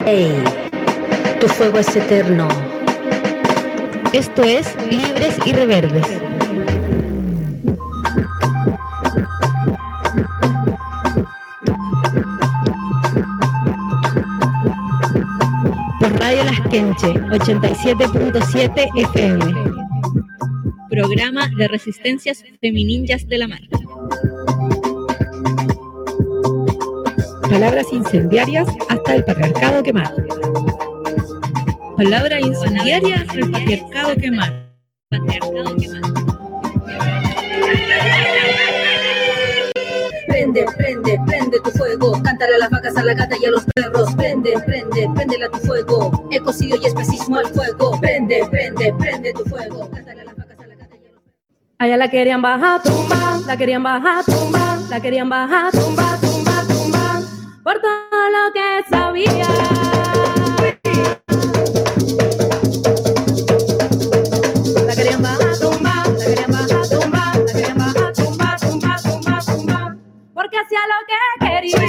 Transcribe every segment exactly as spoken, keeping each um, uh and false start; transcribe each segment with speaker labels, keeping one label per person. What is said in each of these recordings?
Speaker 1: Hey, tu fuego es eterno.
Speaker 2: Esto es Libres y Reverdes. Por Radio Las Quenche, ochenta y siete punto siete F M. Programa de resistencias femininjas de la marcha.
Speaker 3: Palabras incendiarias hasta el patriarcado quemar.
Speaker 2: Palabras incendiarias hasta el patriarcado quemar. Patriarcado quemar.
Speaker 4: Prende, prende, prende tu fuego. Cántale a las vacas, a la gata y a los perros. Prende, prende, prendela tu fuego. Ecocidio y especismo al fuego. Prende, prende, prende tu fuego. Cántale a las vacas, a la gata y a los perros.
Speaker 5: Allá la querían bajar, tumba. La querían bajar, tumba. La querían bajar, tumba, tumba, tumba. Por todo lo que sabía. La querían bajar, tumba. La querían bajar, tumba. La querían bajar, tumba, tumba, tumba, tumba. Porque hacía lo que quería.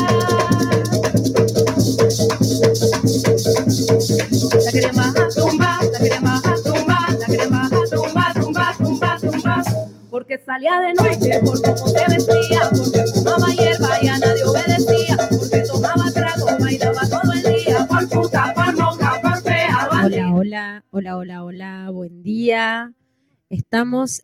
Speaker 5: La querían bajar, tumba. La querían bajar, tumba. La querían bajar, tumba, tumba, tumba, tumba. Porque salía de noche, por cómo se vestía, porque fumaba hierba y a nadie obedecía, porque tomaba trago, bailaba todo el día, por puta, por monja, por fea.
Speaker 6: Hola, hola, hola, hola, hola, buen día. Estamos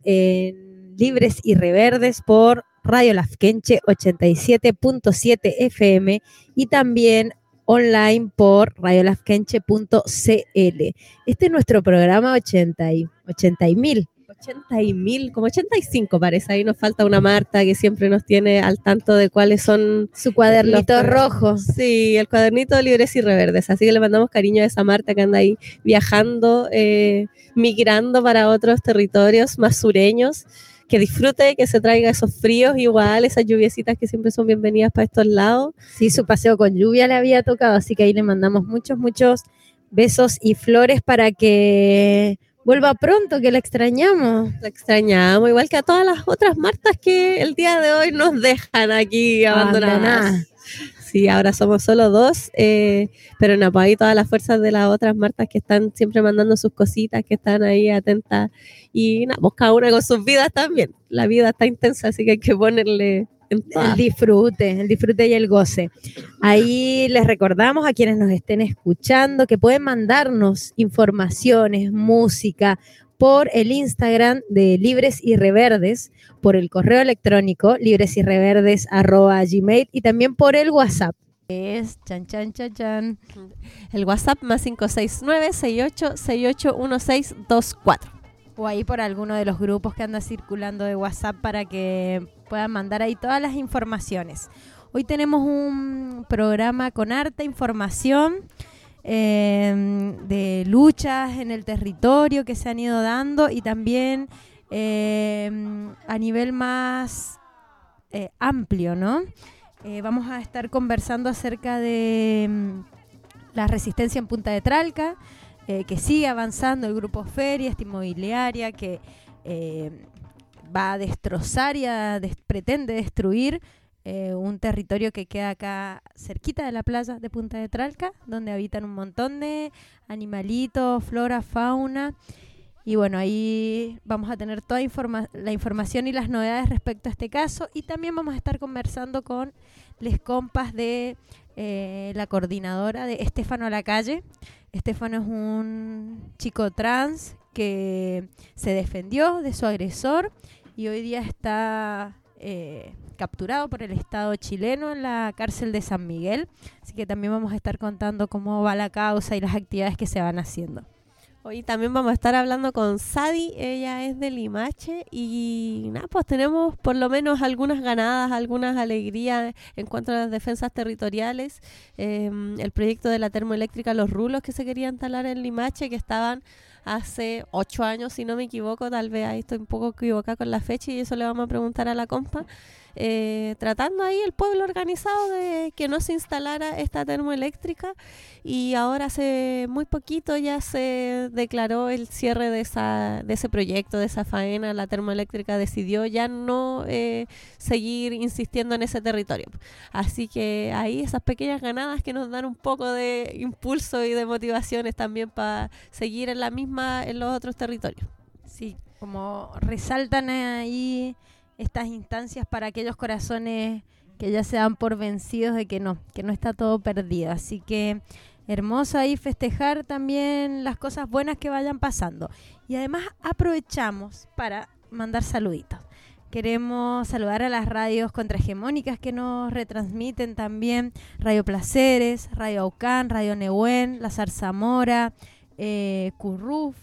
Speaker 6: en Libres y Reverdes por Radio Las Quenche ochenta y siete punto siete F M y también online por radio las quenche punto c l. Este es nuestro programa ochenta y ochenta y mil. ochenta y mil, como ochenta y cinco parece, ahí nos falta una Marta que siempre nos tiene al tanto de cuáles son
Speaker 2: su cuadernito
Speaker 6: los,
Speaker 2: rojo.
Speaker 6: Sí, el cuadernito de Libres y Reverdes, así que le mandamos cariño a esa Marta que anda ahí viajando, eh, migrando para otros territorios más sureños, que disfrute, que se traiga esos fríos igual, esas lluviecitas que siempre son bienvenidas para estos lados.
Speaker 2: Sí, su paseo con lluvia le había tocado, así que ahí le mandamos muchos, muchos besos y flores para que vuelva pronto, que la extrañamos.
Speaker 6: La extrañamos, igual que a todas las otras Martas que el día de hoy nos dejan aquí abandonadas.
Speaker 2: Abandonada.
Speaker 6: Sí, ahora somos solo dos, eh, pero no, pues ahí todas las fuerzas de las otras Martas que están siempre mandando sus cositas, que están ahí atentas. Y nada, pues cada una con sus vidas también. La vida está intensa, así que hay que ponerle en todas.
Speaker 2: El disfrute, el disfrute y el goce. Ahí les recordamos a quienes nos estén escuchando que pueden mandarnos informaciones, música, por el Instagram de Libres y Reverdes, por el correo electrónico libresyreverdes arroba gmail y también por el WhatsApp.
Speaker 6: Es chan chan chan chan. El WhatsApp más cinco seis nueve, seis ocho seis ocho uno seis dos cuatro.
Speaker 2: O ahí por alguno de los grupos que anda circulando de WhatsApp para que puedan mandar ahí todas las informaciones. Hoy tenemos un programa con harta información. Eh, de luchas en el territorio que se han ido dando y también eh, a nivel más eh, amplio, ¿no? Eh, vamos a estar conversando acerca de um, la resistencia en Punta de Tralca, eh, que sigue avanzando el grupo Feria, esta inmobiliaria que eh, va a destrozar y a des- pretende destruir Eh, un territorio que queda acá cerquita de la playa de Punta de Tralca, donde habitan un montón de animalitos, flora, fauna. Y bueno, ahí vamos a tener toda informa- la información y las novedades respecto a este caso. Y también vamos a estar conversando con les compas de eh, la coordinadora de Estefano a la Calle. Estefano es un chico trans que se defendió de su agresor y hoy día está Eh, capturado por el Estado chileno en la cárcel de San Miguel, así que también vamos a estar contando cómo va la causa y las actividades que se van haciendo.
Speaker 6: Hoy también vamos a estar hablando con Sadi, ella es de Limache y nada, pues tenemos por lo menos algunas ganadas, algunas alegrías en cuanto a las defensas territoriales, eh, el proyecto de la termoeléctrica Los Rulos que se quería instalar en Limache, que estaban hace ocho años, si no me equivoco, tal vez ahí estoy un poco equivocada con la fecha y eso le vamos a preguntar a la compa.
Speaker 7: eh, tratando ahí el pueblo organizado de que no se instalara esta termoeléctrica, y ahora hace muy poquito ya se declaró el cierre de esa de ese proyecto, de esa faena. La termoeléctrica decidió ya no eh, seguir insistiendo en ese territorio. Así que ahí esas pequeñas ganadas que nos dan un poco de impulso y de motivaciones también para seguir en la misma en los otros territorios.
Speaker 2: Sí, como resaltan ahí estas instancias para aquellos corazones que ya se dan por vencidos de que no, que no está todo perdido. Así que hermoso ahí festejar también las cosas buenas que vayan pasando. Y además aprovechamos para mandar saluditos. Queremos saludar a las radios contrahegemónicas que nos retransmiten también. Radio Placeres, Radio Aucán, Radio Nehuen, La Zarzamora, eh, Curruf.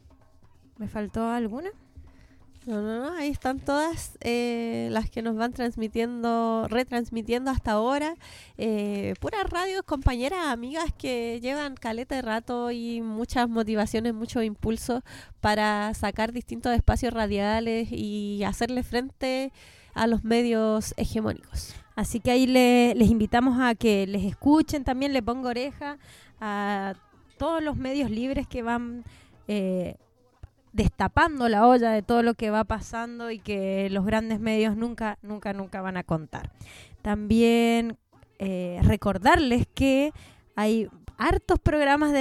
Speaker 2: ¿Me faltó alguna?
Speaker 7: No, no, no, ahí están todas eh, las que nos van transmitiendo, retransmitiendo hasta ahora. Eh, puras radios, compañeras, amigas que llevan caleta de rato y muchas motivaciones, muchos impulsos para sacar distintos espacios radiales y hacerle frente a los medios hegemónicos.
Speaker 2: Así que ahí le, les invitamos a que les escuchen, también le pongo oreja a todos los medios libres que van Eh, destapando la olla de todo lo que va pasando y que los grandes medios nunca, nunca, nunca van a contar. También eh, recordarles que hay hartos programas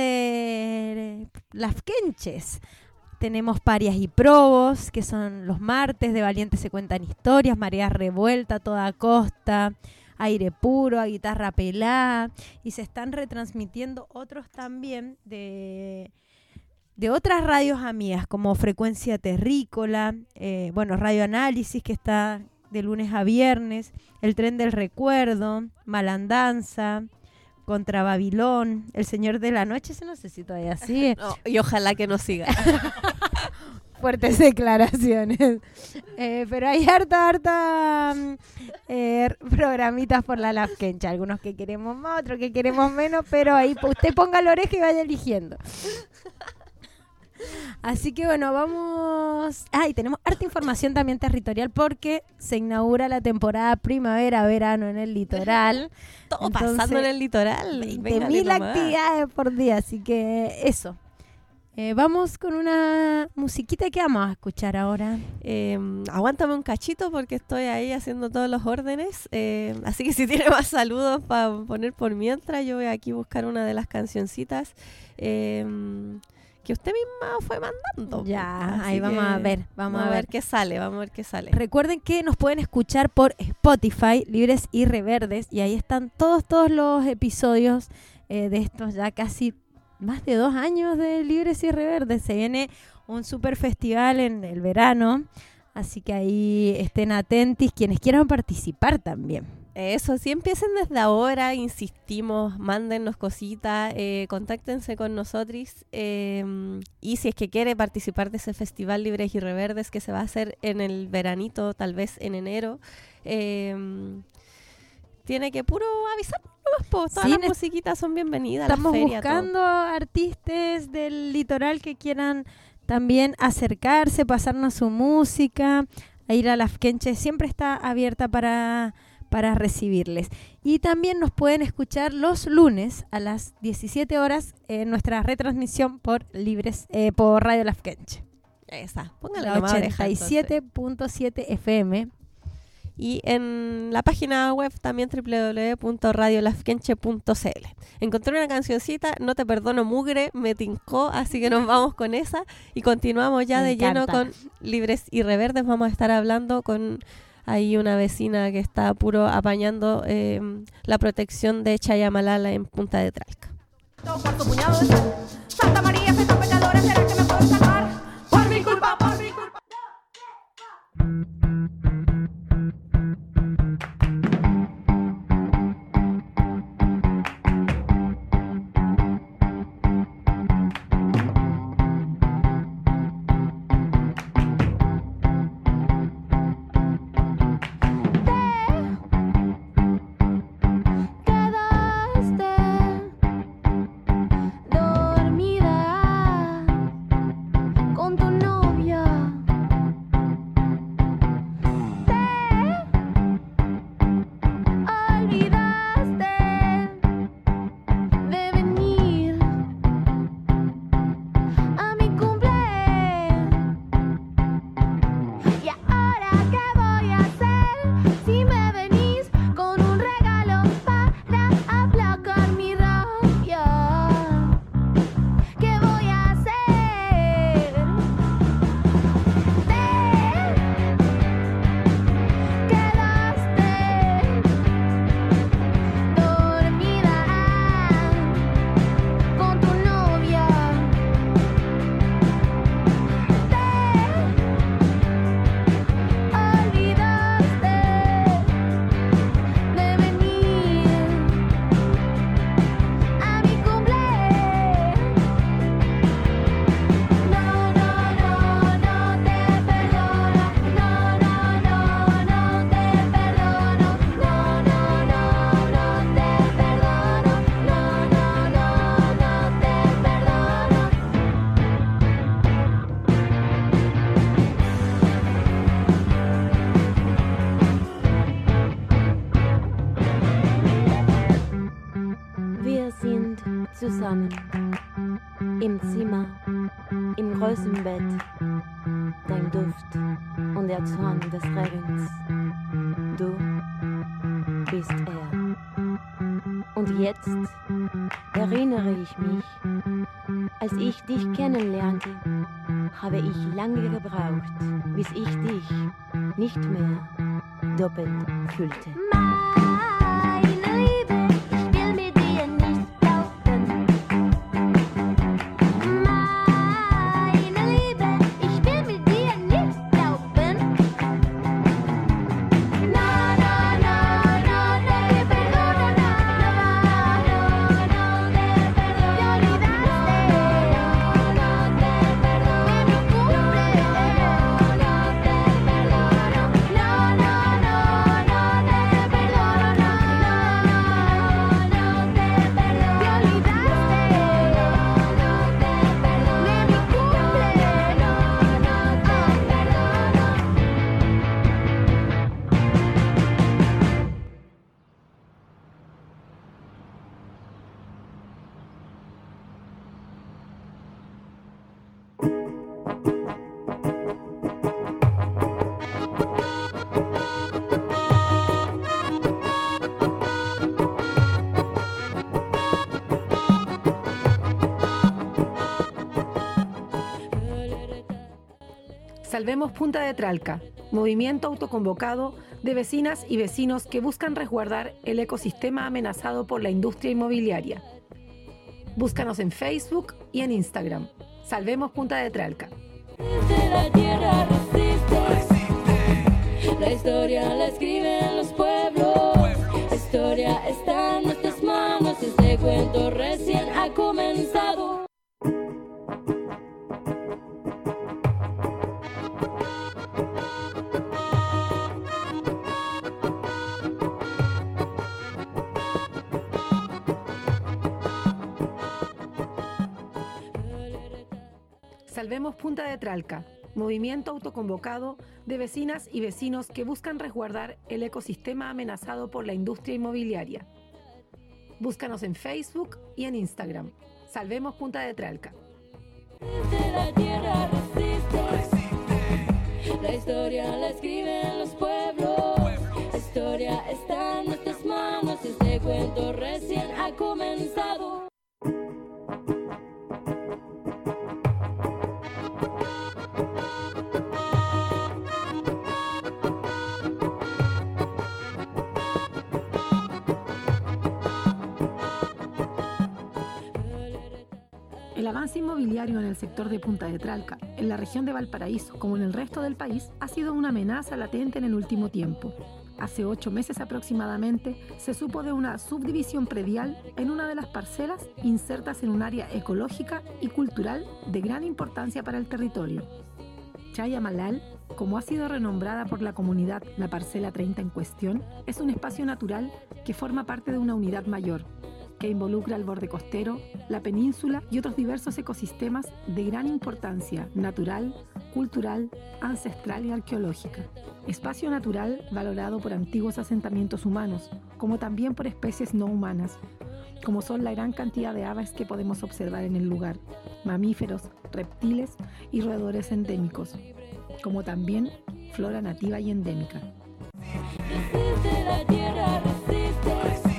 Speaker 2: de Lafkenches. Tenemos Parias y Probos, que son los martes, de Valientes se cuentan historias, Marea Revuelta, Toda Costa, Aire Puro, a Guitarra Pelá, y se están retransmitiendo otros también de... de otras radios amigas, como Frecuencia Terrícola, eh, bueno, Radio Análisis, que está de lunes a viernes, El Tren del Recuerdo, Malandanza, Contra Babilón, El Señor de la Noche, ese no sé si todavía sigue.
Speaker 7: No, y ojalá que nos siga.
Speaker 2: Fuertes declaraciones. Eh, pero hay harta, harta eh, programitas por la Lafkenche, algunos que queremos más, otros que queremos menos, pero ahí usted ponga la oreja y vaya eligiendo. Así que bueno, vamos... Ah, y tenemos harta información también territorial porque se inaugura la temporada primavera-verano en el litoral.
Speaker 7: Todo
Speaker 2: Entonces,
Speaker 7: pasando en el litoral.
Speaker 2: veinte mil actividades por día, así que eso. Eh, vamos con una musiquita que vamos a escuchar ahora.
Speaker 7: Eh, aguántame un cachito porque estoy ahí haciendo todos los órdenes. Eh, así que si tiene más saludos para poner por mientras, yo voy aquí a buscar una de las cancioncitas. Eh, que usted misma fue mandando.
Speaker 2: Ya,
Speaker 7: Así
Speaker 2: ahí vamos a ver, vamos,
Speaker 7: vamos
Speaker 2: a
Speaker 7: a
Speaker 2: ver.
Speaker 7: ver qué sale, vamos a ver qué sale.
Speaker 2: Recuerden que nos pueden escuchar por Spotify, Libres y Reverdes, y ahí están todos, todos los episodios eh, de estos ya casi más de dos años de Libres y Reverdes. Se viene un super festival en el verano, así que ahí estén atentos quienes quieran participar también.
Speaker 7: Eso, sí, empiecen desde ahora, insistimos, mándennos cositas, eh, contáctense con nosotros, eh, y si es que quiere participar de ese festival Libres y Reverdes que se va a hacer en el veranito, tal vez en enero, eh, tiene que puro avisar, pues, todas
Speaker 2: Sí,
Speaker 7: las
Speaker 2: ne-
Speaker 7: musiquitas son bienvenidas. a la
Speaker 2: Estamos
Speaker 7: feria,
Speaker 2: buscando
Speaker 7: todo.
Speaker 2: artistas del litoral que quieran también acercarse, pasarnos su música. Ahí la Lafkenche siempre está abierta para... para recibirles. Y también nos pueden escuchar los lunes a las diecisiete horas en nuestra retransmisión por Libres eh, por Radio Lafkenche.
Speaker 7: Esa, póngale
Speaker 2: La
Speaker 7: nomás oreja,
Speaker 2: ochenta y siete punto siete F M.
Speaker 7: Y en la página web también doble u doble u doble u punto radio lafkenche punto c l. Encontré una cancioncita, No te perdono mugre, me tincó, así que nos vamos con esa y continuamos ya
Speaker 2: Me
Speaker 7: de lleno
Speaker 2: encanta.
Speaker 7: con Libres y Reverdes. Vamos a estar hablando con ahí una vecina que está puro apañando eh, la protección de Chayamalala en Punta de Tralca.
Speaker 5: Cuarto puñado de sal. Santa María, esta pecadora, ¿será que me puedo salvar? Por mi culpa, por mi culpa.
Speaker 8: Quedaste dormida zusammen. Im Zimmer, im großen Bett. Dein Duft und der Zorn des Regens. Du bist er. Und jetzt erinnere ich mich, als ich dich kennenlernte, habe ich lange gebraucht, bis ich dich nicht mehr doppelt fühlte. Meine Liebe, ich will mit dir nicht laufen. Meine Liebe, ich will mit dir nicht laufen. No, no, no, no, te perdono, no, no, no, te perdono. Te olvidaste, no, no, te perdono. Mi cumple, no, no, te perdono. No, no, no, no, te perdono, no, no, no, te perdono. Te olvidaste, no, no, te perdono. De mi cumple, no, no, te perdono.
Speaker 3: Salvemos Punta de Tralca, movimiento autoconvocado de vecinas y vecinos que buscan resguardar el ecosistema amenazado por la industria inmobiliaria. Búscanos en Facebook y en Instagram. Salvemos Punta de Tralca.
Speaker 8: La tierra resiste. La historia la escriben los pueblos. La historia está en nuestras manos. Este cuento recién ha comenzado.
Speaker 3: Salvemos Punta de Tralca, movimiento autoconvocado de vecinas y vecinos que buscan resguardar el ecosistema amenazado por la industria inmobiliaria. Búscanos en Facebook y en Instagram. Salvemos Punta de Tralca.
Speaker 8: La tierra resiste. La historia la escriben los pueblos. La historia está en nuestras manos. Este cuento recién ha comenzado.
Speaker 3: El avance inmobiliario en el sector de Punta de Tralca, en la región de Valparaíso, como en el resto del país, ha sido una amenaza latente en el último tiempo. Hace ocho meses aproximadamente, se supo de una subdivisión predial en una de las parcelas insertas en un área ecológica y cultural de gran importancia para el territorio. Chaya Malal, como ha sido renombrada por la comunidad la parcela treinta en cuestión, es un espacio natural que forma parte de una unidad mayor, que involucra el borde costero, la península y otros diversos ecosistemas de gran importancia natural, cultural, ancestral y arqueológica. Espacio natural valorado por antiguos asentamientos humanos, como también por especies no humanas, como son la gran cantidad de aves que podemos observar en el lugar, mamíferos, reptiles y roedores endémicos, como también flora nativa y endémica.
Speaker 8: Resiste la tierra, resiste.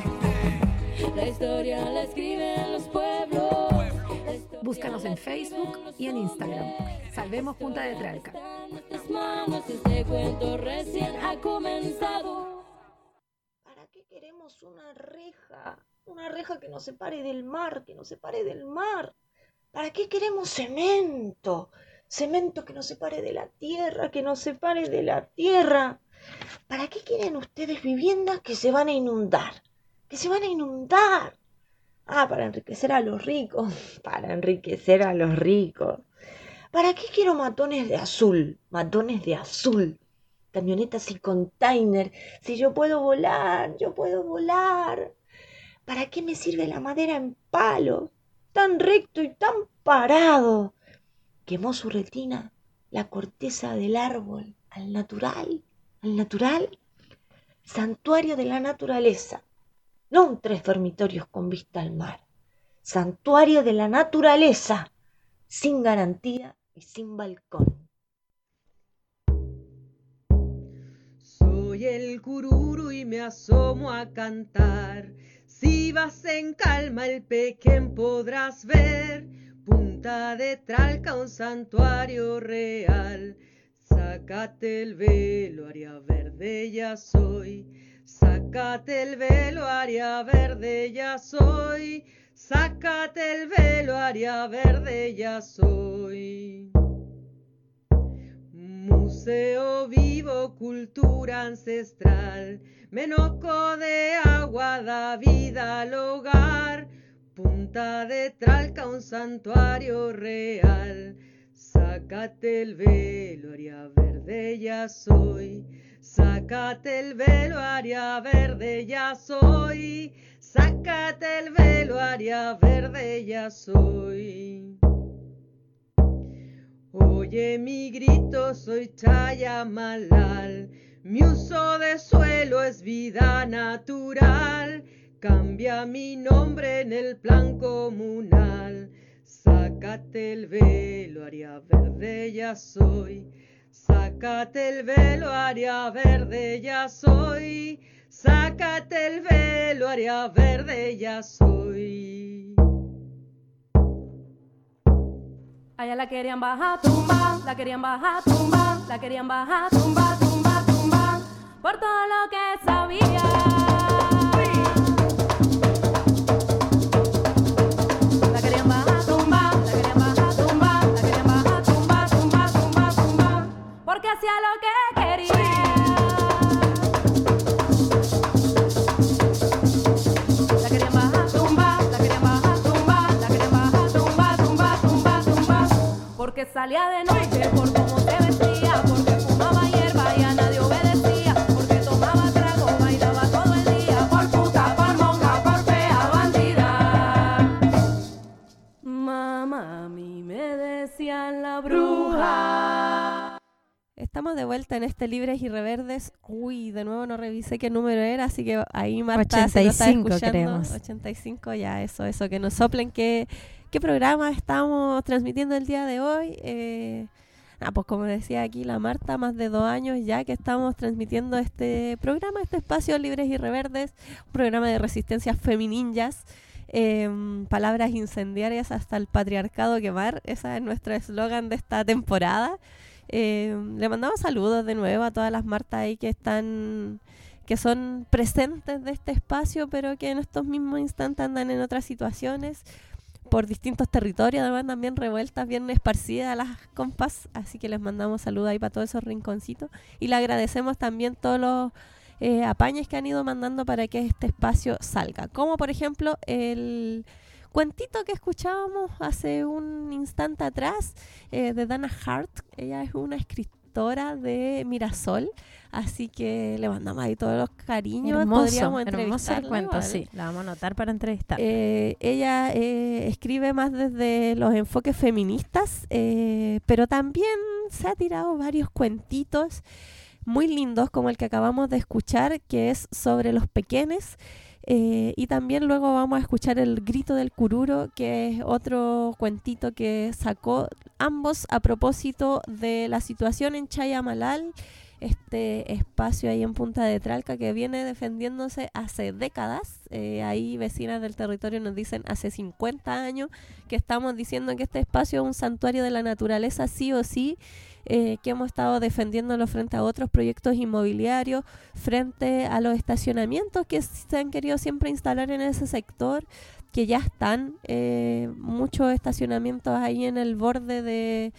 Speaker 8: La historia la escriben los pueblos.
Speaker 3: Búscanos en Facebook y en Instagram. Salvemos Punta de Tralca.
Speaker 8: En nuestras manos este cuento recién ha comenzado.
Speaker 9: ¿Para qué queremos una reja? Una reja que nos separe del mar, que nos separe del mar. ¿Para qué queremos cemento? Cemento que nos separe de la tierra, que nos separe de la tierra. ¿Para qué quieren ustedes viviendas que se van a inundar? Que se van a inundar. Ah, para enriquecer a los ricos. Para enriquecer a los ricos. ¿Para qué quiero matones de azul? Matones de azul. Camionetas y container. Si yo puedo volar, yo puedo volar. ¿Para qué me sirve la madera en palo? Tan recto y tan parado. Quemó su retina la corteza del árbol. Al natural. Al natural. Santuario de la naturaleza. No un tres dormitorios con vista al mar, santuario de la naturaleza, sin garantía y sin balcón.
Speaker 10: Soy el cururu y me asomo a cantar. Si vas en calma el Pequén podrás ver. Punta de Tralca, un santuario real. Sácate el velo, área verde ya soy. Sácate el velo, área verde ya soy. Sácate el velo, área verde ya soy. Museo vivo, cultura ancestral. Menoco de agua da vida al hogar. Punta de Tralca, un santuario real. Sácate el velo, área verde ya soy. Sácate el velo, área verde ya soy. Sácate el velo, área verde ya soy. Oye mi grito, soy Chayamalal. Mi uso de suelo es vida natural. Cambia mi nombre en el plan comunal. Sácate el velo, área verde ya soy. Sácate el velo, área verde ya soy. Sácate el velo, área verde ya soy.
Speaker 5: Allá la querían bajar, tumba, la querían bajar, tumba, la querían bajar, tumba, tumba, tumba, por todo lo que sabía. La querían bajar, tumba, la querían bajar, tumba, la querían bajar, tumba, tumba, tumba, tumba, porque hacía lo que quería. La querían bajar, tumba, la querían bajar, tumba, la querían bajar, tumba, tumba, tumba, tumba, porque salía de noche por cómo se vestía, porque fumaba hierba y a nadie obedecía, porque tomaba trago, bailaba todo el día, por puta, por monja, por fea bandida. Mamá, a mí me decían la bruja.
Speaker 7: Estamos de vuelta en este Libres y Reverdes. Uy, de nuevo no revisé qué número era, así que ahí Marta se lo está
Speaker 2: ochenta y cinco
Speaker 7: escuchando.
Speaker 2: creemos.
Speaker 7: ochenta y cinco, ya, eso, eso, que nos soplen qué, qué programa estamos transmitiendo el día de hoy. Eh, ah, pues como decía aquí la Marta, más de dos años ya que estamos transmitiendo este programa, este espacio Libres y Reverdes, un programa de resistencias femininjas. Eh, palabras incendiarias hasta el patriarcado quemar, ese es nuestro eslogan de esta temporada. Eh, le mandamos saludos de nuevo a todas las Martas ahí que están, que son presentes de este espacio, pero que en estos mismos instantes andan en otras situaciones por distintos territorios, además también revueltas, bien esparcidas las compas, así que les mandamos saludos ahí para todos esos rinconcitos y le agradecemos también todos los eh, apañes que han ido mandando para que este espacio salga, como por ejemplo el cuentito que escuchábamos hace un instante atrás eh, de Dana Hart. Ella es una escritora de Mirasol, así que le mandamos ahí todos los cariños.
Speaker 2: Hermoso,
Speaker 7: Podríamos
Speaker 2: hermoso el
Speaker 7: entrevistarla
Speaker 2: cuento,
Speaker 7: igual.
Speaker 2: sí. La vamos a anotar para entrevistar.
Speaker 7: Eh, ella eh, escribe más desde los enfoques feministas, eh, pero también se ha tirado varios cuentitos muy lindos, como el que acabamos de escuchar, que es sobre los pequeños. Eh, y también luego vamos a escuchar El grito del cururo, que es otro cuentito que sacó, ambos a propósito de la situación en Chayamalal, este espacio ahí en Punta de Tralca que viene defendiéndose hace décadas. Eh, ahí vecinas del territorio nos dicen hace cincuenta años que estamos diciendo que este espacio es un santuario de la naturaleza sí o sí, eh, que hemos estado defendiéndolo frente a otros proyectos inmobiliarios, frente a los estacionamientos que se han querido siempre instalar en ese sector, que ya están eh, muchos estacionamientos ahí en el borde de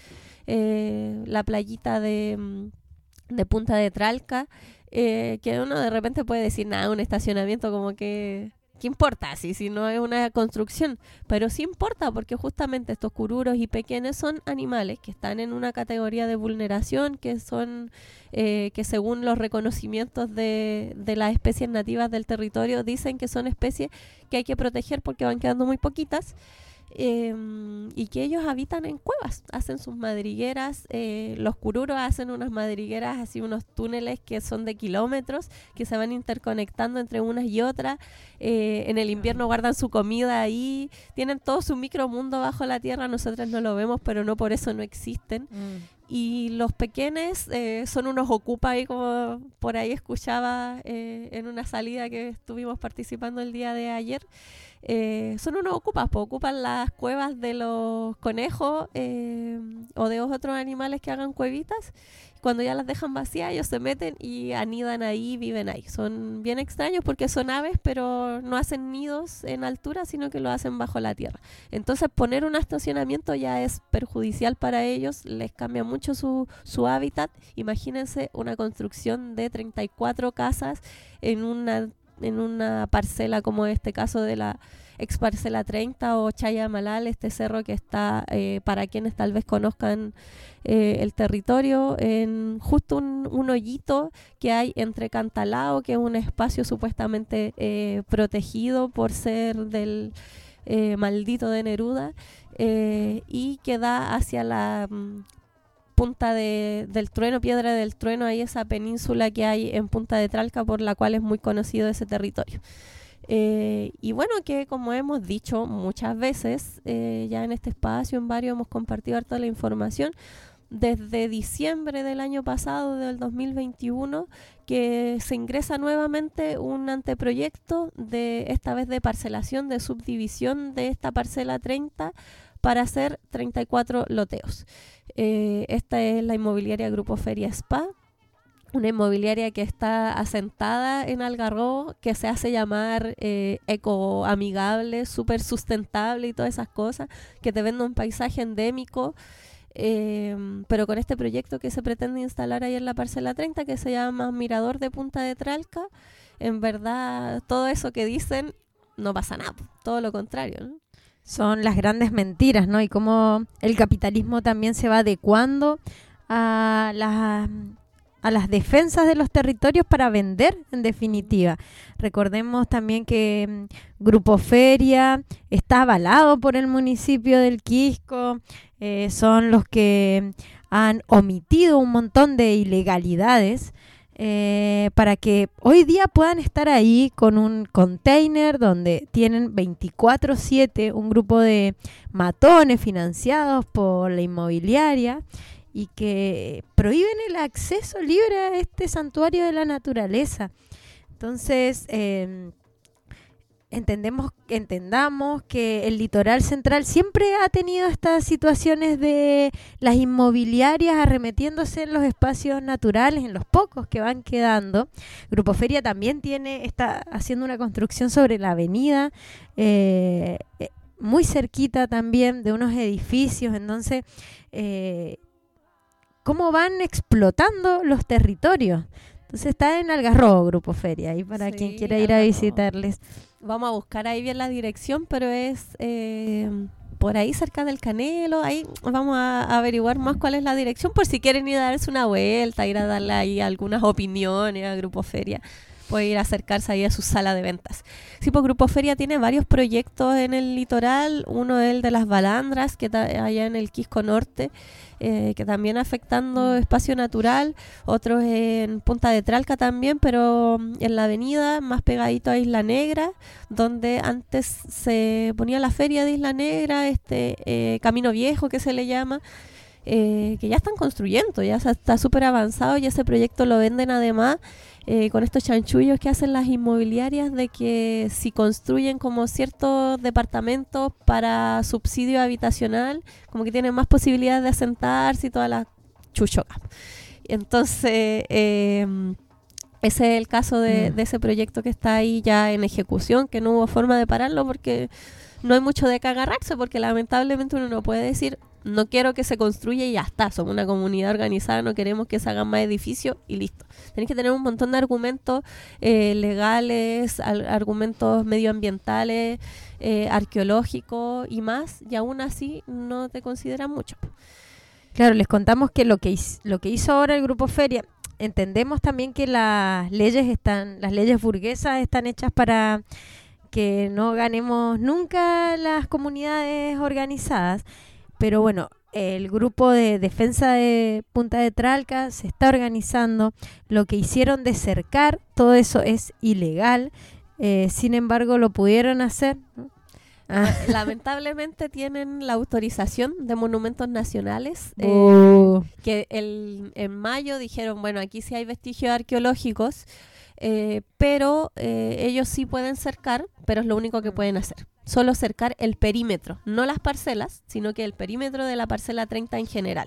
Speaker 7: eh, la playita de, de Punta de Tralca, eh, que uno de repente puede decir, nada, un estacionamiento como que... ¿Qué importa si, si no es una construcción? Pero sí importa porque justamente estos cururos y pequeños son animales que están en una categoría de vulneración, que son eh, que según los reconocimientos de, de las especies nativas del territorio dicen que son especies que hay que proteger porque van quedando muy poquitas. eh, y que ellos habitan en cuevas, hacen sus madrigueras, eh, los cururos hacen unas madrigueras, así unos túneles que son de kilómetros, que se van interconectando entre unas y otras, eh, en el invierno guardan su comida ahí, tienen todo su micromundo bajo la tierra, nosotros no lo vemos, pero no por eso no existen. Mm. Y los pequeños eh, son unos ocupas ahí, como por ahí escuchaba eh, en una salida que estuvimos participando el día de ayer. Eh, son unos ocupas, pues ocupan las cuevas de los conejos eh, o de otros animales que hagan cuevitas. Cuando ya las dejan vacías, ellos se meten y anidan ahí, viven ahí. Son bien extraños porque son aves, pero no hacen nidos en altura, sino que lo hacen bajo la tierra. Entonces poner un estacionamiento ya es perjudicial para ellos, les cambia mucho su, su hábitat. Imagínense una construcción de treinta y cuatro casas en una, en una parcela como este caso de la ex parcela treinta o Chayamalal, este cerro que está, eh, para quienes tal vez conozcan eh, el territorio, en justo un, un hoyito que hay entre Cantalao, que es un espacio supuestamente eh, protegido por ser del eh, maldito de Neruda, eh, y que da hacia la mm, punta de, del Trueno, Piedra del Trueno, ahí esa península que hay en Punta de Tralca, por la cual es muy conocido ese territorio. Eh, y bueno, que como hemos dicho muchas veces, eh, ya en este espacio, en varios, hemos compartido harta la información, desde diciembre del año pasado, del dos mil veintiuno, que se ingresa nuevamente un anteproyecto, de esta vez de parcelación, de subdivisión de esta parcela treinta, para hacer treinta y cuatro loteos. Eh, esta es la inmobiliaria Grupo Feria Spa, una inmobiliaria que está asentada en Algarrobo, que se hace llamar eh, ecoamigable, súper sustentable y todas esas cosas, que te vende un paisaje endémico, eh, pero con este proyecto que se pretende instalar ahí en la parcela treinta, que se llama Mirador de Punta de Tralca, en verdad todo eso que dicen no pasa nada, todo lo contrario, ¿no?
Speaker 2: Son las grandes mentiras, ¿no? Y cómo el capitalismo también se va adecuando a las... a las defensas de los territorios para vender, en definitiva. Recordemos también que mm, Grupo Feria está avalado por el municipio del Quisco, eh, son los que han omitido un montón de ilegalidades eh, para que hoy día puedan estar ahí con un container donde tienen veinticuatro siete un grupo de matones financiados por la inmobiliaria, y que prohíben el acceso libre a este santuario de la naturaleza. Entonces, eh, entendemos, entendamos que el litoral central siempre ha tenido estas situaciones de las inmobiliarias arremetiéndose en los espacios naturales, en los pocos que van quedando. Grupo Feria también tiene, está haciendo una construcción sobre la avenida, eh, muy cerquita también de unos edificios. Entonces, eh, cómo van explotando los territorios. Entonces está en Algarrobo Grupo Feria, ahí para sí, quien quiera ir a visitarles.
Speaker 7: Vamos a buscar ahí bien la dirección, pero es eh, por ahí cerca del Canelo. Ahí vamos a averiguar más cuál es la dirección, por si quieren ir a darse una vuelta, ir a darle ahí algunas opiniones a Grupo Feria. Puede ir a acercarse ahí a su sala de ventas. Sí, pues Grupo Feria tiene varios proyectos en el litoral. Uno es el de las balandras, que está allá en el Quisco Norte, eh, que también afectando espacio natural. Otro en Punta de Tralca también, pero en la avenida, más pegadito a Isla Negra, donde antes se ponía la feria de Isla Negra, este eh, Camino Viejo que se le llama. Eh, que ya están construyendo, ya está súper avanzado, y ese proyecto lo venden además eh, con estos chanchullos que hacen las inmobiliarias, de que si construyen como ciertos departamentos para subsidio habitacional, como que tienen más posibilidades de asentarse y todas las chuchocas. Entonces, eh, ese es el caso de, de ese proyecto que está ahí ya en ejecución, que no hubo forma de pararlo porque no hay mucho de qué agarrarse, porque lamentablemente uno no puede decir no quiero que se construya y ya está, somos una comunidad organizada, no queremos que se hagan más edificios y listo. Tenés que tener un montón de argumentos eh, legales, al, argumentos medioambientales, eh, arqueológicos y más, y aún así no te consideran mucho.
Speaker 2: Claro, les contamos que lo que hizo, lo que hizo ahora el Grupo Feria, entendemos también que las leyes están, las leyes burguesas están hechas para que no ganemos nunca las comunidades organizadas, pero bueno, el grupo de defensa de Punta de Tralca se está organizando. Lo que hicieron de cercar, todo eso es ilegal, eh, sin embargo lo pudieron hacer, ¿no? Ah.
Speaker 7: Lamentablemente tienen la autorización de monumentos nacionales, eh,
Speaker 2: Oh.
Speaker 7: que el, en mayo dijeron, bueno, aquí sí hay vestigios arqueológicos, eh, pero eh, ellos sí pueden cercar, pero es lo único que pueden hacer. Solo cercar el perímetro, no las parcelas, sino que el perímetro de la parcela treinta en general.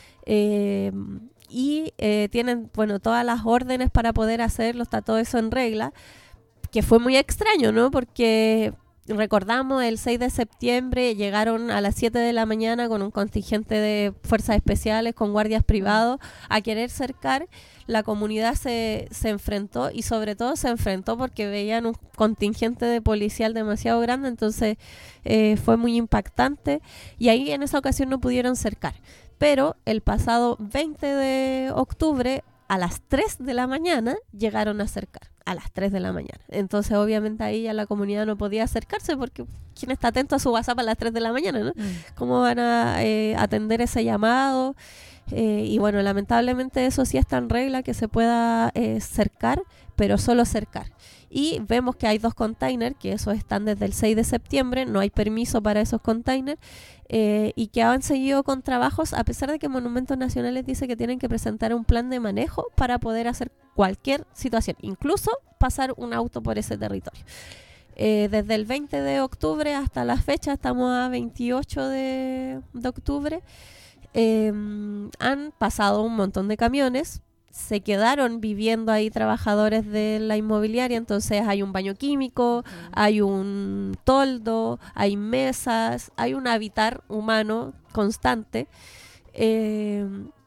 Speaker 7: Eh, y eh, tienen, bueno, todas las órdenes para poder hacerlo, está todo eso en regla, que fue muy extraño, ¿no? Porque recordamos, el seis de septiembre llegaron a las siete de la mañana con un contingente de fuerzas especiales, con guardias privados, a querer cercar. La comunidad se, se enfrentó, y sobre todo se enfrentó porque veían un contingente de policial demasiado grande, entonces eh, fue muy impactante, y ahí en esa ocasión no pudieron cercar. Pero el pasado veinte de octubre, a las tres de la mañana, llegaron a cercar. A las tres de la mañana. Entonces, obviamente, ahí ya la comunidad no podía acercarse, porque ¿quién está atento a su WhatsApp a las tres de la mañana, no? Mm. ¿Cómo van a eh, atender ese llamado? Eh, y bueno, lamentablemente eso sí está en regla, que se pueda eh, cercar, pero solo cercar. Y vemos que hay dos containers, que esos están desde el seis de septiembre, no hay permiso para esos containers, eh, y que han seguido con trabajos, a pesar de que Monumentos Nacionales dice que tienen que presentar un plan de manejo para poder hacer cualquier situación, incluso pasar un auto por ese territorio. Eh, desde el veinte de octubre hasta la fecha, estamos a veintiocho de, de octubre, eh, han pasado un montón de camiones. Se quedaron viviendo ahí trabajadores de la inmobiliaria, entonces hay un baño químico, uh-huh. hay un toldo, hay mesas, hay un habitar humano constante, eh,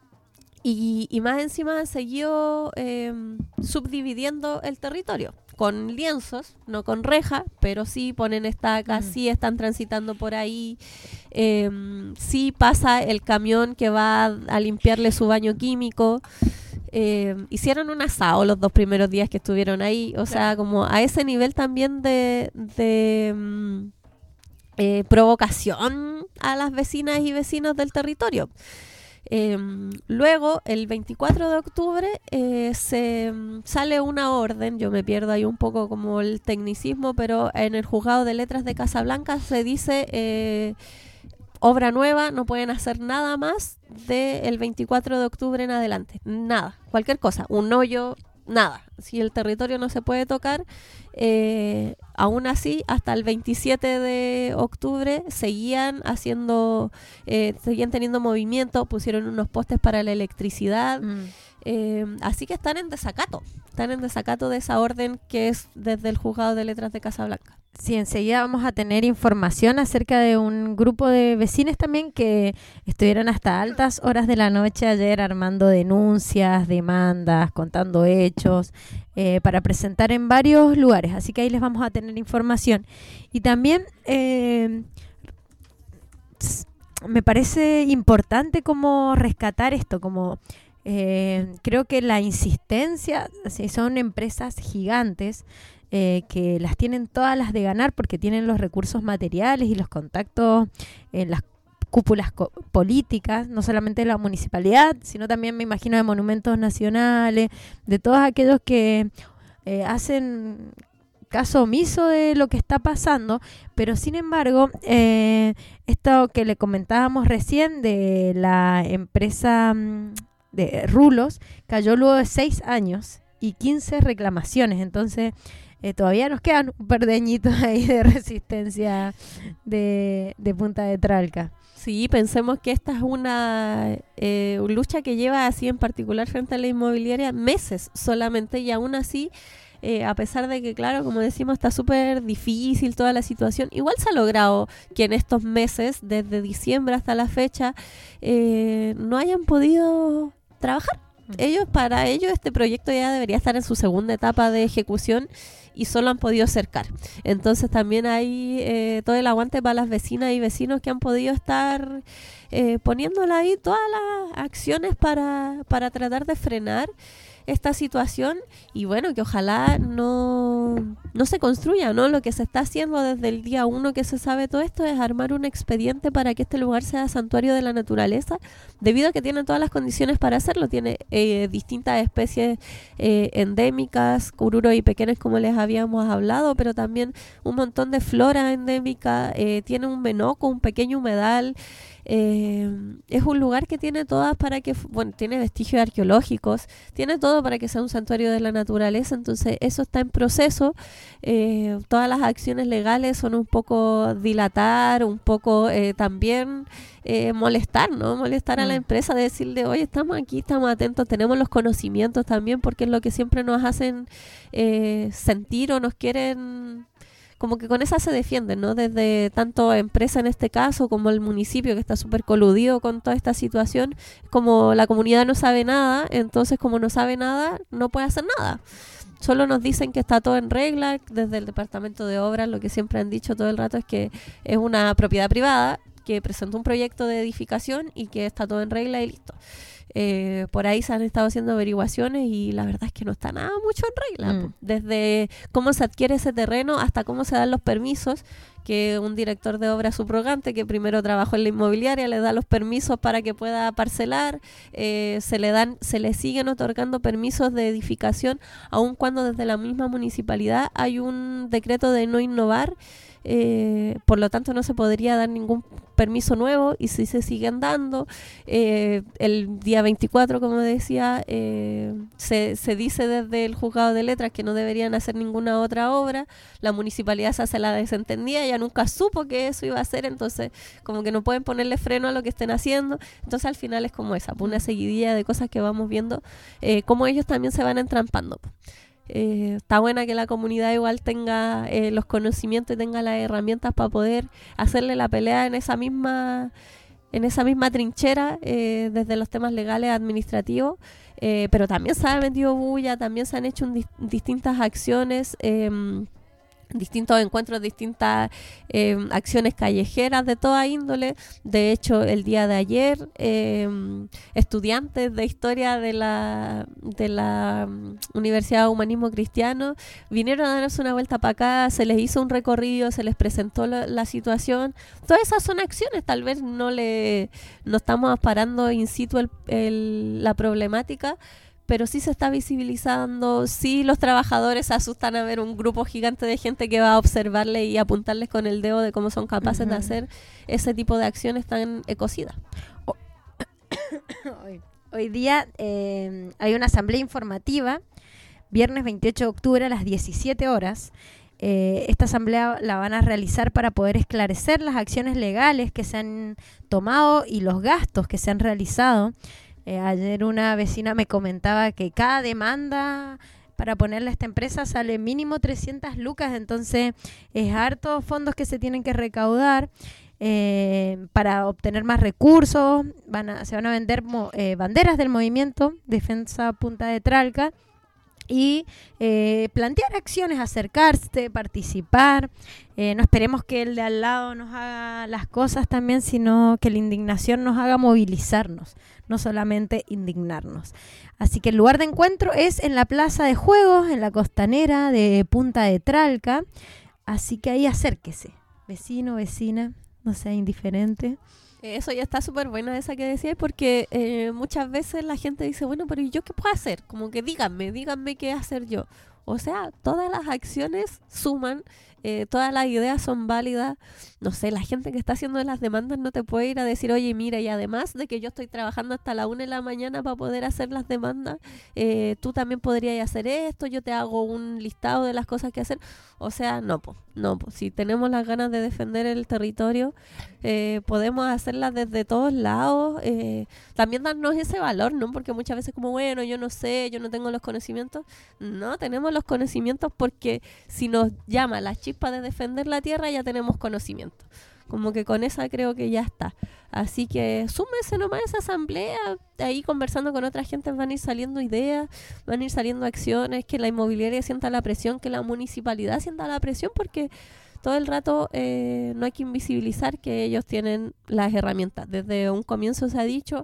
Speaker 7: y, y más encima han seguido eh, subdividiendo el territorio con lienzos, no con reja, pero sí ponen estacas, uh-huh. sí están transitando por ahí, eh, sí pasa el camión que va a, a limpiarle su baño químico. Eh, hicieron un asado los dos primeros días que estuvieron ahí, o sea, como a ese nivel también de, de mm, eh, provocación a las vecinas y vecinos del territorio. Eh, luego, el veinticuatro de octubre, eh, se mm, sale una orden, yo me pierdo ahí un poco como el tecnicismo, pero en el juzgado de letras de Casablanca se dice... Eh, obra nueva, no pueden hacer nada más del veinticuatro de octubre en adelante. Nada, cualquier cosa, un hoyo, nada. Si el territorio no se puede tocar, eh, aún así, hasta el veintisiete de octubre seguían haciendo, eh, seguían teniendo movimiento, pusieron unos postes para la electricidad. Mm. Eh, así que están en desacato, están en desacato de esa orden que es desde el juzgado de letras de Casablanca.
Speaker 2: Sí, enseguida vamos a tener información acerca de un grupo de vecinos también que estuvieron hasta altas horas de la noche ayer armando denuncias, demandas, contando hechos, eh, para presentar en varios lugares. Así que ahí les vamos a tener información. Y también eh, me parece importante como rescatar esto, como... Eh, creo que la insistencia, si son empresas gigantes, eh, que las tienen todas las de ganar porque tienen los recursos materiales y los contactos en las cúpulas co- políticas, no solamente de la municipalidad, sino también me imagino de monumentos nacionales, de todos aquellos que eh, hacen caso omiso de lo que está pasando, pero sin embargo, eh, esto que le comentábamos recién de la empresa de Rulos, cayó luego de seis años y quince reclamaciones, entonces eh, todavía nos quedan un par de añitos ahí de resistencia de, de Punta de Tralca.
Speaker 7: Sí, pensemos que esta es una eh, lucha que lleva así en particular frente a la inmobiliaria meses solamente, y aún así, eh, a pesar de que, claro, como decimos, está súper difícil toda la situación, igual se ha logrado que en estos meses, desde diciembre hasta la fecha, eh, no hayan podido trabajar. Ellos, para ellos, este proyecto ya debería estar en su segunda etapa de ejecución y solo han podido cercar. Entonces también hay eh, todo el aguante para las vecinas y vecinos que han podido estar eh, poniéndole ahí todas las acciones para, para tratar de frenar esta situación y bueno, que ojalá no, no se construya, ¿no? Lo que se está haciendo desde el día uno que se sabe todo esto es armar un expediente para que este lugar sea santuario de la naturaleza, debido a que tiene todas las condiciones para hacerlo. Tiene eh, distintas especies eh, endémicas, cururos y pequeños como les habíamos hablado, pero también un montón de flora endémica, eh, tiene un menoco, un pequeño humedal. Eh, es un lugar que tiene todas para que, bueno, tiene vestigios arqueológicos, tiene todo para que sea un santuario de la naturaleza. Entonces eso está en proceso. Eh, todas las acciones legales son un poco dilatar, un poco eh, también eh, molestar, ¿no? Molestar a la empresa, de decirle, oye, estamos aquí, estamos atentos, tenemos los conocimientos también, porque es lo que siempre nos hacen eh, sentir o nos quieren... Como que con esa se defienden, ¿no? Desde tanto empresa en este caso como el municipio, que está súper coludido con toda esta situación. Como la comunidad no sabe nada, entonces como no sabe nada, no puede hacer nada. Solo nos dicen que está todo en regla. Desde el departamento de obras lo que siempre han dicho todo el rato es que es una propiedad privada que presentó un proyecto de edificación y que está todo en regla y listo. Eh, por ahí se han estado haciendo averiguaciones y la verdad es que no está nada mucho en regla,
Speaker 2: Mm.
Speaker 7: po. Desde cómo se adquiere ese terreno hasta cómo se dan los permisos, que un director de obra subrogante que primero trabajó en la inmobiliaria le da los permisos para que pueda parcelar, eh, se le dan, se le siguen otorgando permisos de edificación, aun cuando desde la misma municipalidad hay un decreto de no innovar. Eh, por lo tanto no se podría dar ningún permiso nuevo y si se siguen dando eh, el día veinticuatro, como decía, eh, se, se dice desde el juzgado de letras que no deberían hacer ninguna otra obra. La municipalidad se hace la desentendida, ella nunca supo que eso iba a hacer, entonces como que no pueden ponerle freno a lo que estén haciendo. Entonces al final es como esa, una seguidilla de cosas que vamos viendo, eh, cómo ellos también se van entrampando. Eh, está buena que la comunidad igual tenga eh, los conocimientos y tenga las herramientas para poder hacerle la pelea en esa misma en esa misma trinchera, eh, desde los temas legales administrativos, eh, pero también se ha metido bulla, también se han hecho un, distintas acciones, eh, distintos encuentros, distintas eh, acciones callejeras de toda índole. De hecho, el día de ayer, eh, estudiantes de historia de la de la um, Universidad de Humanismo Cristiano vinieron a darnos una vuelta para acá, se les hizo un recorrido, se les presentó la, la situación. Todas esas son acciones, tal vez no le no estamos parando in situ el, el, la problemática, pero sí se está visibilizando, sí los trabajadores se asustan a ver un grupo gigante de gente que va a observarle y apuntarles con el dedo de cómo son capaces uh-huh. de hacer ese tipo de acciones tan ecocidas.
Speaker 2: Oh. hoy, hoy día eh, hay una asamblea informativa, viernes veintiocho de octubre a las diecisiete horas. Eh, esta asamblea la van a realizar para poder esclarecer las acciones legales que se han tomado y los gastos que se han realizado. Eh, ayer una vecina me comentaba que cada demanda para ponerle a esta empresa sale mínimo trescientas lucas, entonces es hartos fondos que se tienen que recaudar eh, para obtener más recursos. Van a, se van a vender mo, eh, banderas del movimiento Defensa Punta de Tralca y eh, plantear acciones, acercarse, participar. Eh, no esperemos que el de al lado nos haga las cosas también, sino que la indignación nos haga movilizarnos, no solamente indignarnos. Así que el lugar de encuentro es en la plaza de juegos, en la costanera de Punta de Tralca. Así que ahí acérquese, vecino, vecina, no sea indiferente.
Speaker 7: Eso ya está súper buena esa que decías, porque eh, muchas veces la gente dice, bueno, pero ¿y yo qué puedo hacer? Como que díganme, díganme qué hacer yo. O sea, todas las acciones suman, eh, todas las ideas son válidas. No sé, la gente que está haciendo las demandas no te puede ir a decir, oye, mira, y además de que yo estoy trabajando hasta la una de la mañana para poder hacer las demandas, eh, tú también podrías hacer esto, yo te hago un listado de las cosas que hacer. O sea, no, po, no, po. Si tenemos las ganas de defender el territorio, eh, podemos hacerlas desde todos lados. Eh, también darnos ese valor, ¿no? Porque muchas veces como, bueno, yo no sé, yo no tengo los conocimientos. No, tenemos los conocimientos porque si nos llama la chispa de defender la tierra, ya tenemos conocimiento. Como que con esa creo que ya está. Así que súmese nomás a esa asamblea. Ahí conversando con otra gente van a ir saliendo ideas, van a ir saliendo acciones, que la inmobiliaria sienta la presión, que la municipalidad sienta la presión, porque todo el rato eh, no hay que invisibilizar que ellos tienen las herramientas. Desde un comienzo se ha dicho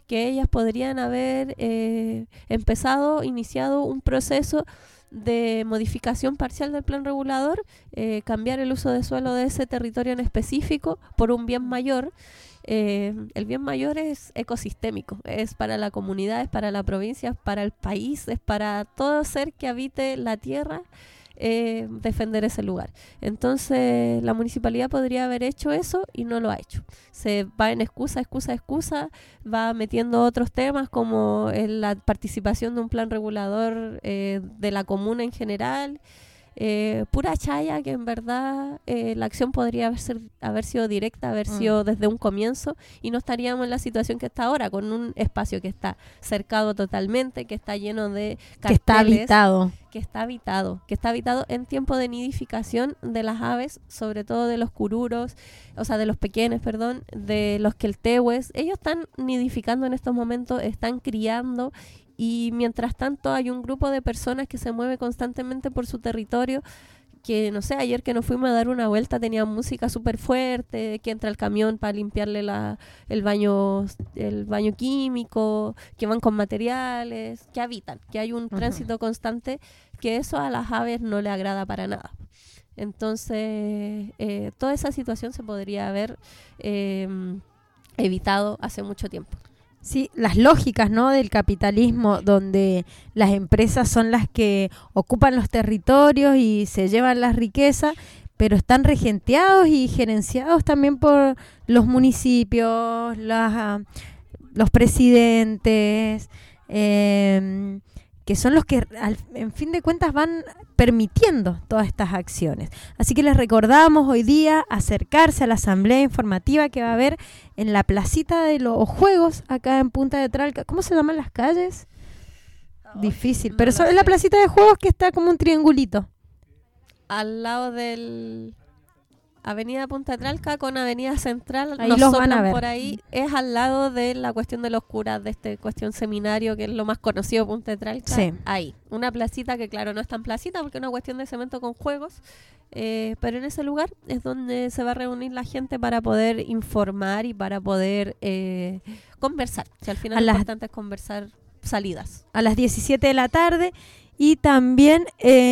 Speaker 7: que ellas podrían haber eh, empezado, iniciado un proceso de modificación parcial del plan regulador, eh, cambiar el uso de suelo de ese territorio en específico por un bien mayor. Eh, el bien mayor es ecosistémico, es para la comunidad, es para la provincia, es para el país, es para todo ser que habite la tierra. Eh, defender ese lugar. Entonces la municipalidad podría haber hecho eso y no lo ha hecho. Se va en excusa, excusa, excusa, va metiendo otros temas como en la participación de un plan regulador eh, de la comuna en general. Eh, pura chaya que en verdad eh, la acción podría haber, ser, haber sido directa, haber mm. sido desde un comienzo y no estaríamos en la situación que está ahora, con un espacio que está cercado totalmente, que está lleno de carteles,
Speaker 2: que está habitado
Speaker 7: que está habitado, que está habitado en tiempo de nidificación de las aves, sobre todo de los cururos, o sea de los pequeños, perdón, de los queltehues. Ellos están nidificando en estos momentos, están criando. Y mientras tanto hay un grupo de personas que se mueve constantemente por su territorio, que no sé, ayer que nos fuimos a dar una vuelta tenía música súper fuerte, que entra el camión para limpiarle la, el baño el baño químico, que van con materiales, que habitan, que hay un uh-huh. tránsito constante, que eso a las aves no le agrada para nada. Entonces, eh, toda esa situación se podría haber eh, evitado hace mucho tiempo.
Speaker 2: Sí, las lógicas, ¿no?, del capitalismo, donde las empresas son las que ocupan los territorios y se llevan las riquezas, pero están regenteados y gerenciados también por los municipios, las, uh, los presidentes, eh, que son los que, al, en fin de cuentas, van permitiendo todas estas acciones. Así que les recordamos hoy día acercarse a la asamblea informativa que va a haber en la placita de los juegos acá en Punta de Tralca. ¿Cómo se llaman las calles? Oh, Difícil, no pero eso es la placita de juegos que está como un triangulito.
Speaker 7: Al lado del Avenida Punta de Tralca con Avenida Central,
Speaker 2: ahí
Speaker 7: nos
Speaker 2: los
Speaker 7: soplan
Speaker 2: van a ver.
Speaker 7: Por ahí, es al lado de la cuestión de los curas, de este cuestión seminario, que es lo más conocido de Punta de Tralca.
Speaker 2: Sí.
Speaker 7: Ahí, una placita que claro, no es tan placita porque es una cuestión de cemento con juegos, eh, pero en ese lugar es donde se va a reunir la gente para poder informar y para poder eh, conversar. Si al final
Speaker 2: a
Speaker 7: lo
Speaker 2: las,
Speaker 7: importante es conversar salidas.
Speaker 2: A las diecisiete de la tarde y también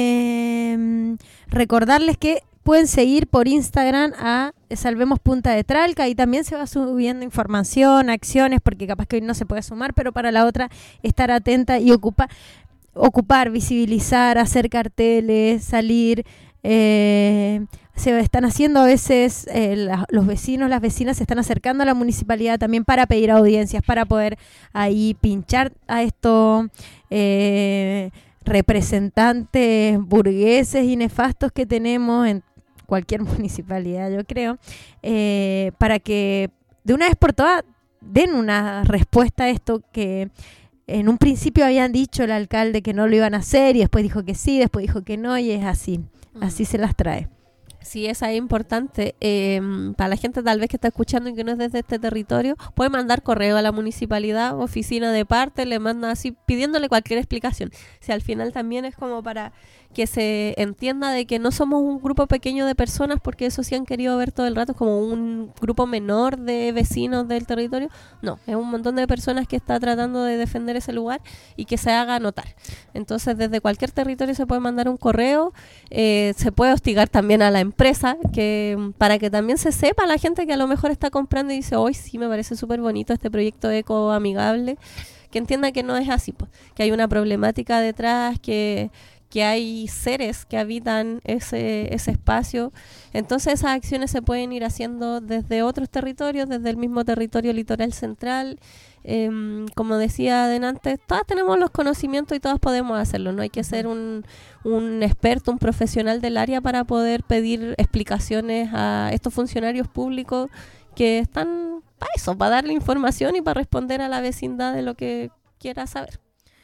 Speaker 2: eh, recordarles que pueden seguir por Instagram a Salvemos Punta de Tralca y también se va subiendo información, acciones, porque capaz que hoy no se puede sumar, pero para la otra estar atenta y ocupar, ocupar, visibilizar, hacer carteles, salir. Eh, se están haciendo a veces, eh, la, los vecinos, las vecinas se están acercando a la municipalidad también para pedir audiencias, para poder ahí pinchar a estos eh, representantes burgueses y nefastos que tenemos en cualquier municipalidad, yo creo, eh, para que de una vez por todas den una respuesta a esto que en un principio habían dicho el alcalde que no lo iban a hacer y después dijo que sí, después dijo que no y es así, mm. así se las trae.
Speaker 7: Sí, esa es importante. Eh, para la gente tal vez que está escuchando y que no es desde este territorio, puede mandar correo a la municipalidad, oficina de parte, le manda así pidiéndole cualquier explicación. Si al final también es como para que se entienda de que no somos un grupo pequeño de personas, porque eso sí han querido ver todo el rato como un grupo menor de vecinos del territorio. No, es un montón de personas que está tratando de defender ese lugar y que se haga notar. Entonces desde cualquier territorio se puede mandar un correo, eh, se puede hostigar también a la empresa, que para que también se sepa la gente que a lo mejor está comprando y dice, hoy sí me parece súper bonito este proyecto eco amigable, que entienda que no es así, pues, que hay una problemática detrás, que que hay seres que habitan ese, ese espacio. Entonces esas acciones se pueden ir haciendo desde otros territorios, desde el mismo territorio litoral central. Eh, como decía adelante, todas tenemos los conocimientos y todas podemos hacerlo. No hay que ser un, un experto, un profesional del área para poder pedir explicaciones a estos funcionarios públicos que están para eso, para darle información y para responder a la vecindad de lo que quiera saber.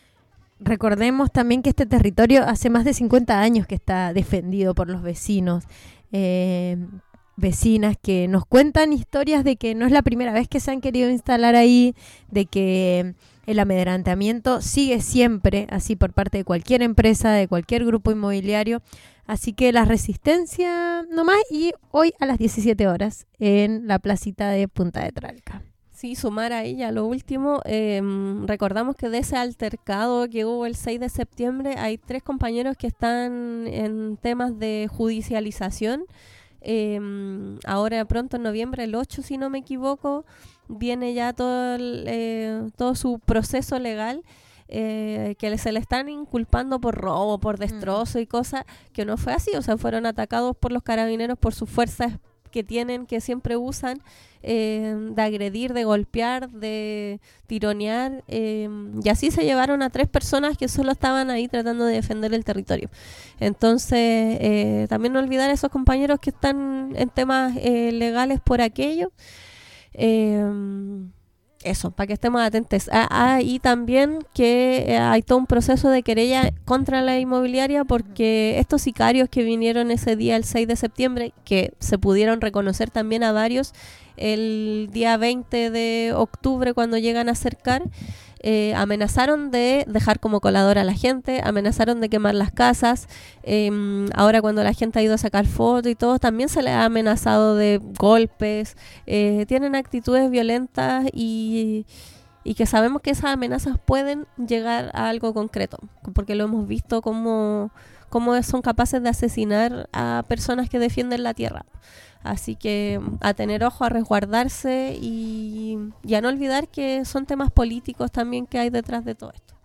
Speaker 2: Recordemos también que este territorio hace más de cincuenta años que está defendido por los vecinos, eh, vecinas que nos cuentan historias de que no es la primera vez que se han querido instalar ahí, de que el amedrentamiento sigue siempre así por parte de cualquier empresa, de cualquier grupo inmobiliario. Así que la resistencia nomás, y hoy a las diecisiete horas en la placita de Punta de Tralca.
Speaker 7: Sí, sumar a ella lo último. Eh, recordamos que de ese altercado que hubo el seis de septiembre hay tres compañeros que están en temas de judicialización. Eh, ahora pronto en noviembre, el ocho si no me equivoco, viene ya todo, el, eh, todo su proceso legal. Eh, que se le están inculpando por robo, por destrozo y cosas que no fue así. O sea, fueron atacados por los carabineros por sus fuerzas que tienen, que siempre usan, eh, de agredir, de golpear, de tironear, eh, y así se llevaron a tres personas que solo estaban ahí tratando de defender el territorio. Entonces, eh, también no olvidar a esos compañeros que están en temas eh, legales por aquello. Eh, Eso, para que estemos atentos. Ah, ah, y también que eh, hay todo un proceso de querella contra la inmobiliaria porque estos sicarios que vinieron ese día, el seis de septiembre, que se pudieron reconocer también a varios el día veinte de octubre cuando llegan a acercar, eh, amenazaron de dejar como colador a la gente, amenazaron de quemar las casas. Eh, ahora cuando la gente ha ido a sacar fotos y todo, también se les ha amenazado de golpes. Eh, tienen actitudes violentas y, y que sabemos que esas amenazas pueden llegar a algo concreto, porque lo hemos visto como, como son capaces de asesinar a personas que defienden la tierra. Así que a tener ojo, a resguardarse y, y a no olvidar que son temas políticos también que hay detrás de todo esto.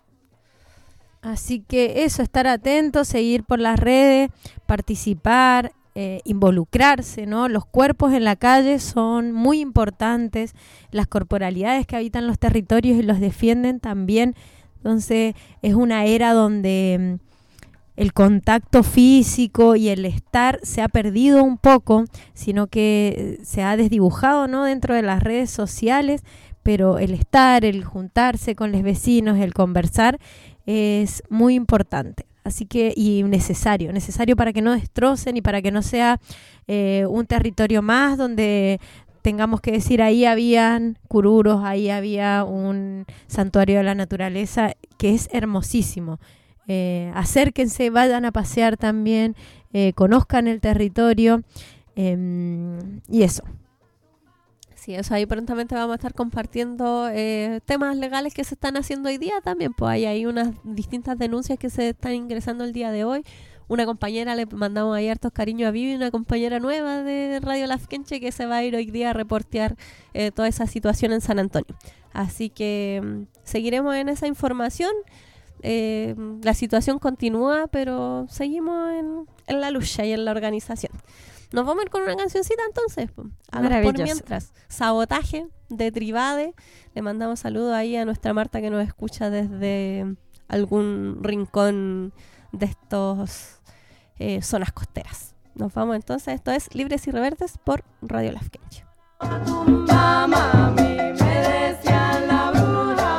Speaker 2: Así que eso, estar atentos, seguir por las redes, participar, eh, involucrarse, ¿no? Los cuerpos en la calle son muy importantes, las corporalidades que habitan los territorios y los defienden también. Entonces es una era donde el contacto físico y el estar se ha perdido un poco, sino que se ha desdibujado, ¿no? Dentro de las redes sociales, pero el estar, el juntarse con los vecinos, el conversar es muy importante. Así que, y necesario, necesario para que no destrocen y para que no sea eh, un territorio más donde tengamos que decir ahí habían cururos, ahí había un santuario de la naturaleza que es hermosísimo. Eh, acérquense, vayan a pasear también, eh, conozcan el territorio, eh, y eso.
Speaker 7: Sí, eso ahí prontamente vamos a estar compartiendo eh, temas legales que se están haciendo hoy día también. Pues hay, hay unas distintas denuncias que se están ingresando el día de hoy. Una compañera, le mandamos ahí hartos cariños a Vivi, una compañera nueva de Radio Lafkenche que se va a ir hoy día a reportear eh, toda esa situación en San Antonio. Así que um, seguiremos en esa información. Eh, la situación continúa, pero seguimos en, en la lucha y en la organización. Nos vamos a ir con una cancioncita entonces. A por mientras, Sabotaje de Tribade. Le mandamos saludos ahí a nuestra Marta que nos escucha desde algún rincón de estos eh, zonas costeras. Nos vamos entonces. Esto es Libres y Reverdes por Radio Lafkenche.
Speaker 5: Mamá, me decían la bruja.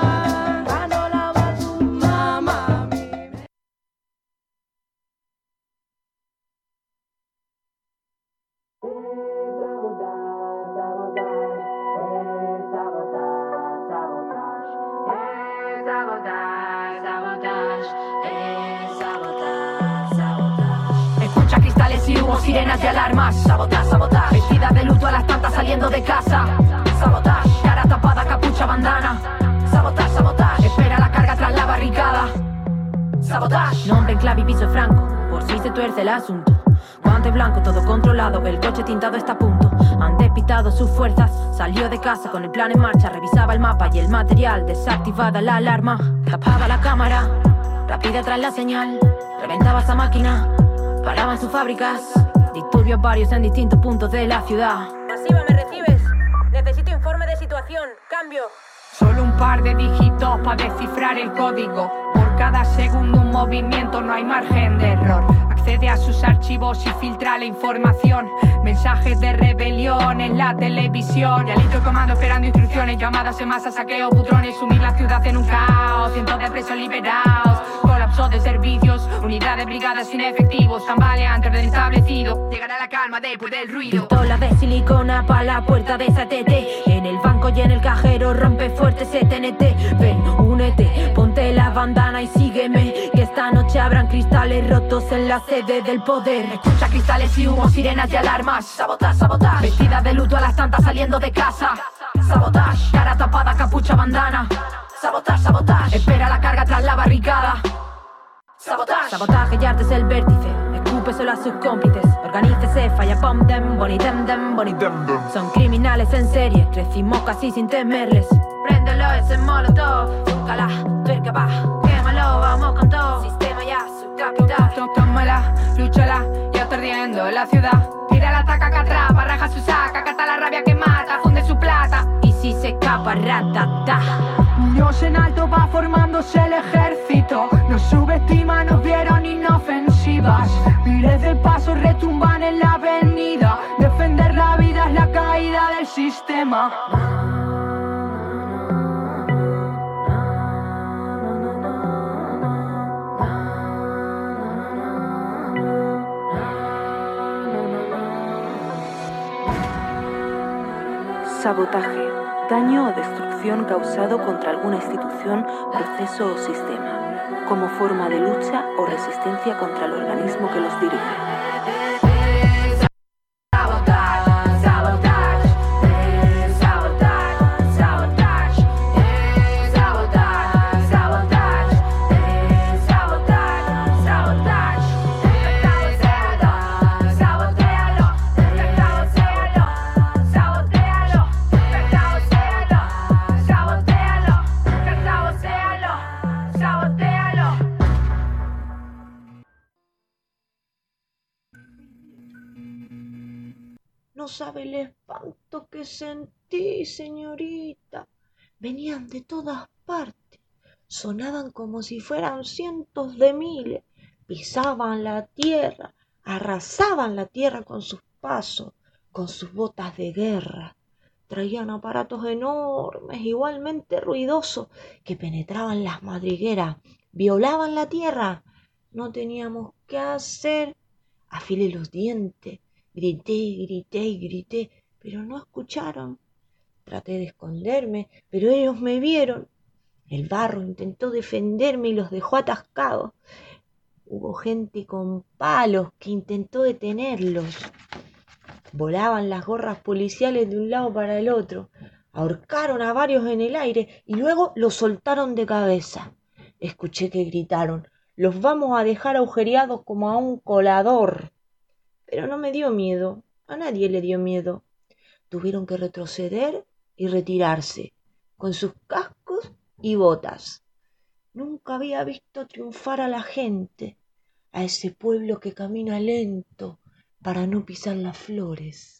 Speaker 11: Escucha cristales y humo, sirenas y alarmas. Sabotage, sabotage. Vestida de luto a las tantas saliendo de casa. Sabotage. Cara tapada, capucha, bandana. Sabotage, sabotage. Espera la carga tras la barricada. Sabotage. Nombre en clave y piso franco, por si se tuerce el asunto. Guante blanco, todo controlado, el coche tintado está a punto. Han despistado sus fuerzas, salió de casa con el plan en marcha. Revisaba el mapa y el material, desactivada la alarma. Tapaba la cámara, rápida tras la señal. Reventaba esa máquina, paraban sus fábricas. Disturbios varios en distintos puntos de la ciudad.
Speaker 12: Masiva, ¿me recibes? Necesito informe de situación, cambio.
Speaker 13: Solo un par de dígitos para descifrar el código. Por cada segundo un movimiento, no hay margen de error. Accede a sus archivos y filtra la información. Mensajes de rebelión en la televisión. Y alito el comando esperando instrucciones. Llamadas en masa, saqueo, putrones. Sumir la ciudad en un caos. Cientos de presos liberados. Colapso de servicios. Unidades, brigadas sin efectivos. Tambaleante orden establecido. Llegará la calma después del ruido.
Speaker 11: Pistola de silicona para la puerta de esa T T. En el banco y en el cajero rompe fuerte ese T N T. Ven, únete, ponte la bandana y sígueme. Que esta noche habrán cristales rotos en la sede del poder. Escucha cristales y humo, sirenas y alarmas. Sabotage, sabotage. Vestida de luto a las tantas saliendo de casa. Sabotage, cara tapada, capucha, bandana. Sabotage, sabotage, espera la carga tras la barricada. Sabotage, sabotaje y arte es el vértice. Escúpeselo a sus cómplices. Organícese, falla pom dem, boni dem dem, boni dem dem. Son criminales en serie, crecimos casi sin temerles. Préndelo ese molotov, tócala, tuerca va, quémalo, vamos con todo. Sistema ya, su capital.
Speaker 13: Tómala, lúchala, ya está ardiendo la ciudad. Tira la taca que atrapa, raja su saca, cata la rabia que mata, funde su plata.
Speaker 11: Y si se escapa, ratata.
Speaker 13: Puños en alto va formándose el ejército. Nos subestiman, nos vieron inofensivas. Miles de pasos retumban en la avenida. Defender la vida es la caída del sistema.
Speaker 14: Sabotaje, daño o destrucción causado contra alguna institución, proceso o sistema, como forma de lucha o resistencia contra el organismo que los dirige.
Speaker 9: No sabe el espanto que sentí, señorita. Venían de todas partes, sonaban como si fueran cientos de miles, pisaban la tierra, arrasaban la tierra con sus pasos, con sus botas de guerra. Traían aparatos enormes, igualmente ruidosos, que penetraban las madrigueras, violaban la tierra. No teníamos qué hacer. Afilé los dientes, grité, grité y grité, pero no escucharon. Traté de esconderme, pero ellos me vieron. El barro intentó defenderme y los dejó atascados. Hubo gente con palos que intentó detenerlos. Volaban las gorras policiales de un lado para el otro. Ahorcaron a varios en el aire y luego los soltaron de cabeza. Escuché que gritaron: «Los vamos a dejar agujereados como a un colador». Pero no me dio miedo, a nadie le dio miedo. Tuvieron que retroceder y retirarse, con sus cascos y botas. Nunca había visto triunfar a la gente, a ese pueblo que camina lento para no pisar las flores.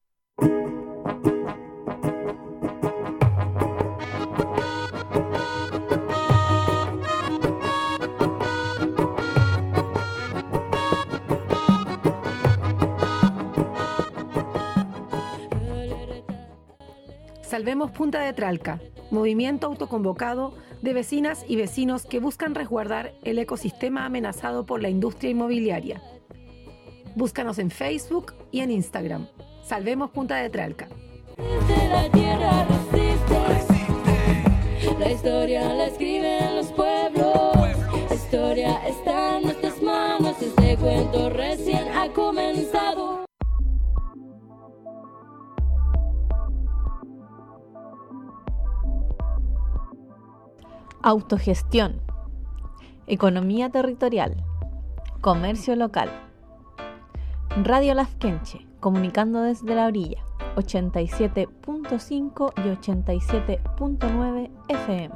Speaker 3: Salvemos Punta de Tralca, movimiento autoconvocado de vecinas y vecinos que buscan resguardar el ecosistema amenazado por la industria inmobiliaria. Búscanos en Facebook y en Instagram. Salvemos Punta de Tralca.
Speaker 15: La tierra resiste, resiste. La historia la escriben los pueblos. La historia está en nuestras manos. Este cuento recién ha comenzado.
Speaker 16: Autogestión, economía territorial, comercio local. Radio Lafkenche, comunicando desde la orilla, ochenta y siete punto cinco y ochenta y siete punto nueve F M.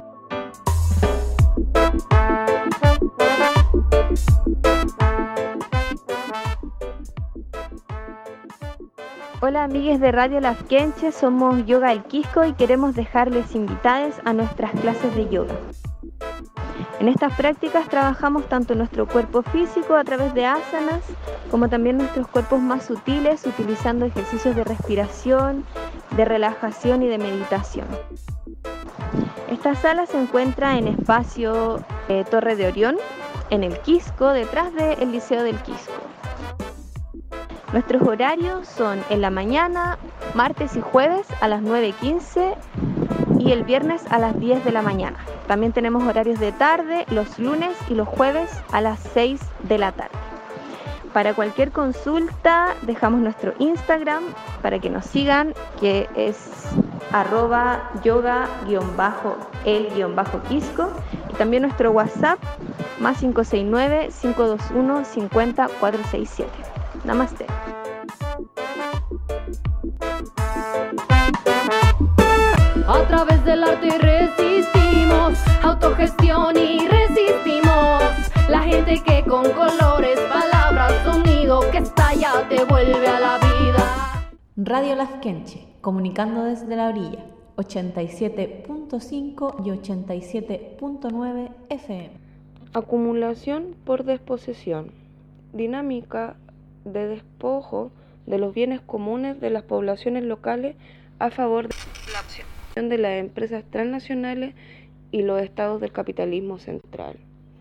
Speaker 17: Hola amigues de Radio Lafkenche, somos Yoga El Quisco y queremos dejarles invitados a nuestras clases de yoga. En estas prácticas trabajamos tanto nuestro cuerpo físico a través de asanas, como también nuestros cuerpos más sutiles, utilizando ejercicios de respiración, de relajación y de meditación. Esta sala se encuentra en espacio eh, Torre de Orión, en El Quisco, detrás del Liceo del Quisco. Nuestros horarios son en la mañana, martes y jueves a las nueve y quince y el viernes a las diez de la mañana. También tenemos horarios de tarde los lunes y los jueves a las seis de la tarde. Para cualquier consulta dejamos nuestro Instagram para que nos sigan, que es arroba yoga guión bajo el guión bajo quisco, y también nuestro WhatsApp más cinco seis nueve, cinco dos uno, cinco cero, cuatro seis siete. Namaste.
Speaker 15: A través del arte resistimos, autogestión y resistimos. La gente que con colores, palabras, sonido que estalla te vuelve a la vida.
Speaker 16: Radio Lafkenche, comunicando desde la orilla, ochenta y siete punto cinco y ochenta y siete punto nueve F M.
Speaker 18: Acumulación por desposesión. Dinámica de despojo de los bienes comunes de las poblaciones locales a favor de la acción de las empresas transnacionales y los estados del capitalismo central.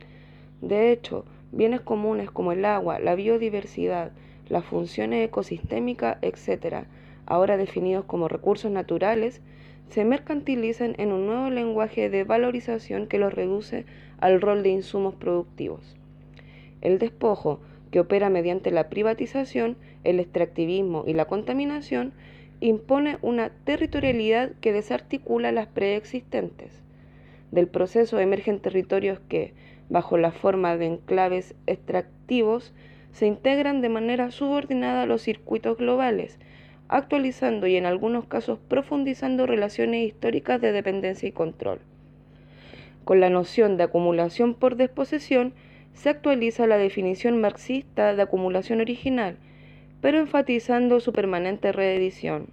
Speaker 18: De hecho, bienes comunes como el agua, la biodiversidad, las funciones ecosistémicas, etcétera, ahora definidos como recursos naturales, se mercantilizan en un nuevo lenguaje de valorización que los reduce al rol de insumos productivos. El despojo, que opera mediante la privatización, el extractivismo y la contaminación, impone una territorialidad que desarticula las preexistentes. Del proceso emergen territorios que, bajo la forma de enclaves extractivos, se integran de manera subordinada a los circuitos globales, actualizando y en algunos casos profundizando relaciones históricas de dependencia y control. Con la noción de acumulación por desposesión se actualiza la definición marxista de acumulación original, pero enfatizando su permanente reedición.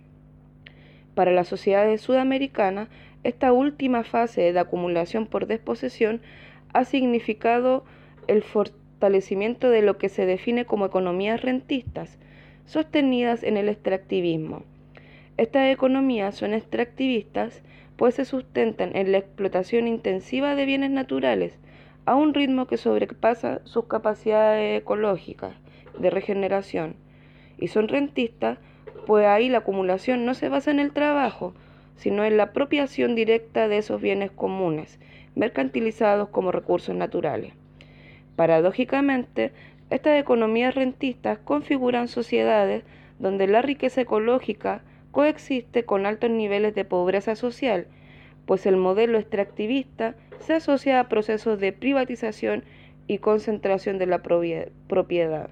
Speaker 18: Para las sociedades sudamericanas, esta última fase de acumulación por desposesión ha significado el fortalecimiento de lo que se define como economías rentistas, sostenidas en el extractivismo. Estas economías son extractivistas, pues se sustentan en la explotación intensiva de bienes naturales, a un ritmo que sobrepasa sus capacidades ecológicas de regeneración, y son rentistas, pues ahí la acumulación no se basa en el trabajo, sino en la apropiación directa de esos bienes comunes, mercantilizados como recursos naturales. Paradójicamente, estas economías rentistas configuran sociedades donde la riqueza ecológica coexiste con altos niveles de pobreza social, pues el modelo extractivista se asocia a procesos de privatización y concentración de la propiedad.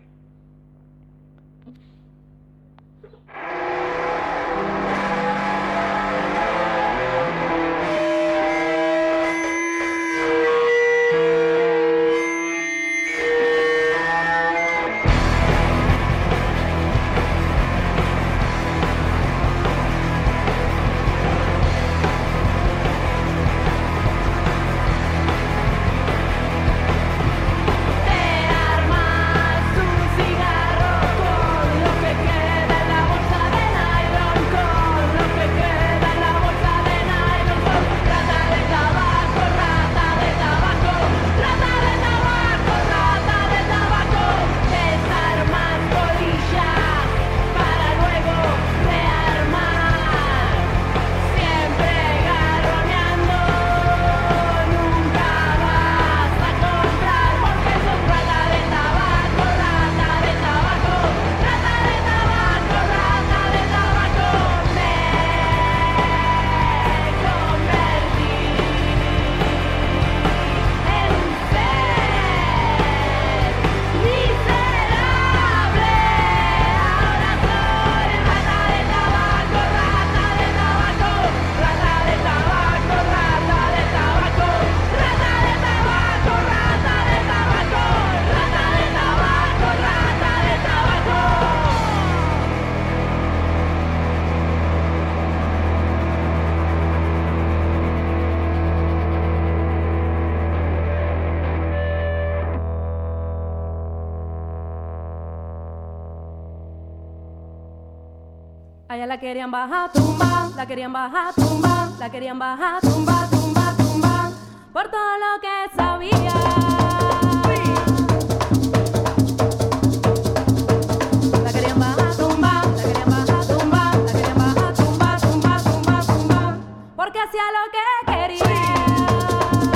Speaker 5: Allá la querían bajar, tumba, la querían bajar, tumba, la querían bajar, tumba, tumba, tumba, por todo lo que sabía. La querían bajar, tumba, la querían bajar, tumba, la querían bajar, tumba, tumba, tumba, tumba, porque hacía lo que quería.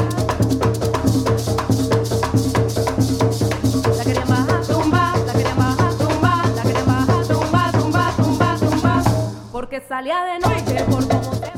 Speaker 5: La querían bajar, tumba, la querían bajar. porque salía de noche por cómo se...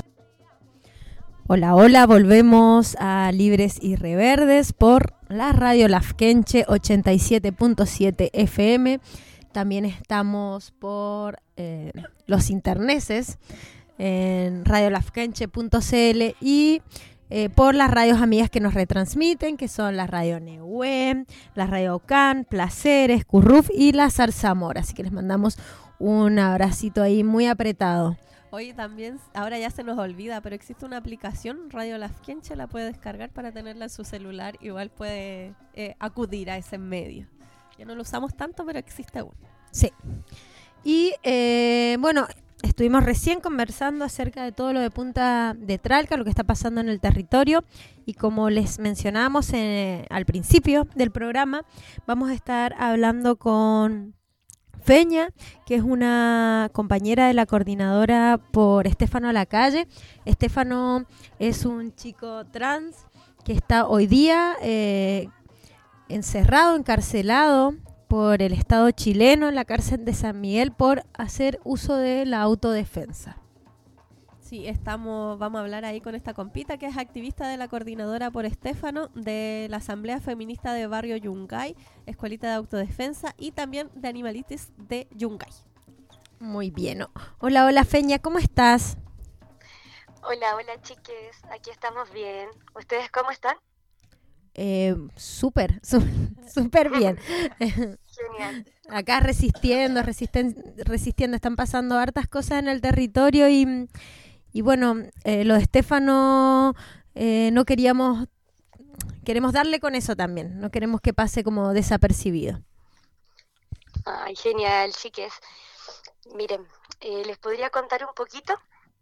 Speaker 2: Hola, hola, volvemos a Libres y Reverdes por la radio Lafkenche ochenta y siete punto siete F M. También estamos por eh, los interneses en radio lafkenche punto c l y eh, por las radios amigas que nos retransmiten, que son la radio Nehuen, la radio Can, Placeres, Curruf y la Zarzamora. Así que les mandamos un abracito ahí muy apretado.
Speaker 7: Hoy también, ahora ya se nos olvida, pero existe una aplicación, Radio Lafkenche, la puede descargar para tenerla en su celular. Igual puede eh, acudir a ese medio. Ya no lo usamos tanto, pero existe aún.
Speaker 2: Sí. Y eh, bueno, estuvimos recién conversando acerca de todo lo de Punta de Tralca, lo que está pasando en el territorio. Y como les mencionamos eh, al principio del programa, vamos a estar hablando con Feña, que es una compañera de la coordinadora por Estefano Lacalle. Estefano es un chico trans que está hoy día eh, encerrado, encarcelado por el Estado chileno en la cárcel de San Miguel por hacer uso de la autodefensa.
Speaker 7: Sí, estamos, vamos a hablar ahí con esta compita que es activista de la coordinadora por Estefano de la Asamblea Feminista de Barrio Yungay, Escuelita de Autodefensa y también de Animalitis de Yungay.
Speaker 2: Muy bien. Hola, hola Feña, ¿cómo estás?
Speaker 19: Hola, hola chiques, aquí estamos bien. ¿Ustedes cómo están?
Speaker 2: Eh, súper, súper bien.
Speaker 19: Genial.
Speaker 2: Acá resistiendo, resisten, resistiendo, están pasando hartas cosas en el territorio y... Y bueno, eh, lo de Estefano eh, no queríamos, queremos darle con eso también, no queremos que pase como desapercibido.
Speaker 19: Ay, genial, chiques. Miren, eh, les podría contar un poquito,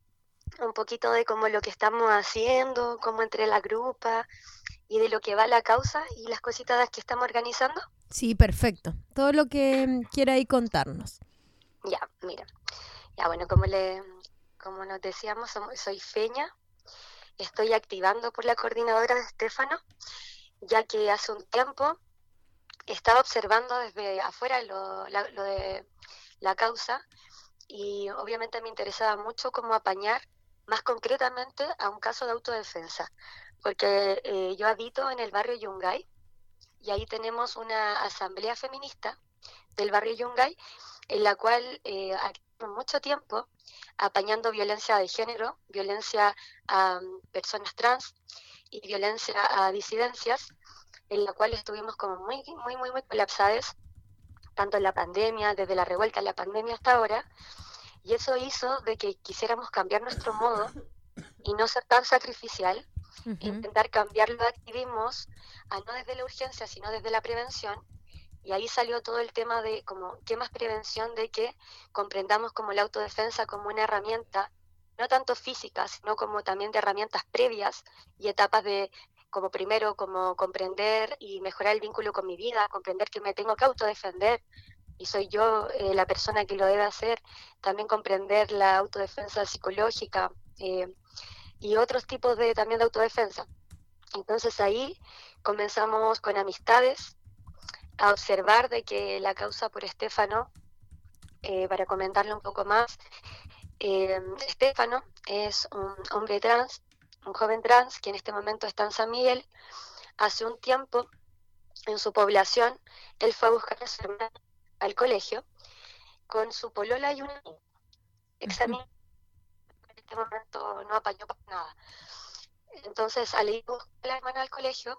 Speaker 19: un poquito de cómo lo que estamos haciendo, cómo entré la grupa y de lo que va la causa y las cositas que estamos organizando.
Speaker 2: Sí, perfecto. Todo lo que quiera ahí contarnos.
Speaker 19: Ya, mira. Ya, bueno, como le... Como nos decíamos, soy Feña, estoy activando por la coordinadora de Estefano, ya que hace un tiempo estaba observando desde afuera lo, la, lo de la causa y obviamente me interesaba mucho cómo apañar más concretamente a un caso de autodefensa, porque eh, yo habito en el barrio Yungay y ahí tenemos una asamblea feminista del barrio Yungay en la cual eh, activamos mucho tiempo apañando violencia de género, violencia a um, personas trans y violencia a disidencias, en la cual estuvimos como muy, muy, muy, muy colapsadas, tanto en la pandemia, desde la revuelta en la pandemia hasta ahora, y eso hizo de que quisiéramos cambiar nuestro modo y no ser tan sacrificial, uh-huh. Intentar cambiar los activismos a no desde la urgencia, sino desde la prevención. Y ahí salió todo el tema de como qué más prevención de que comprendamos como la autodefensa como una herramienta, no tanto física, sino como también de herramientas previas y etapas de, como primero, como comprender y mejorar el vínculo con mi vida, comprender que me tengo que autodefender y soy yo eh, la persona que lo debe hacer, también comprender la autodefensa psicológica eh, y otros tipos de también de autodefensa. Entonces ahí comenzamos con amistades, a observar de que la causa por Estefano, eh, para comentarle un poco más, eh, Estefano es un hombre trans, un joven trans que en este momento está en San Miguel. Hace un tiempo, en su población, él fue a buscar a su hermana al colegio con su polola y un amigo. Examen, en este momento no apañó para nada. Entonces, al ir a buscar a la hermana al colegio,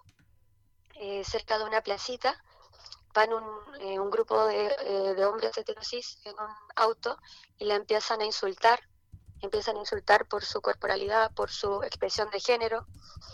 Speaker 19: eh, cerca de una placita, van un, eh, un grupo de, eh, de hombres heterosis en un auto y la empiezan a insultar, empiezan a insultar por su corporalidad, por su expresión de género.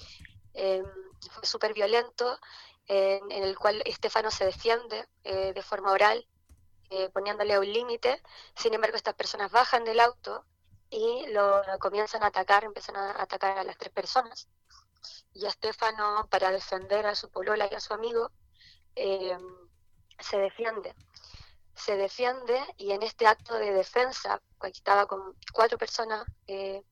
Speaker 19: Eh, fue súper violento, eh, en el cual Estefano se defiende eh, de forma oral, eh, poniéndole un límite. Sin embargo, estas personas bajan del auto y lo, lo comienzan a atacar, empiezan a atacar a las tres personas. Y a Estefano, para defender a su polola y a su amigo, eh, se defiende, se defiende y en este acto de defensa, aquí estaba con cuatro personas, eh,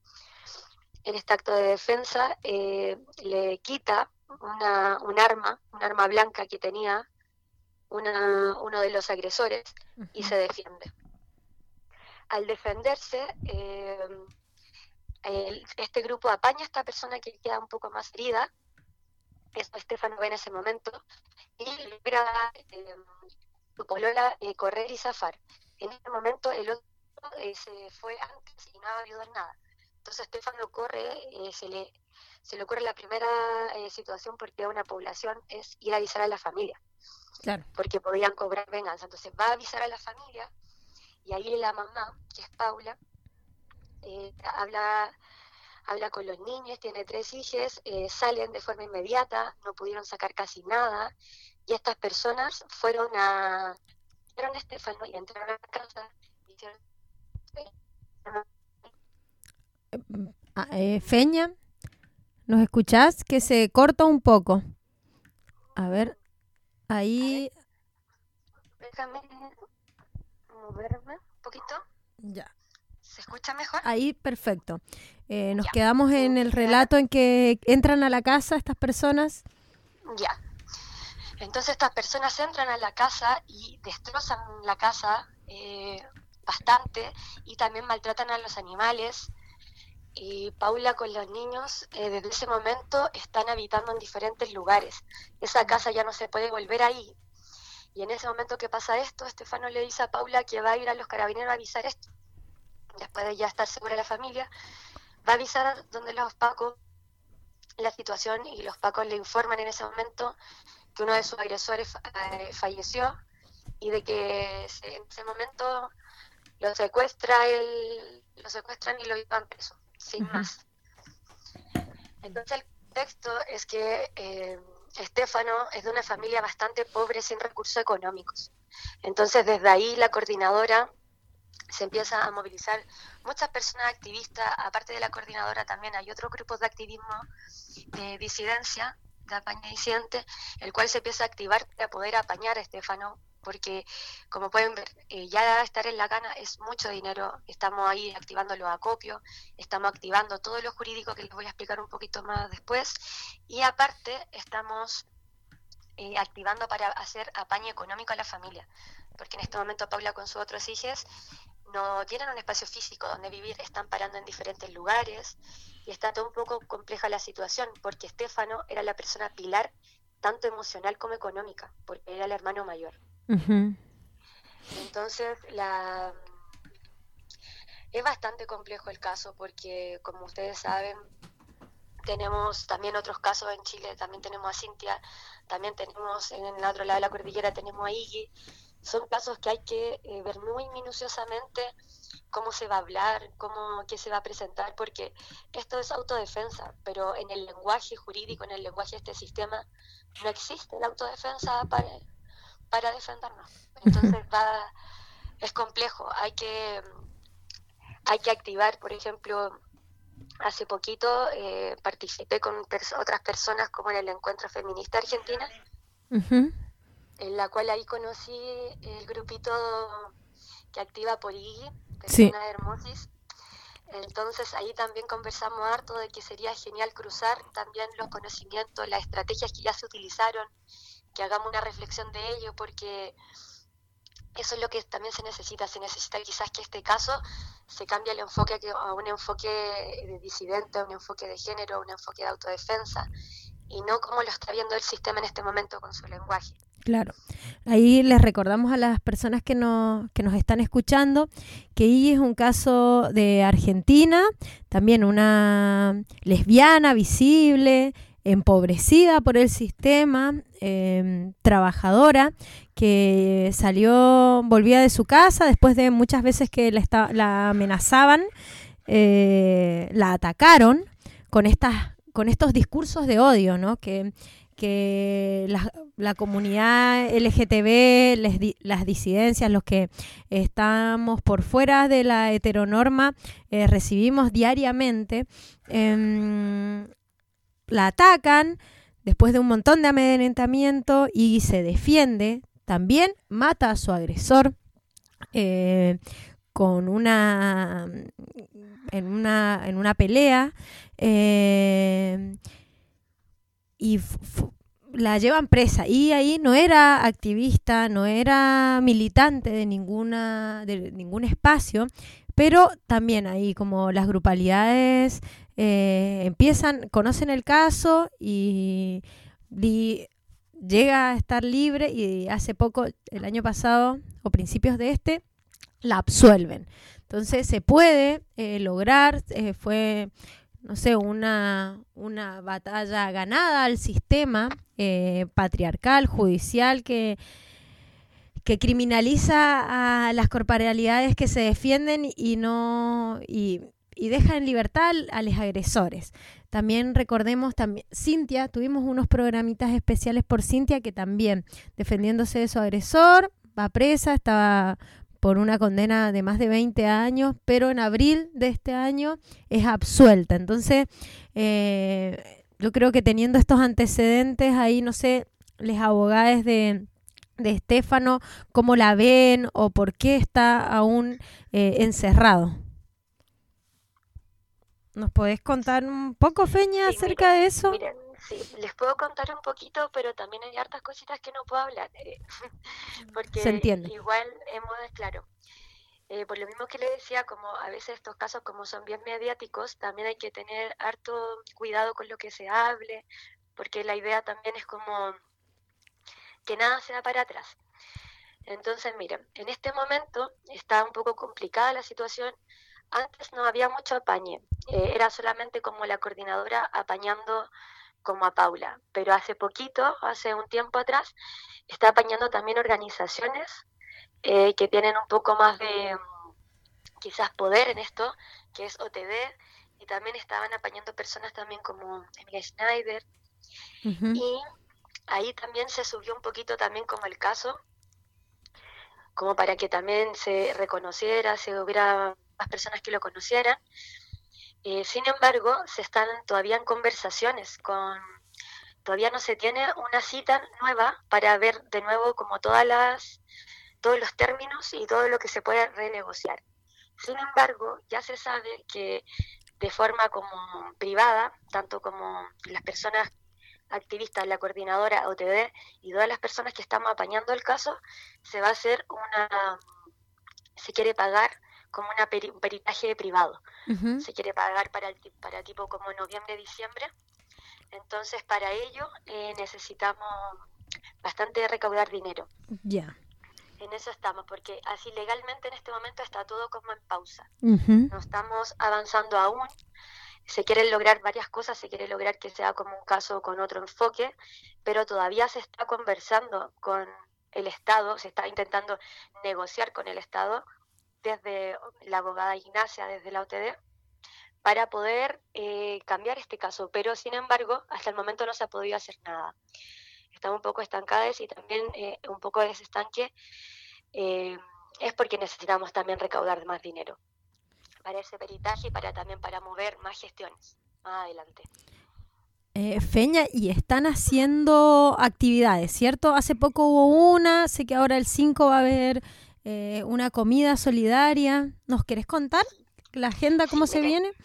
Speaker 19: en este acto de defensa eh, le quita una, un arma, un arma blanca que tenía una, uno de los agresores y se defiende. al defenderse, eh, el- este grupo apaña a esta persona que queda un poco más herida, es Estefano B en ese momento, y logra eh, su polola eh, correr y zafar. En ese momento el otro eh, se fue antes y no va a ayudar nada. Entonces Estefano corre, eh, se le se le ocurre la primera eh, situación porque una población es ir a avisar a la familia,
Speaker 2: Claro.
Speaker 19: porque podían cobrar venganza. Entonces va a avisar a la familia y ahí la mamá, que es Paula, eh, habla habla con los niños, tiene tres hijos, eh, salen de forma inmediata, no pudieron sacar casi nada, y estas personas fueron a fueron a Estefano y entraron a la casa y hicieron
Speaker 2: Ah, eh, Feña, ¿nos escuchás? Que se corta un poco. A ver, ahí...
Speaker 19: déjame moverme un poquito.
Speaker 2: Ya.
Speaker 19: ¿Se escucha mejor?
Speaker 2: Ahí, perfecto. Eh, nos quedamos en el relato en que entran a la casa estas personas.
Speaker 19: Ya. Entonces estas personas entran a la casa y destrozan la casa eh, bastante y también maltratan a los animales. Y Paula con los niños eh, desde ese momento están habitando en diferentes lugares. Esa casa ya no se puede volver ahí. Y en ese momento que pasa esto, Estefano le dice a Paula que va a ir a los carabineros a avisar esto. Después de ya estar segura la familia, va a avisar donde los pacos la situación y los pacos le informan en ese momento que uno de sus agresores eh, falleció y de que se, en ese momento lo secuestra el, lo secuestran y lo llevan preso, sin
Speaker 2: Ujú.
Speaker 19: más. Entonces el contexto es que eh, Estefano es de una familia bastante pobre, sin recursos económicos. Entonces desde ahí la coordinadora se empieza a movilizar muchas personas activistas. Aparte de la coordinadora también hay otros grupos de activismo de disidencia, de apaña disidente, el cual se empieza a activar para poder apañar a Estefano, porque como pueden ver, eh, ya estar en la cana es mucho dinero. Estamos ahí activando los acopios, estamos activando todo lo jurídico que les voy a explicar un poquito más después, y aparte estamos eh, activando para hacer apaño económico a la familia, porque en este momento Paula con sus otros hijos no tienen un espacio físico donde vivir, están parando en diferentes lugares y está todo un poco compleja la situación, porque Estefano era la persona pilar tanto emocional como económica, porque era el hermano mayor.
Speaker 2: Ujú.
Speaker 19: Entonces la es bastante complejo el caso, porque como ustedes saben, tenemos también otros casos en Chile, también tenemos a Cintia, también tenemos en el otro lado de la cordillera tenemos a Iggy. Son casos que hay que eh, ver muy minuciosamente cómo se va a hablar, cómo qué se va a presentar, porque esto es autodefensa, pero en el lenguaje jurídico, en el lenguaje de este sistema, no existe la autodefensa para, para defendernos. Entonces va, es complejo, hay que, hay que activar, por ejemplo, hace poquito eh, participé con pers- otras personas como en el Encuentro Feminista Argentina,
Speaker 2: Ujú.
Speaker 19: en la cual ahí conocí el grupito que activa por I G I,
Speaker 2: Sí.
Speaker 19: Persona de Hermosis. Entonces ahí también conversamos harto de que sería genial cruzar también los conocimientos, las estrategias que ya se utilizaron, que hagamos una reflexión de ello, porque eso es lo que también se necesita. Se necesita quizás que este caso se cambie el enfoque a que- a un enfoque de disidente, a un enfoque de género, a un enfoque de autodefensa, y no como lo está viendo el sistema en este momento con su lenguaje.
Speaker 2: Claro. Ahí les recordamos a las personas que nos, que nos están escuchando que Iggy es un caso de Argentina, también una lesbiana visible, empobrecida por el sistema, eh, trabajadora, que salió, volvía de su casa después de muchas veces que la, esta- la amenazaban, eh, la atacaron con estas, con estos discursos de odio, ¿no? Que que la, la comunidad L G T B, les di- las disidencias, los que estamos por fuera de la heteronorma, eh, recibimos diariamente, em, la atacan después de un montón de amedrentamiento y se defiende, también mata a su agresor eh, con una en una en una pelea, eh, y f- f- la llevan presa y ahí no era activista, no era militante de ninguna de ningún espacio, pero también ahí como las grupalidades eh, empiezan, conocen el caso y, y llega a estar libre y hace poco, el año pasado o principios de este, la absuelven. Entonces se puede eh, lograr, eh, fue... no sé, una, una batalla ganada al sistema eh, patriarcal, judicial, que, que criminaliza a las corporalidades que se defienden y no y, y deja en libertad a los agresores. También recordemos, también Cintia, tuvimos unos programitas especiales por Cintia, que también, defendiéndose de su agresor, va presa, estaba por una condena de más de veinte años, pero en abril de este año es absuelta. Entonces, eh, yo creo que teniendo estos antecedentes ahí, no sé, les abogados de, de Estéfano, cómo la ven o por qué está aún eh, encerrado. ¿Nos podés contar un poco, Feña,
Speaker 19: Sí,
Speaker 2: acerca
Speaker 19: miren,
Speaker 2: de eso?
Speaker 19: Miren, sí, les puedo contar un poquito, pero también hay hartas cositas que no puedo hablar, eh, porque
Speaker 2: Se entiende.
Speaker 19: igual hemos, claro, eh, por lo mismo que le decía, como a veces estos casos como son bien mediáticos, también hay que tener harto cuidado con lo que se hable, porque la idea también es como que nada se da para atrás. Entonces, miren, en este momento está un poco complicada la situación. Antes no había mucho apañe, eh, era solamente como la coordinadora apañando como a Paula, pero hace poquito, hace un tiempo atrás, está apañando también organizaciones eh, que tienen un poco más de mm, quizás poder en esto, que es O T D, y también estaban apañando personas también como Emilia Schneider,
Speaker 2: Uh-huh.
Speaker 19: y ahí también se subió un poquito también como el caso, como para que también se reconociera, se hubiera más personas que lo conocieran. Eh, sin embargo, se están todavía en conversaciones con, todavía no se tiene una cita nueva para ver de nuevo como todas las, todos los términos y todo lo que se puede renegociar. Sin embargo, ya se sabe que de forma como privada, tanto como las personas activistas, la coordinadora O T D y todas las personas que estamos apañando el caso, se va a hacer una, se quiere pagar como una peri, un peritaje privado.
Speaker 2: Uh-huh.
Speaker 19: Se quiere pagar para, el, para tipo como noviembre, diciembre. Entonces, para ello eh, necesitamos bastante recaudar dinero.
Speaker 2: Ya.
Speaker 19: En eso estamos, porque así legalmente en este momento está todo como en pausa.
Speaker 2: Uh-huh.
Speaker 19: No estamos avanzando aún. Se quieren lograr varias cosas, se quiere lograr que sea como un caso con otro enfoque, pero todavía se está conversando con el Estado, se está intentando negociar con el Estado desde la abogada Ignacia, desde la O T D, para poder eh, cambiar este caso, pero sin embargo, hasta el momento no se ha podido hacer nada. Estamos un poco estancadas y también eh, un poco de ese estanque eh, es porque necesitamos también recaudar más dinero para ese peritaje y para también para mover más gestiones más adelante.
Speaker 2: Eh, Feña, y están haciendo actividades, ¿cierto? Hace poco hubo una, sé que ahora el cinco va a haber eh, una comida solidaria. ¿Nos querés contar la agenda, cómo
Speaker 19: Sí,
Speaker 2: se
Speaker 19: miren,
Speaker 2: viene?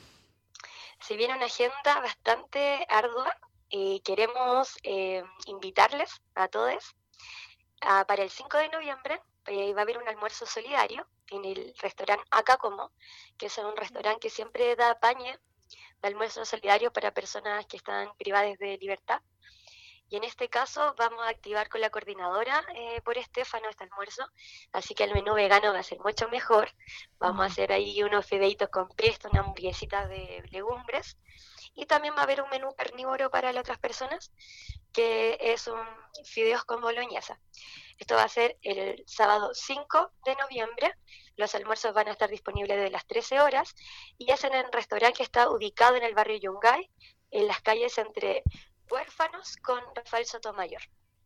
Speaker 19: se viene una agenda bastante ardua y queremos eh, invitarles a todos a, para el cinco de noviembre. Eh, va a haber un almuerzo solidario en el restaurante Acá Como, que es un restaurante que siempre da pañe de almuerzo solidario para personas que están privadas de libertad. Y en este caso vamos a activar con la coordinadora eh, por Estéfano este almuerzo, así que el menú vegano va a ser mucho mejor. Vamos a hacer ahí unos fideitos con pesto, una hamburguesita de legumbres, y también va a haber un menú carnívoro para las otras personas, que es un fideos con boloñesa. Esto va a ser el sábado cinco de noviembre. Los almuerzos van a estar disponibles desde las trece horas y es en el restaurante que está ubicado en el barrio Yungay, en las calles entre Huérfanos con Rafael Sotomayor.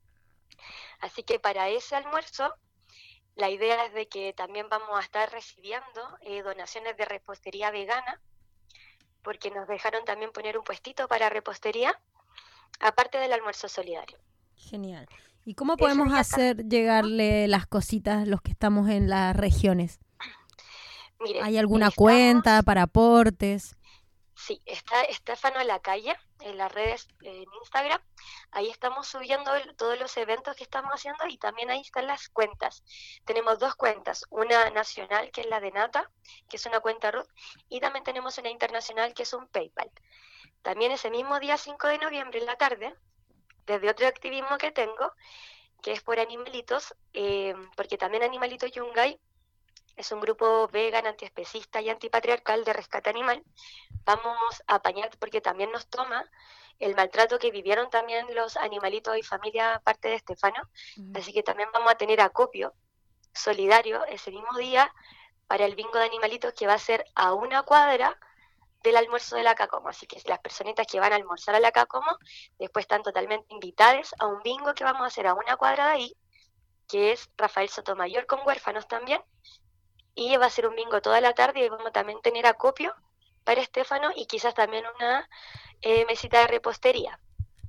Speaker 19: Así que para ese almuerzo, la idea es de que también vamos a estar recibiendo eh, donaciones de repostería vegana, porque nos dejaron también poner un puestito para repostería, aparte del almuerzo solidario.
Speaker 2: Genial. ¿Y cómo podemos hacer llegarle las cositas los que estamos en las regiones?
Speaker 19: Mire,
Speaker 2: ¿Hay alguna
Speaker 19: estamos,
Speaker 2: cuenta para aportes?
Speaker 19: Sí, está Estéfano en la calle, en las redes, en Instagram, Ahí estamos subiendo el- todos los eventos que estamos haciendo y también ahí están las cuentas. Tenemos dos cuentas, una nacional que es la de Nata, que es una cuenta root, y también tenemos una internacional que es un PayPal. También ese mismo día cinco de noviembre en la tarde, desde otro activismo que tengo, que es por animalitos, eh, porque también Animalitos Yungay es un grupo vegan, antiespecista y antipatriarcal de rescate animal. Vamos a apañar porque también nos toma el maltrato que vivieron también los animalitos y familia parte de Estefano, así que también vamos a tener acopio solidario ese mismo día para el bingo de animalitos que va a ser a una cuadra del almuerzo de la Cacomo, así que las personitas que van a almorzar a la Cacomo después están totalmente invitadas a un bingo que vamos a hacer a una cuadra de ahí, que es Rafael Sotomayor con huérfanos también, y va a ser un bingo toda la tarde y vamos a también tener acopio para Estefano y quizás también una eh, mesita de repostería.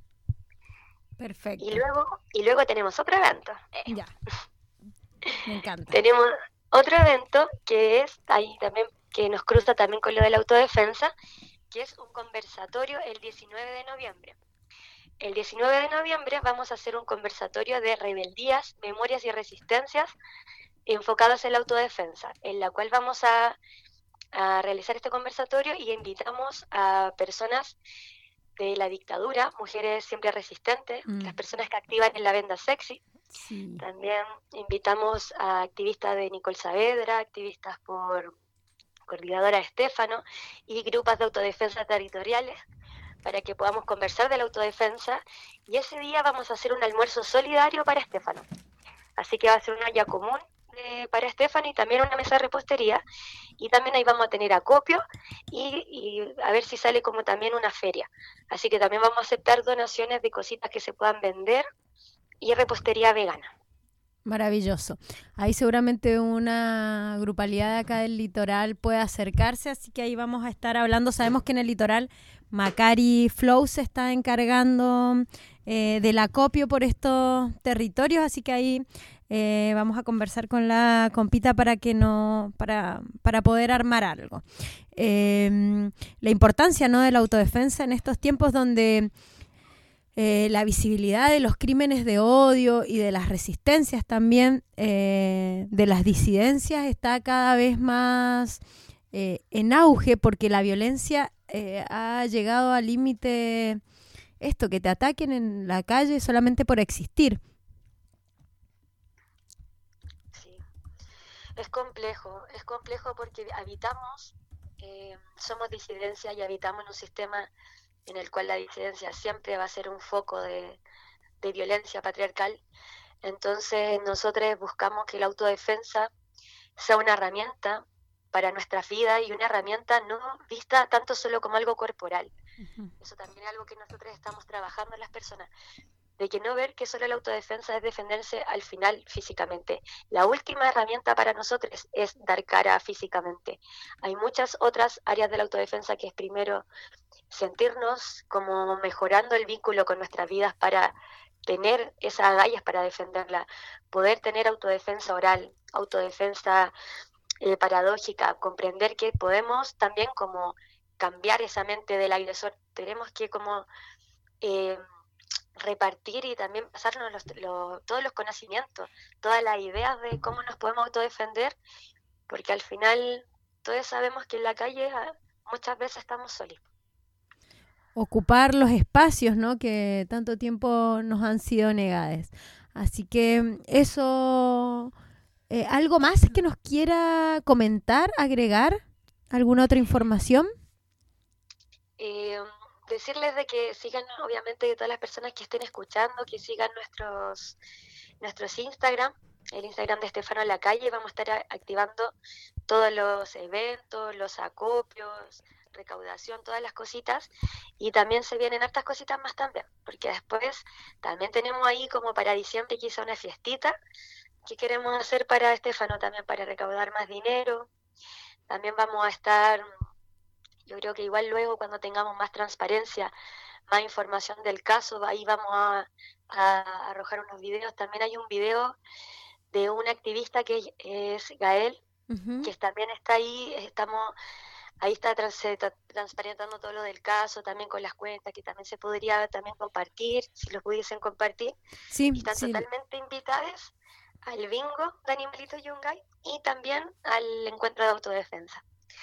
Speaker 2: Perfecto.
Speaker 19: Y luego, y luego tenemos otro evento. Eh,
Speaker 2: Ya. Me encanta.
Speaker 19: Tenemos otro evento que es ahí también, que nos cruza también con lo de la autodefensa, que es un conversatorio el diecinueve de noviembre. El diecinueve de noviembre vamos a hacer un conversatorio de rebeldías, memorias y resistencias enfocados en la autodefensa, en la cual vamos a, a realizar este conversatorio y invitamos a personas de la dictadura, mujeres siempre resistentes,
Speaker 2: Mm.
Speaker 19: las personas que activan en la venda sexy.
Speaker 2: Sí.
Speaker 19: También invitamos a activistas de Nicole Saavedra, activistas por Coordinadora Estefano y grupos de autodefensa territoriales para que podamos conversar de la autodefensa, y ese día vamos a hacer un almuerzo solidario para Estefano. Así que va a ser una olla común eh, para Estefano y también una mesa de repostería, y también ahí vamos a tener acopio y, y a ver si sale como también una feria. Así que también vamos a aceptar donaciones de cositas que se puedan vender y repostería vegana.
Speaker 2: Maravilloso. Ahí seguramente una grupalidad de acá del litoral puede acercarse, así que ahí vamos a estar hablando. Sabemos que en el litoral Macari Flow se está encargando eh, del acopio por estos territorios, así que ahí eh, vamos a conversar con la compita para que no, para, para poder armar algo. Eh, la importancia, ¿no?, de la autodefensa en estos tiempos donde Eh, la visibilidad de los crímenes de odio y de las resistencias también, eh, de las disidencias, está cada vez más eh, en auge, porque la violencia eh, ha llegado al límite, esto, que te ataquen en la calle solamente por existir.
Speaker 19: Es complejo, es complejo porque habitamos, eh, somos disidencia y habitamos en un sistema en el cual la disidencia siempre va a ser un foco de, de violencia patriarcal. Entonces nosotros buscamos que la autodefensa sea una herramienta para nuestra vida y una herramienta no vista tanto solo como algo corporal. Uh-huh. Eso también es algo que nosotros estamos trabajando en las personas, de que no ver que solo la autodefensa es defenderse al final físicamente. La última herramienta para nosotros es dar cara físicamente. Hay muchas otras áreas de la autodefensa que es primero sentirnos como mejorando el vínculo con nuestras vidas para tener esas agallas para defenderla, poder tener autodefensa oral, autodefensa eh, paradójica, comprender que podemos también como cambiar esa mente del agresor. Tenemos que como eh, repartir y también pasarnos los, los, todos los conocimientos, todas las ideas de cómo nos podemos autodefender, porque al final todos sabemos que en la calle muchas veces estamos solos.
Speaker 2: Ocupar los espacios, ¿no?, que tanto tiempo nos han sido negados. Así que eso, eh, ¿algo más que nos quiera comentar, agregar? ¿Alguna otra información?
Speaker 19: Eh, decirles de que sigan, obviamente, de todas las personas que estén escuchando, que sigan nuestros nuestros Instagram, el Instagram de Estefano Lacalle. Vamos a estar a, activando todos los eventos, los acopios, recaudación, todas las cositas, y también se vienen hartas cositas más también, porque después también tenemos ahí como para diciembre quizá una fiestita que queremos hacer para Estefano también, para recaudar más dinero. También vamos a estar, yo creo que igual luego cuando tengamos más transparencia, más información del caso, ahí vamos a, a arrojar unos videos. También hay un video de un activista que es Gael, uh-huh. que también está ahí, estamos ahí está trans- se está transparentando todo lo del caso, también con las cuentas, que también se podría también compartir, si lo pudiesen compartir.
Speaker 2: Sí,
Speaker 19: Y están
Speaker 2: sí.
Speaker 19: totalmente invitadas al bingo de Animalitos Yungay y también al encuentro de autodefensa.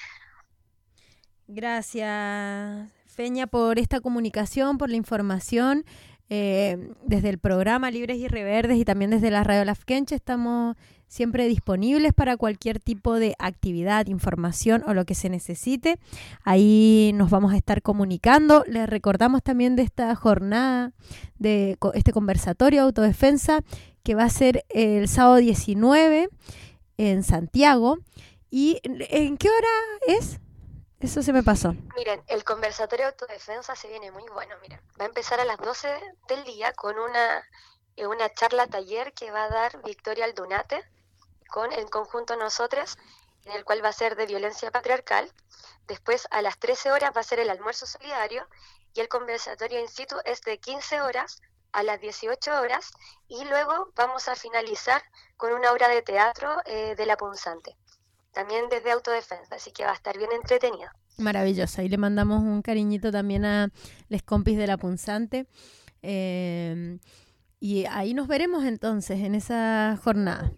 Speaker 2: Gracias, Feña, por esta comunicación, por la información. Eh, desde el programa Libres y Reverdes y también desde la Radio Lafkenche estamos siempre disponibles para cualquier tipo de actividad, información o lo que se necesite. Ahí nos vamos a estar comunicando. Les recordamos también de esta jornada, de co- este conversatorio de autodefensa que va a ser el sábado diecinueve en Santiago. ¿Y en qué hora es? Eso se me pasó.
Speaker 19: Miren, el conversatorio de autodefensa se viene muy bueno, miren. Va a empezar a las doce del día con una, eh, una charla taller que va a dar Victoria Aldunate con el conjunto Nosotras, en el cual va a ser de violencia patriarcal. Después a las trece horas va a ser el almuerzo solidario y el conversatorio in situ es de quince horas a las dieciocho horas y luego vamos a finalizar con una obra de teatro eh, de La Punzante. También desde autodefensa, así que va a estar bien entretenido.
Speaker 2: Maravilloso. Ahí le mandamos un cariñito también a les compis de La Punzante. Eh, y ahí nos veremos entonces en esa jornada.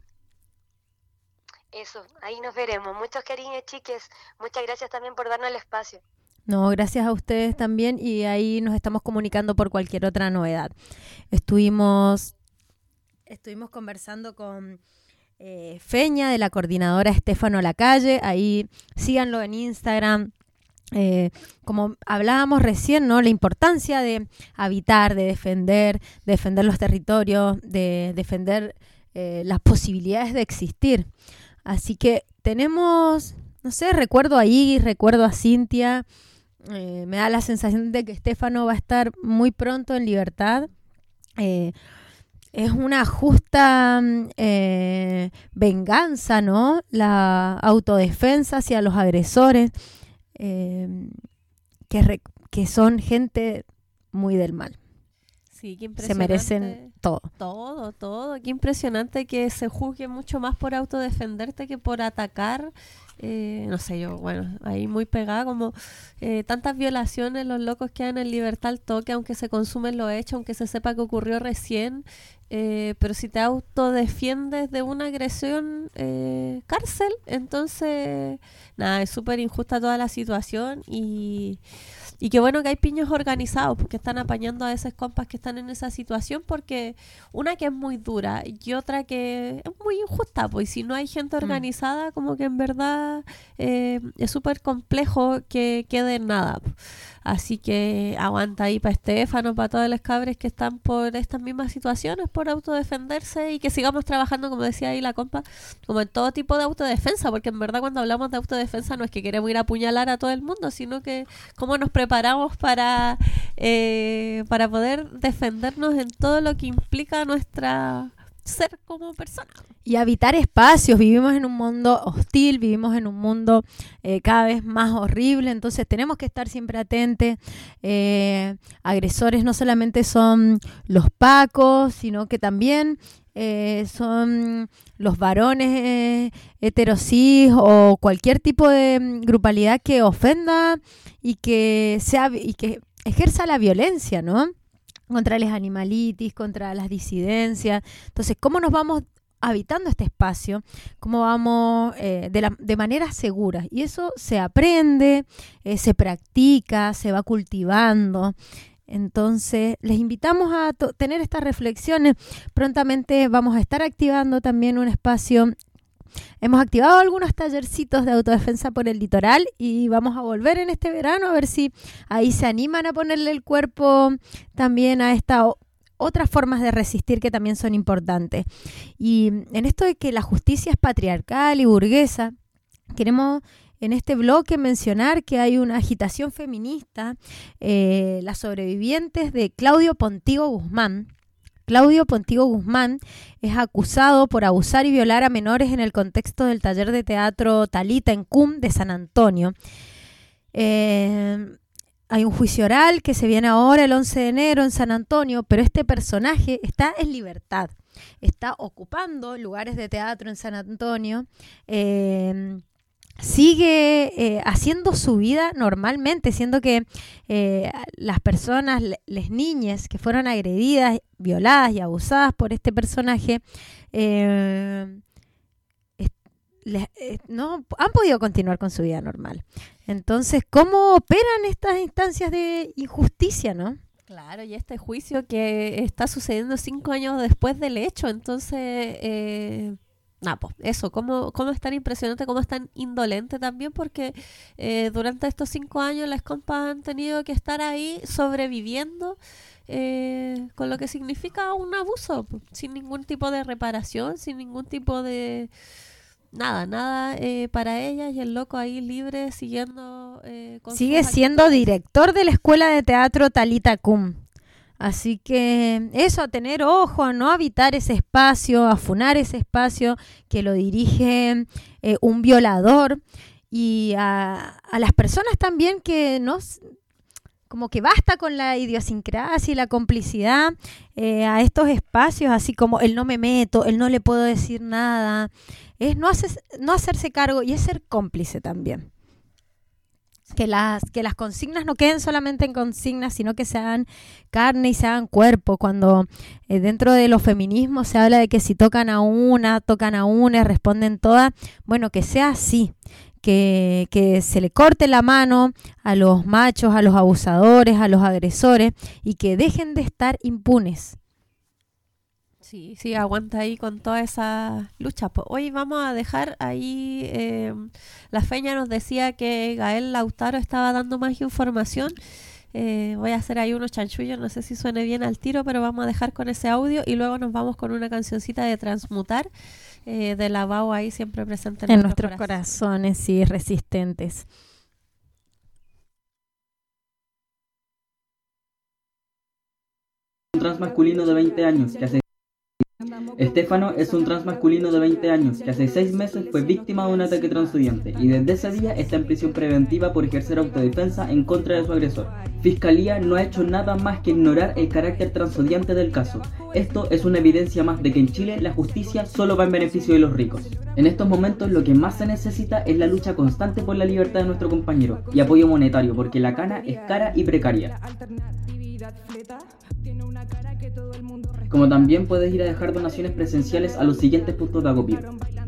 Speaker 19: Eso, ahí nos veremos. Muchos cariños, chiques. Muchas gracias también por darnos el espacio.
Speaker 2: No, gracias a ustedes también y ahí nos estamos comunicando por cualquier otra novedad. Estuvimos, estuvimos conversando con eh, Feña de la coordinadora Estefano Lacalle. Ahí síganlo en Instagram. Eh, como hablábamos recién, ¿no? La importancia de habitar, de defender, de defender los territorios, de defender eh, las posibilidades de existir. Así que tenemos, no sé, recuerdo ahí, recuerdo a Cintia. Eh, me da la sensación de que Estefano va a estar muy pronto en libertad. Eh, es una justa eh, venganza, ¿no? La autodefensa hacia los agresores, eh, que, re- que son gente muy del mal.
Speaker 7: Sí, qué
Speaker 2: Se
Speaker 7: impresionante.
Speaker 2: merecen todo.
Speaker 7: Todo, todo. Qué impresionante que se juzgue mucho más por autodefenderte que por atacar. Eh, no sé, yo, bueno, ahí muy pegada, como eh, tantas violaciones, los locos quedan en libertad al toque, aunque se consumen los hechos, aunque se sepa que ocurrió recién. Eh, pero si te autodefiendes de una agresión, eh, cárcel. Entonces, nada, es súper injusta toda la situación y... Y qué bueno que hay piños organizados porque están apañando a esos compas que están en esa situación, porque una que es muy dura y otra que es muy injusta, pues si no hay gente organizada, como que en verdad eh, es súper complejo que quede en nada. Así que aguanta ahí para Estefano, para todos los cabres que están por estas mismas situaciones, por autodefenderse, y que sigamos trabajando, como decía ahí la compa, como en todo tipo de autodefensa, porque en verdad cuando hablamos de autodefensa no es que queremos ir a apuñalar a todo el mundo, sino que cómo nos preparamos para, eh, para poder defendernos en todo lo que implica nuestra ser como persona.
Speaker 2: Y habitar espacios. Vivimos en un mundo hostil, vivimos en un mundo eh, cada vez más horrible, entonces tenemos que estar siempre atentos. Eh, agresores no solamente son los pacos, sino que también eh, son los varones eh, heterosis o cualquier tipo de mm, grupalidad que ofenda y que sea y que ejerza la violencia, ¿no? Contra los animalitis, contra las disidencias. Entonces, ¿cómo nos vamos habitando este espacio? ¿Cómo vamos eh, de, la, de manera segura? Y eso se aprende, eh, se practica, se va cultivando. Entonces, les invitamos a to- tener estas reflexiones. Prontamente vamos a estar activando también un espacio. Hemos activado algunos tallercitos de autodefensa por el litoral y vamos a volver en este verano a ver si ahí se animan a ponerle el cuerpo también a estas otras formas de resistir que también son importantes. Y en esto de que la justicia es patriarcal y burguesa, queremos en este bloque mencionar que hay una agitación feminista, eh, las sobrevivientes de Claudio Pontigo Guzmán. Claudio Pontigo Guzmán es acusado por abusar y violar a menores en el contexto del taller de teatro Talita en C U M de San Antonio. Eh, hay un juicio oral que se viene ahora el once de enero en San Antonio, pero este personaje está en libertad. Está ocupando lugares de teatro en San Antonio. Eh, sigue eh, haciendo su vida normalmente, siendo que eh, las personas, las niñas que fueron agredidas, violadas y abusadas por este personaje, eh, es, les, eh, no han podido continuar con su vida normal. Entonces, ¿cómo operan estas instancias de injusticia, no?
Speaker 7: Claro, y este juicio que está sucediendo cinco años después del hecho, entonces... Eh Nada, pues eso, cómo, cómo es tan impresionante, cómo es tan indolente también, porque eh, durante estos cinco años las compas han tenido que estar ahí sobreviviendo eh, con lo que significa un abuso, sin ningún tipo de reparación, sin ningún tipo de... Nada, nada eh, para ellas, y el loco ahí libre siguiendo... Eh, con
Speaker 2: Sigue
Speaker 7: sus
Speaker 2: siendo
Speaker 7: actividades.
Speaker 2: director de la Escuela de Teatro Talita Kum. Así que eso, a tener ojo, a no habitar ese espacio, a funar ese espacio que lo dirige eh, un violador, y a, a las personas también que no, como que basta con la idiosincrasia y la complicidad, eh, a estos espacios, así como el no me meto, el no le puedo decir nada, es no, haces, no hacerse cargo y es ser cómplice también. Que las, que las consignas no queden solamente en consignas, sino que se hagan carne y se hagan cuerpo. Cuando eh, dentro de los feminismos se habla de que si tocan a una, tocan a una, responden todas, bueno, que sea así, que, que se le corte la mano a los machos, a los abusadores, a los agresores, y que dejen de estar impunes.
Speaker 7: Sí, sí, aguanta ahí con toda esa lucha. Pues hoy vamos a dejar ahí, eh, la Feña nos decía que Gael Lautaro estaba dando más información. Eh, voy a hacer ahí unos chanchullos, no sé si suene bien al tiro, pero vamos a dejar con ese audio y luego nos vamos con una cancioncita de Transmutar, eh, de la Bau ahí siempre presente en,
Speaker 2: En
Speaker 7: nuestros
Speaker 2: nuestros corazones, sí, resistentes.
Speaker 20: Un transmasculino de veinte años que hace Estefano es un transmasculino de veinte años que hace seis meses fue víctima de un ataque transcendente y desde ese día está en prisión preventiva por ejercer autodefensa en contra de su agresor. Fiscalía no ha hecho nada más que ignorar el carácter transodiante del caso. Esto es una evidencia más de que en Chile la justicia solo va en beneficio de los ricos. En estos momentos lo que más se necesita es la lucha constante por la libertad de nuestro compañero y apoyo monetario, porque la cana es cara y precaria. Como también puedes ir a dejar donaciones presenciales a los siguientes puntos de acopio.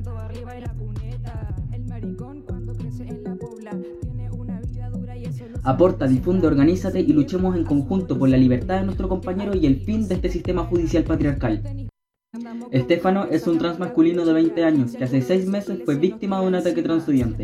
Speaker 20: Aporta, difunde, organízate y luchemos en conjunto por la libertad de nuestro compañero y el fin de este sistema judicial patriarcal. Estefano es un transmasculino de veinte años que hace seis meses fue víctima de un ataque transodiante.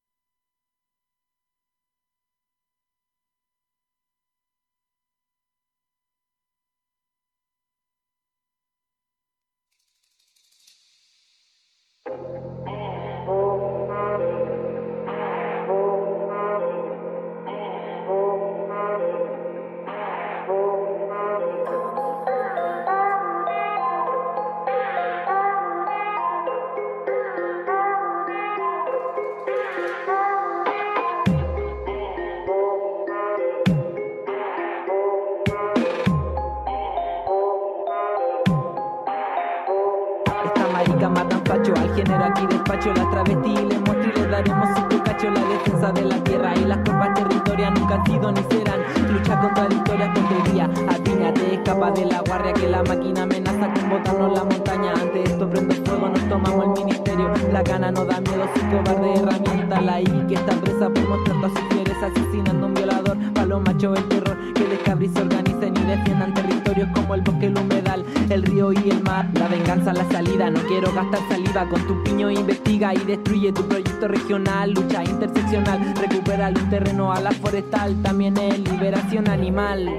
Speaker 21: Matan facho al género, aquí despacho las travestis y les muestro y les daremos cinco cachos. La defensa de la tierra y las cuerpas territorias nunca han sido ni serán. Lucha contradictoria con día, atíñate, escapa de la guardia que la máquina amenaza con botarnos la montaña. Ante esto prendo fuego, nos tomamos el ministerio. La gana no da miedo, su cobarde herramienta. La I que está presa por mostrar todas sus fieres, asesinando a un violador. Pa' los machos el terror, que descabris se organicen y defiendan territorios como el bosque, el humedal, el río y el mar. La venganza, la salida, no quiero gastar saliva. Con tu piño investiga y destruye tu proyecto regional. Lucha interseccional, recupera un terreno a la forestal. También es liberación animal.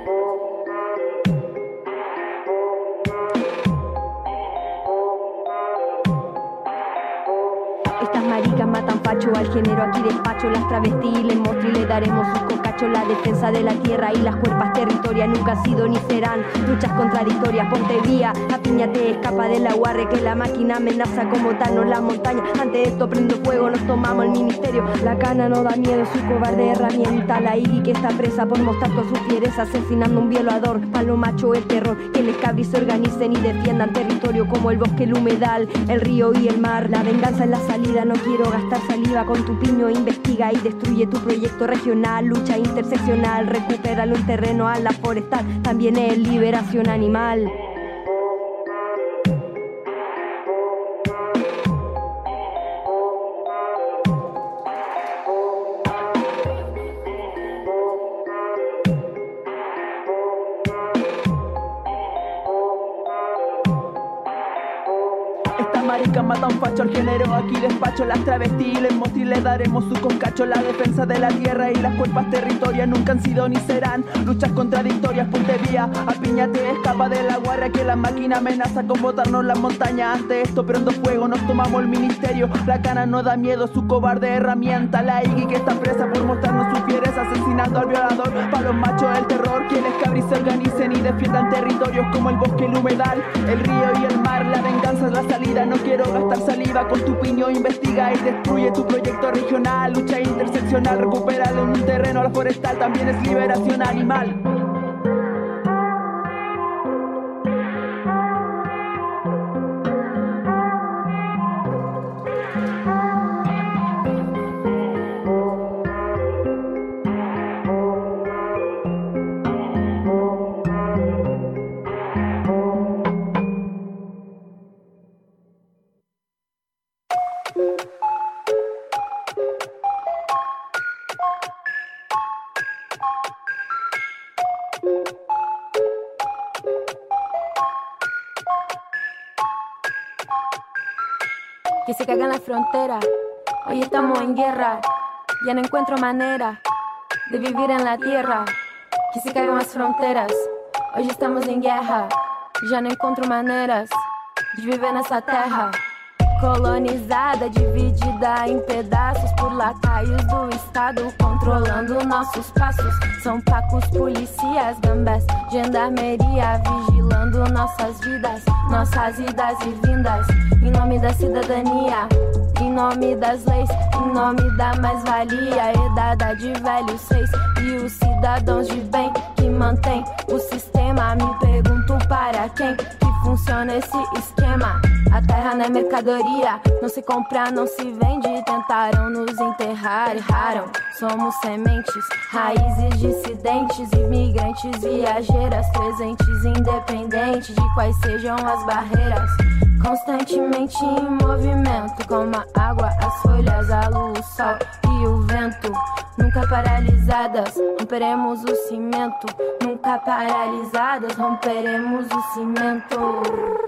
Speaker 17: Estas maricas matan facho al género, aquí despacho las travestis y les muestro y les daremos sus cocachos. La defensa de la tierra y las cuerpas territorias nunca han sido ni serán. Luchas contradictorias, ponte vía, apiñate, escapa de la guarre que la máquina amenaza como Thanos la montaña. Ante esto prendo fuego, nos tomamos el ministerio. La cana no da miedo, su cobarde herramienta. La Iggy que está presa por mostrar toda su fiereza, asesinando a un violador. Palo macho el terror, que les cabris se organicen y defiendan territorio como el bosque, el humedal, el río y el mar. La venganza es la salida, no quiero gastar saliva. activa con tu piño, investiga y destruye tu proyecto regional. Lucha interseccional, recupéralo en terreno a la forestal, también es liberación animal.
Speaker 21: Maricas matan facho al género, aquí despacho las travestis, les mostri les daremos su coscacho. La defensa de la tierra y las cuerpas territorias nunca han sido ni serán luchas contradictorias, ponte vía, apiñate, escapa de la guarra que la máquina amenaza con botarnos las montañas. Ante esto prendo fuego, nos tomamos el ministerio, la cana no da miedo, su cobarde herramienta, la Iggy que está presa por mostrarnos su fiereza, asesinando al violador, para los machos el terror, quienes cabris se organicen y defiendan territorios como el bosque, el humedal, el río y el mar, la venganza es la salida, no quiero gastar saliva con tu piño, investiga y destruye tu proyecto regional, lucha interseccional, recupéralo en un terreno, la forestal también es liberación animal.
Speaker 1: Que se caigan las fronteras, hoy estamos en guerra, ya no encuentro manera de vivir en la tierra. Que se caigan las fronteras, hoy estamos em guerra, já não encontro maneiras de viver nessa terra. Colonizada, dividida em pedaços por lacaios do Estado, controlando nossos passos. São pacos, policias, gambés, gendarmeria, vigilando nossas vidas, nossas idas e vindas. Em nome da cidadania, em nome das leis, em nome da mais-valia, herdada de velhos reis e os cidadãos de bem que mantém o sistema. Me pergunto para quem que funciona esse esquema. A terra não é mercadoria, não se compra, não se vende. Tentaram nos enterrar, erraram. Somos sementes, raízes dissidentes, imigrantes, viajeiras, presentes, independentes de quais sejam as barreiras. Constantemente em movimento, como a água, as folhas, a luz, o sol e o vento. Nunca paralisadas, romperemos o cimento. Nunca paralisadas, romperemos o cimento.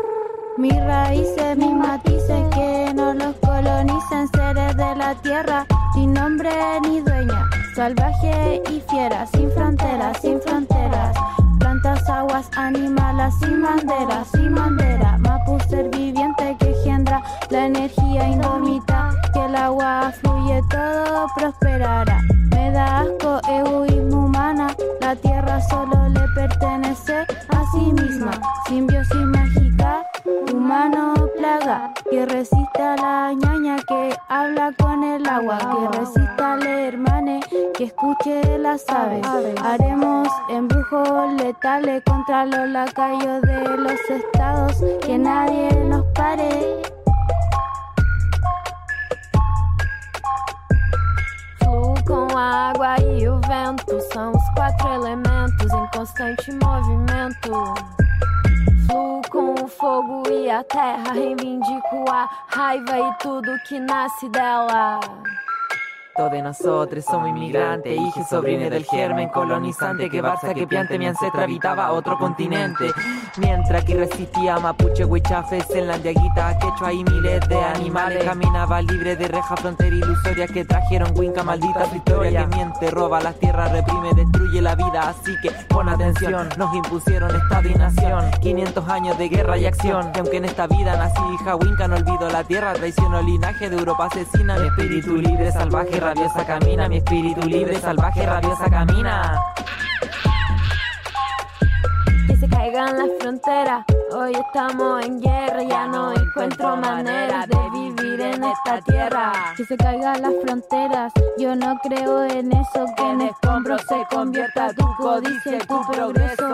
Speaker 22: Mis raíces, mis matices, que no los colonicen, seres de la tierra, sin nombre ni dueña, salvaje y fiera, sin fronteras, sin fronteras, plantas, aguas, animales, sin bandera, sin bandera, Mapu ser viviente que engendra la energía indómita, que el agua fluye, todo prosperará. Me da asco, egoísmo humana, la tierra solo le pertenece a sí misma, simbiosis mágica, humano plaga, que resista a la ñaña, que habla con el agua, que resista al hermane, que escuche las aves. Haremos embrujos letales contra los lacayos de los estados, que nadie nos pare.
Speaker 1: Fluo com a água e o vento, são os quatro elementos em constante movimento. Fluo com o fogo e a terra, reivindico a raiva e tudo que nasce dela.
Speaker 21: De nosotros somos inmigrantes, hijos sobrines del germen colonizante, que Barça, que Piante, mi ancestra habitaba otro continente. Mientras que resistía mapuche, huichafes, en la diaguita, quechua y miles de animales, caminaba libre de reja frontera ilusoria que trajeron Winca, maldita su historia, que miente, roba las tierras, reprime, destruye la vida, así que pon atención, nos impusieron estado y nación, quinientos años de guerra y acción, que aunque en esta vida nací hija Winca, no olvido la tierra, traiciono el linaje de Europa asesina, mi espíritu libre, salvaje, rabiosa camina, mi espíritu libre, salvaje, rabiosa camina.
Speaker 1: Que se caigan las fronteras, hoy estamos en guerra, ya no encuentro manera de vivir en esta tierra.
Speaker 22: Que se caigan las fronteras, yo no creo en eso, que en escombros se convierta tu códice, tu progreso.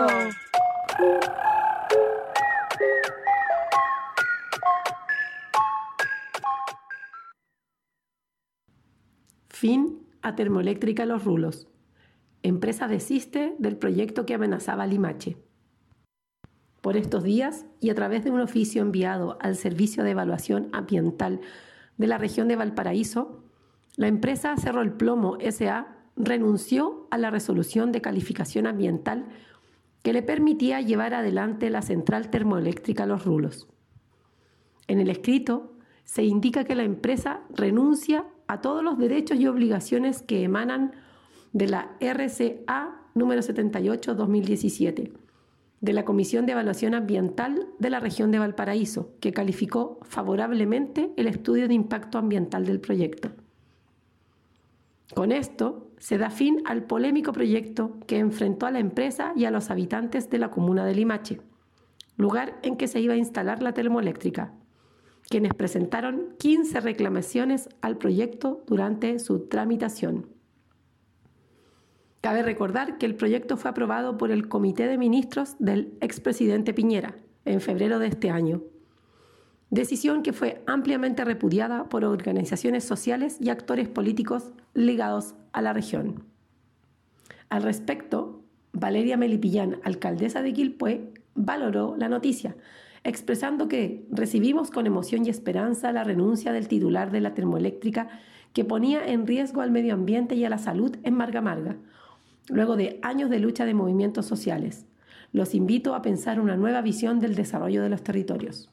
Speaker 3: Fin a Termoeléctrica Los Rulos. Empresa desiste del proyecto que amenazaba a Limache. Por estos días, y a través de un oficio enviado al Servicio de Evaluación Ambiental de la región de Valparaíso, la empresa Cerro el Plomo S A renunció a la resolución de calificación ambiental que le permitía llevar adelante la central termoeléctrica Los Rulos. En el escrito se indica que la empresa renuncia a todos los derechos y obligaciones que emanan de la R C A número setenta y ocho barra dos mil diecisiete, de la Comisión de Evaluación Ambiental de la región de Valparaíso, que calificó favorablemente el estudio de impacto ambiental del proyecto. Con esto se da fin al polémico proyecto que enfrentó a la empresa y a los habitantes de la comuna de Limache, lugar en que se iba a instalar la termoeléctrica, quienes presentaron quince reclamaciones al proyecto durante su tramitación. Cabe recordar que el proyecto fue aprobado por el Comité de Ministros del expresidente Piñera en febrero de este año, decisión que fue ampliamente repudiada por organizaciones sociales y actores políticos ligados a la región. Al respecto, Valeria Melipillán, alcaldesa de Quilpué, valoró la noticia, expresando que recibimos con emoción y esperanza la renuncia del titular de la termoeléctrica que ponía en riesgo al medio ambiente y a la salud en Marga Marga, luego de años de lucha de movimientos sociales. Los invito a pensar una nueva visión del desarrollo de los territorios.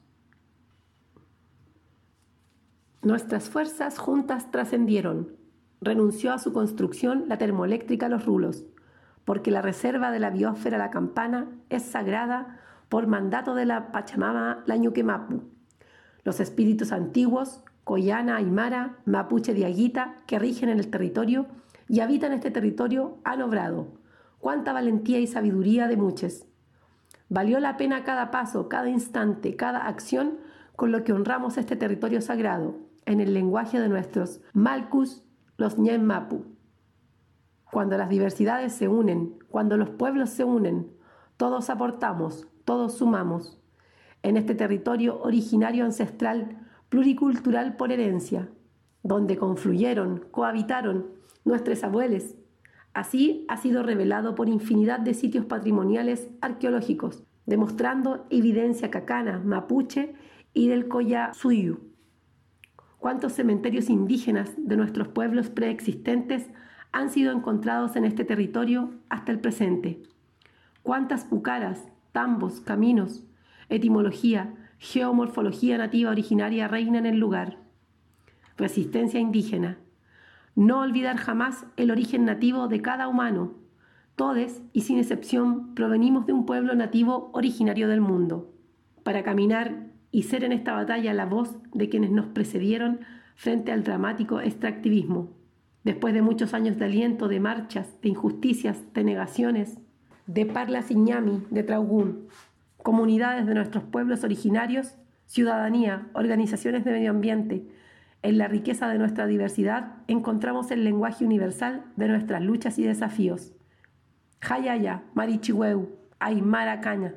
Speaker 3: Nuestras fuerzas juntas trascendieron. Renunció a su construcción la termoeléctrica Los Rulos, porque la reserva de la biosfera La Campana es sagrada por mandato de la Pachamama Lañuquemapu. Los espíritus antiguos, Coyana, Aymara, Mapuche, Diaguita, que rigen en el territorio y habitan este territorio, han obrado. Cuánta valentía y sabiduría de muchos. Valió la pena cada paso, cada instante, cada acción con lo que honramos este territorio sagrado, en el lenguaje de nuestros Malcus, los Ñen Mapu. Cuando las diversidades se unen, cuando los pueblos se unen, todos aportamos, todos sumamos. En este territorio originario ancestral, pluricultural por herencia, donde confluyeron, cohabitaron nuestros abuelos. Así ha sido revelado por infinidad de sitios patrimoniales arqueológicos, demostrando evidencia cacana, mapuche y del Collasuyu. Cuántos cementerios indígenas de nuestros pueblos preexistentes han sido encontrados en este territorio hasta el presente. Cuántas pucaras, tambos, caminos, etimología, geomorfología nativa originaria reinan en el lugar. Resistencia indígena. No olvidar jamás el origen nativo de cada humano. Todos, y sin excepción, provenimos de un pueblo nativo originario del mundo. Para caminar y ser en esta batalla la voz de quienes nos precedieron frente al dramático extractivismo. Después de muchos años de aliento, de marchas, de injusticias, de negaciones, de Parlas Iñami, de Traugún, comunidades de nuestros pueblos originarios, ciudadanía, organizaciones de medio ambiente, en la riqueza de nuestra diversidad encontramos el lenguaje universal de nuestras luchas y desafíos. Jayaya, Marichihueu, Aymara Caña.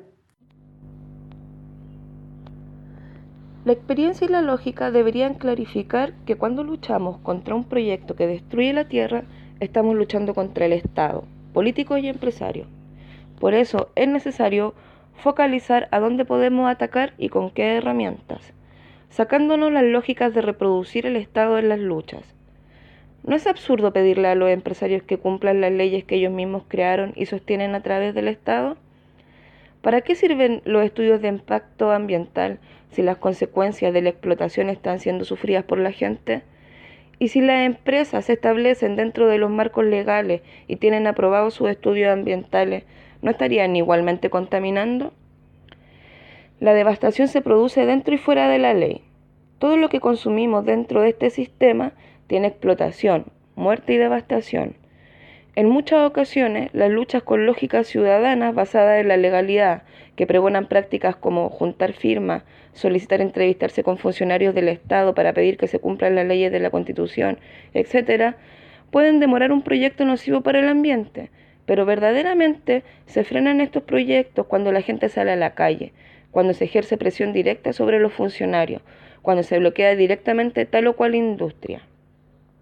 Speaker 18: La experiencia y la lógica deberían clarificar que cuando luchamos contra un proyecto que destruye la tierra, estamos luchando contra el Estado, políticos y empresarios. Por eso es necesario focalizar a dónde podemos atacar y con qué herramientas, sacándonos las lógicas de reproducir el Estado en las luchas. ¿No es absurdo pedirle a los empresarios que cumplan las leyes que ellos mismos crearon y sostienen a través del Estado? ¿Para qué sirven los estudios de impacto ambiental si las consecuencias de la explotación están siendo sufridas por la gente? Y si las empresas se establecen dentro de los marcos legales y tienen aprobados sus estudios ambientales, ¿no estarían igualmente contaminando? La devastación se produce dentro y fuera de la ley. Todo lo que consumimos dentro de este sistema tiene explotación, muerte y devastación. En muchas ocasiones, las luchas con lógicas ciudadanas basadas en la legalidad, que pregonan prácticas como juntar firmas, solicitar entrevistarse con funcionarios del Estado para pedir que se cumplan las leyes de la Constitución, etcétera, pueden demorar un proyecto nocivo para el ambiente, pero verdaderamente se frenan estos proyectos cuando la gente sale a la calle, cuando se ejerce presión directa sobre los funcionarios, cuando se bloquea directamente tal o cual industria.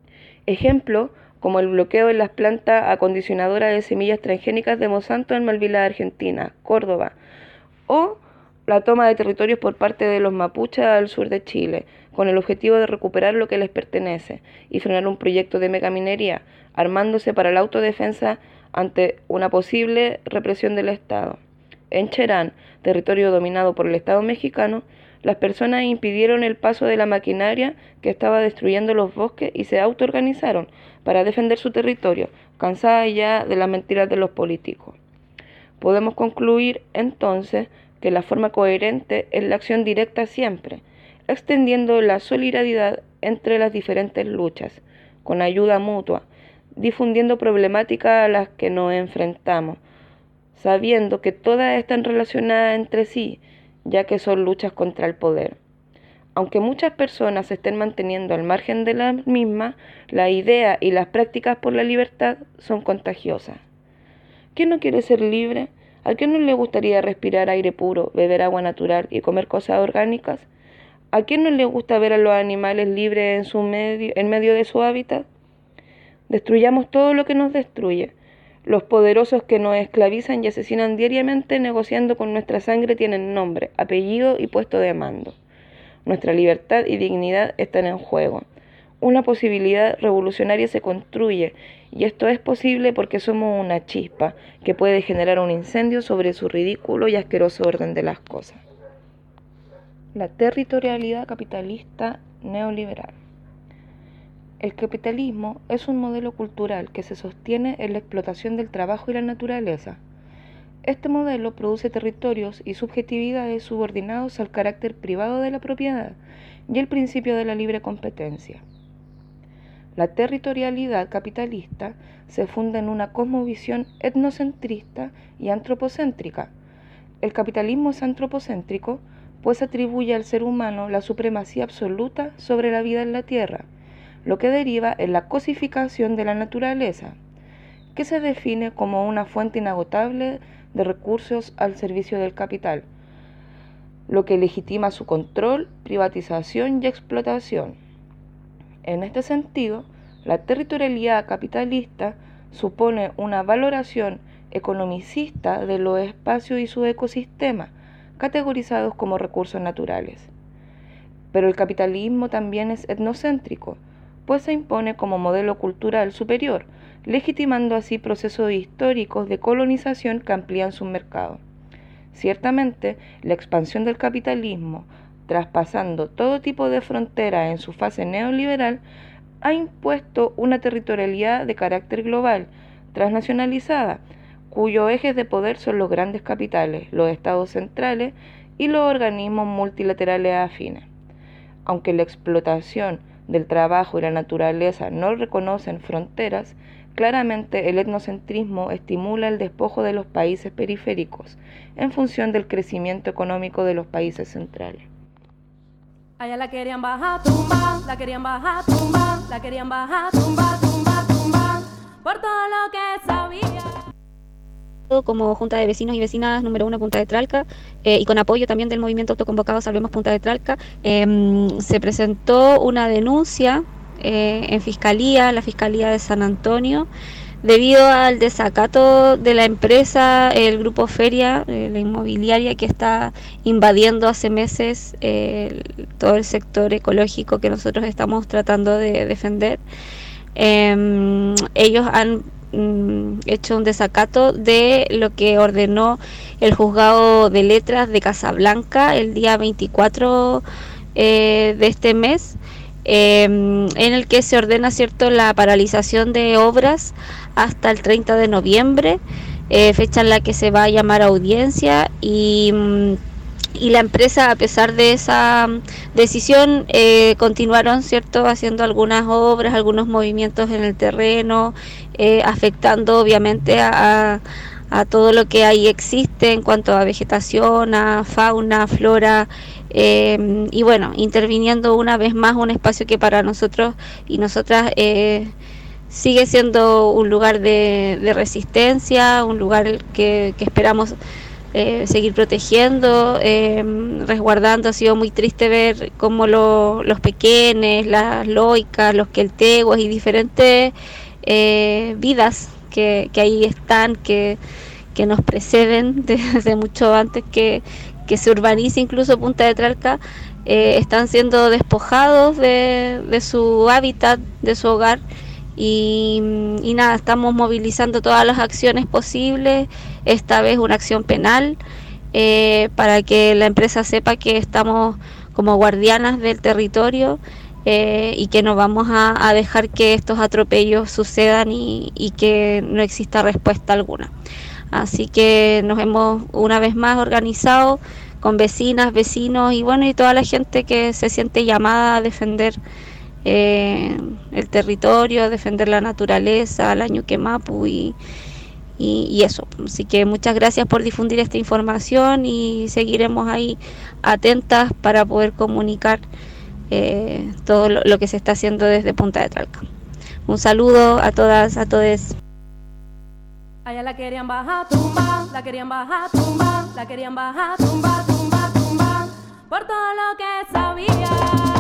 Speaker 18: Ejemplo, como el bloqueo en las plantas acondicionadoras de semillas transgénicas de Monsanto en Malvila, Argentina, Córdoba, o la toma de territorios por parte de los mapuches al sur de Chile, con el objetivo de recuperar lo que les pertenece y frenar un proyecto de megaminería, armándose para la autodefensa ante una posible represión del Estado. En Cherán, territorio dominado por el Estado mexicano, las personas impidieron el paso de la maquinaria que estaba destruyendo los bosques y se autoorganizaron para defender su territorio, cansadas ya de las mentiras de los políticos. Podemos concluir entonces que la forma coherente es la acción directa siempre, extendiendo la solidaridad entre las diferentes luchas, con ayuda mutua, difundiendo problemáticas a las que nos enfrentamos, sabiendo que todas están relacionadas entre sí, ya que son luchas contra el poder. Aunque muchas personas se estén manteniendo al margen de las mismas, la idea y las prácticas por la libertad son contagiosas. ¿Quién no quiere ser libre? ¿A quién no le gustaría respirar aire puro, beber agua natural y comer cosas orgánicas? ¿A quién no le gusta ver a los animales libres en, su medio, en medio de su hábitat? Destruyamos todo lo que nos destruye. Los poderosos que nos esclavizan y asesinan diariamente negociando con nuestra sangre tienen nombre, apellido y puesto de mando. Nuestra libertad y dignidad están en juego. Una posibilidad revolucionaria se construye, y esto es posible porque somos una chispa que puede generar un incendio sobre su ridículo y asqueroso orden de las cosas. La territorialidad capitalista neoliberal. El capitalismo es un modelo cultural que se sostiene en la explotación del trabajo y la naturaleza. Este modelo produce territorios y subjetividades subordinados al carácter privado de la propiedad y el principio de la libre competencia. La territorialidad capitalista se funda en una cosmovisión etnocentrista y antropocéntrica. El capitalismo es antropocéntrico, pues atribuye al ser humano la supremacía absoluta sobre la vida en la tierra, lo que deriva en la cosificación de la naturaleza, que se define como una fuente inagotable de recursos al servicio del capital, lo que legitima su control, privatización y explotación. En este sentido, la territorialidad capitalista supone una valoración economicista de los espacios y sus ecosistemas, categorizados como recursos naturales. Pero el capitalismo también es etnocéntrico, pues se impone como modelo cultural superior, legitimando así procesos históricos de colonización que amplían su mercado. Ciertamente, la expansión del capitalismo, traspasando todo tipo de fronteras en su fase neoliberal, ha impuesto una territorialidad de carácter global, transnacionalizada, cuyos ejes de poder son los grandes capitales, los estados centrales y los organismos multilaterales afines. Aunque la explotación del trabajo y la naturaleza no reconocen fronteras, claramente el etnocentrismo estimula el despojo de los países periféricos en función del crecimiento económico de los países centrales.
Speaker 12: Allá la querían bajar, tumba, la querían bajar, tumba, la querían bajar, tumba, tumba, tumba, por todo lo que sabía.
Speaker 4: Como Junta de Vecinos y Vecinas número uno Punta de Tralca eh, y con apoyo también del movimiento autoconvocado Salvemos Punta de Tralca, eh, se presentó una denuncia eh, en Fiscalía, la Fiscalía de San Antonio, debido al desacato de la empresa, el Grupo Feria, eh, la inmobiliaria que está invadiendo hace meses eh, todo el sector ecológico que nosotros estamos tratando de defender. Eh, ellos han hecho un desacato de lo que ordenó el juzgado de letras de Casablanca el día veinticuatro eh, de este mes, eh, en el que se ordena cierto la paralización de obras hasta el treinta de noviembre, eh, fecha en la que se va a llamar a audiencia, y y la empresa, a pesar de esa decisión, eh, continuaron cierto haciendo algunas obras, algunos movimientos en el terreno, eh, afectando obviamente a, a, a todo lo que ahí existe en cuanto a vegetación, a fauna, flora, eh, y bueno, interviniendo una vez más un espacio que para nosotros y nosotras eh, sigue siendo un lugar de, de resistencia, un lugar que, que esperamos eh, seguir protegiendo, eh, resguardando. Ha sido muy triste ver cómo lo, los pequeños, las loicas, los quelteguas y diferentes eh, vidas que, que ahí están, que, que nos preceden desde mucho antes que, que se urbanice incluso Punta de Tralca, eh, están siendo despojados de, de su hábitat, de su hogar. Y, y nada, estamos movilizando todas las acciones posibles, esta vez una acción penal, eh, para que la empresa sepa que estamos como guardianas del territorio, eh, y que no vamos a, a dejar que estos atropellos sucedan y, y que no exista respuesta alguna. Así que nos hemos una vez más organizado con vecinas, vecinos y bueno, y toda la gente que se siente llamada a defender Eh, el territorio, defender la naturaleza, la Ñuque Mapu y, y, y eso. Así que muchas gracias por difundir esta información y seguiremos ahí atentas para poder comunicar eh, todo lo, lo que se está haciendo desde Punta de Tralca. Un saludo a todas, a todes.
Speaker 12: Allá la querían bajar, tumba, la querían bajar, tumba, la querían bajar, tumba, tumba, tumba, por todo lo que sabía.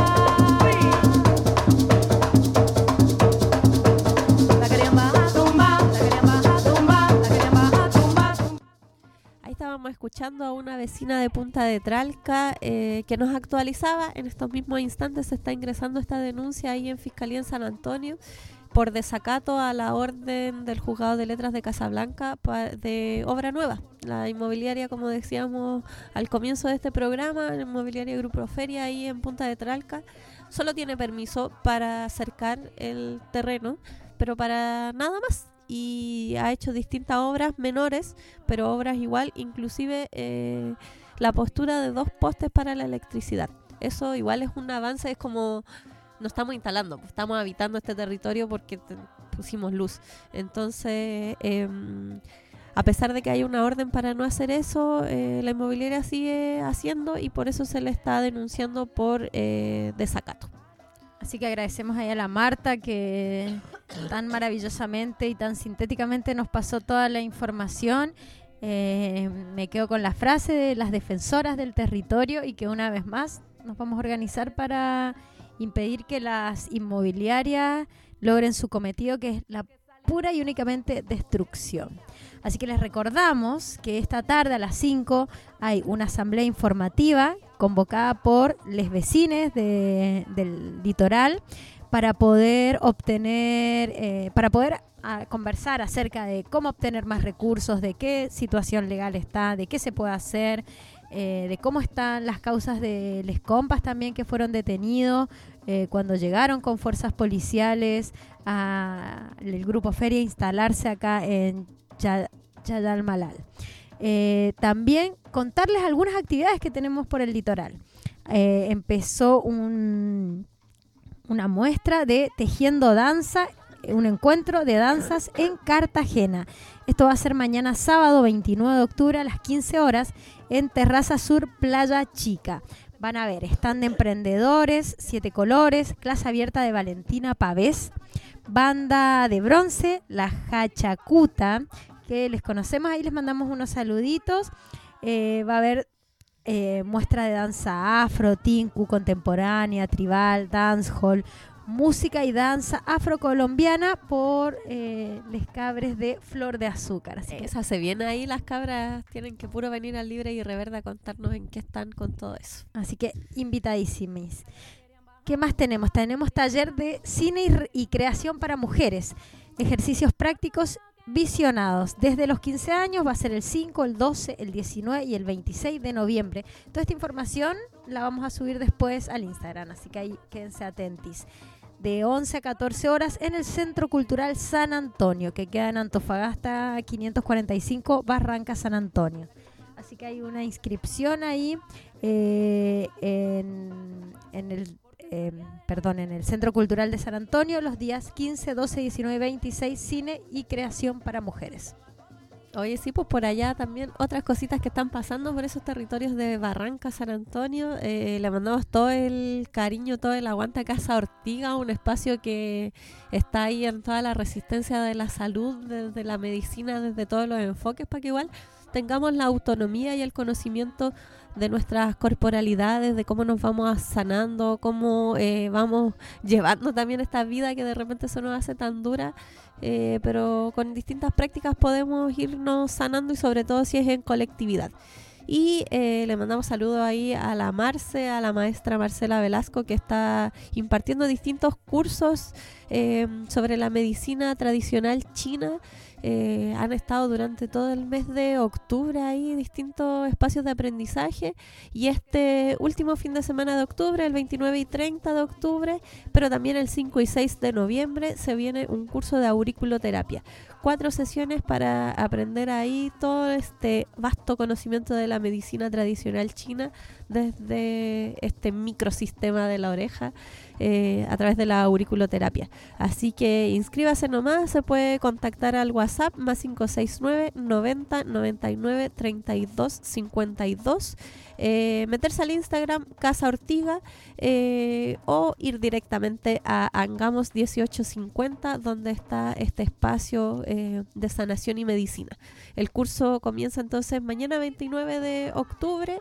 Speaker 7: Estábamos escuchando a una vecina de Punta de Tralca eh, que nos actualizaba. En estos mismos instantes se está ingresando esta denuncia ahí en Fiscalía en San Antonio por desacato a la orden del Juzgado de Letras de Casablanca de Obra Nueva. La inmobiliaria, como decíamos al comienzo de este programa, la inmobiliaria Grupo Feria ahí en Punta de Tralca, solo tiene permiso para acercar el terreno, pero para nada más. Y ha hecho distintas obras menores, pero obras igual, inclusive eh, la postura de dos postes para la electricidad. Eso igual es un avance, es como no estamos instalando, estamos habitando este territorio porque te pusimos luz. Entonces, eh, a pesar de que hay una orden para no hacer eso, eh, la inmobiliaria sigue haciendo y por eso se le está denunciando por eh, desacato.
Speaker 2: Así que agradecemos ahí a la Marta que tan maravillosamente y tan sintéticamente nos pasó toda la información. Eh, me quedo con la frase de las defensoras del territorio y que una vez más nos vamos a organizar para impedir que las inmobiliarias logren su cometido, que es la pura y únicamente destrucción. Así que les recordamos que esta tarde a las cinco hay una asamblea informativa convocada por les vecines de, del litoral para poder obtener, eh, para poder a, conversar acerca de cómo obtener más recursos, de qué situación legal está, de qué se puede hacer, eh, de cómo están las causas de les compas también que fueron detenidos eh, cuando llegaron con fuerzas policiales al Grupo Feria a instalarse acá en Chayalmalal. Eh, también contarles algunas actividades que tenemos por el litoral. Eh, empezó un, una muestra de Tejiendo Danza, un encuentro de danzas en Cartagena. Esto va a ser mañana sábado veintinueve de octubre a las quince horas en Terraza Sur, Playa Chica. Van a ver stand de emprendedores, siete colores, clase abierta de Valentina Pavés, banda de bronce, la Hachacuta, que les conocemos, ahí les mandamos unos saluditos. Eh, va a haber eh, muestra de danza afro, tinku, contemporánea, tribal, dancehall, música y danza afrocolombiana por eh, les cabres de Flor de Azúcar. Así que
Speaker 7: esa se viene ahí, las cabras tienen que puro venir al Libre y Reverde a contarnos en qué están con todo eso.
Speaker 2: Así que invitadísimos. ¿Qué más tenemos? Tenemos taller de cine y, y creación para mujeres, ejercicios prácticos visionados. Desde los quince años va a ser el cinco, el doce, el diecinueve y el veintiséis de noviembre. Toda esta información la vamos a subir después al Instagram, así que ahí quédense atentis. De once a catorce horas en el Centro Cultural San Antonio, que queda en Antofagasta quinientos cuarenta y cinco, Barranca, San Antonio. Así que hay una inscripción ahí eh, en, en el Eh, perdón, en el Centro Cultural de San Antonio los días quince, doce, diecinueve y veintiséis, cine y creación para mujeres.
Speaker 7: Oye, sí, pues por allá también otras cositas que están pasando por esos territorios de Barranca, San Antonio. Eh, le mandamos todo el cariño, todo el aguante a Casa Ortiga, un espacio que está ahí en toda la resistencia de la salud, desde la medicina, desde todos los enfoques, para que igual tengamos la autonomía y el conocimiento de nuestras corporalidades, de cómo nos vamos sanando, cómo eh, vamos llevando también esta vida que de repente se nos hace tan dura, eh, pero con distintas prácticas podemos irnos sanando, y sobre todo si es en colectividad. Y eh, le mandamos saludos ahí a la Marce, a la maestra Marcela Velasco, que está impartiendo distintos cursos eh, sobre la medicina tradicional china. Eh, han estado durante todo el mes de octubre ahí distintos espacios de aprendizaje, y este último fin de semana de octubre, el veintinueve y treinta de octubre, pero también el cinco y seis de noviembre, se viene un curso de auriculoterapia. Cuatro sesiones para aprender ahí todo este vasto conocimiento de la medicina tradicional china desde este microsistema de la oreja eh, a través de la auriculoterapia. Así que inscríbase nomás, se puede contactar al WhatsApp más cinco seis nueve, noventa, noventa y nueve, treinta y dos, cincuenta y dos, eh, meterse al Instagram Casa Ortiga eh, o ir directamente a Angamos dieciocho cincuenta, donde está este espacio eh, de sanación y medicina. El curso comienza entonces mañana veintinueve de octubre,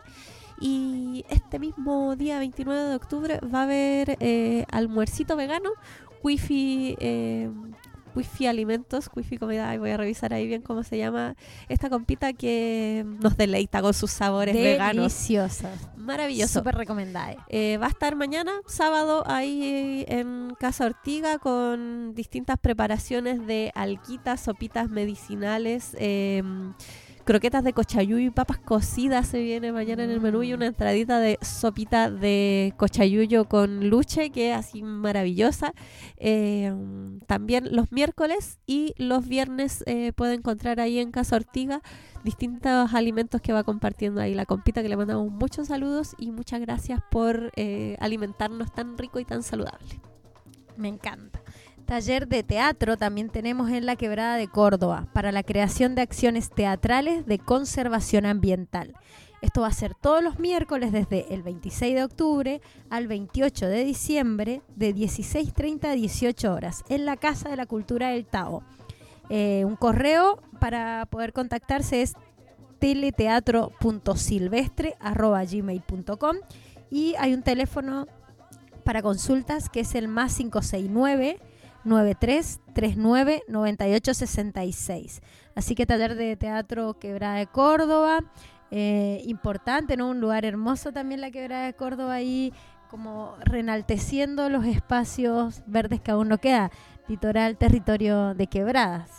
Speaker 7: y este mismo día veintinueve de octubre va a haber eh, almuercito vegano, wifi, eh, wifi alimentos, wifi comida. Ay, voy a revisar ahí bien cómo se llama esta compita que nos deleita con sus sabores veganos.
Speaker 2: Deliciosas.
Speaker 7: Maravilloso.
Speaker 2: Súper recomendada.
Speaker 7: Eh, va a estar mañana, sábado, ahí en Casa Ortiga, con distintas preparaciones de alquitas, sopitas medicinales, eh, croquetas de cochayuyo y papas cocidas se viene mañana en el menú, y una entradita de sopita de cochayuyo con luche, que es así maravillosa. Eh, también los miércoles y los viernes eh, puede encontrar ahí en Casa Ortiga distintos alimentos que va compartiendo ahí la compita, que le mandamos muchos saludos y muchas gracias por eh, alimentarnos tan rico y tan saludable.
Speaker 2: Me encanta. Taller de teatro también tenemos en la Quebrada de Córdoba para la creación de acciones teatrales de conservación ambiental. Esto va a ser todos los miércoles desde el veintiséis de octubre al veintiocho de diciembre, de dieciséis treinta a dieciocho horas, en la Casa de la Cultura del Tao. Eh, un correo para poder contactarse es teleteatro punto silvestre arroba gmail punto com, y hay un teléfono para consultas que es el más cinco seis nueve, nueve tres tres nueve, nueve ocho seis seis. Así que taller de teatro Quebrada de Córdoba, eh, importante, ¿no? Un lugar hermoso también la Quebrada de Córdoba, ahí como reenalteciendo los espacios verdes que aún no queda. Litoral, territorio de quebradas.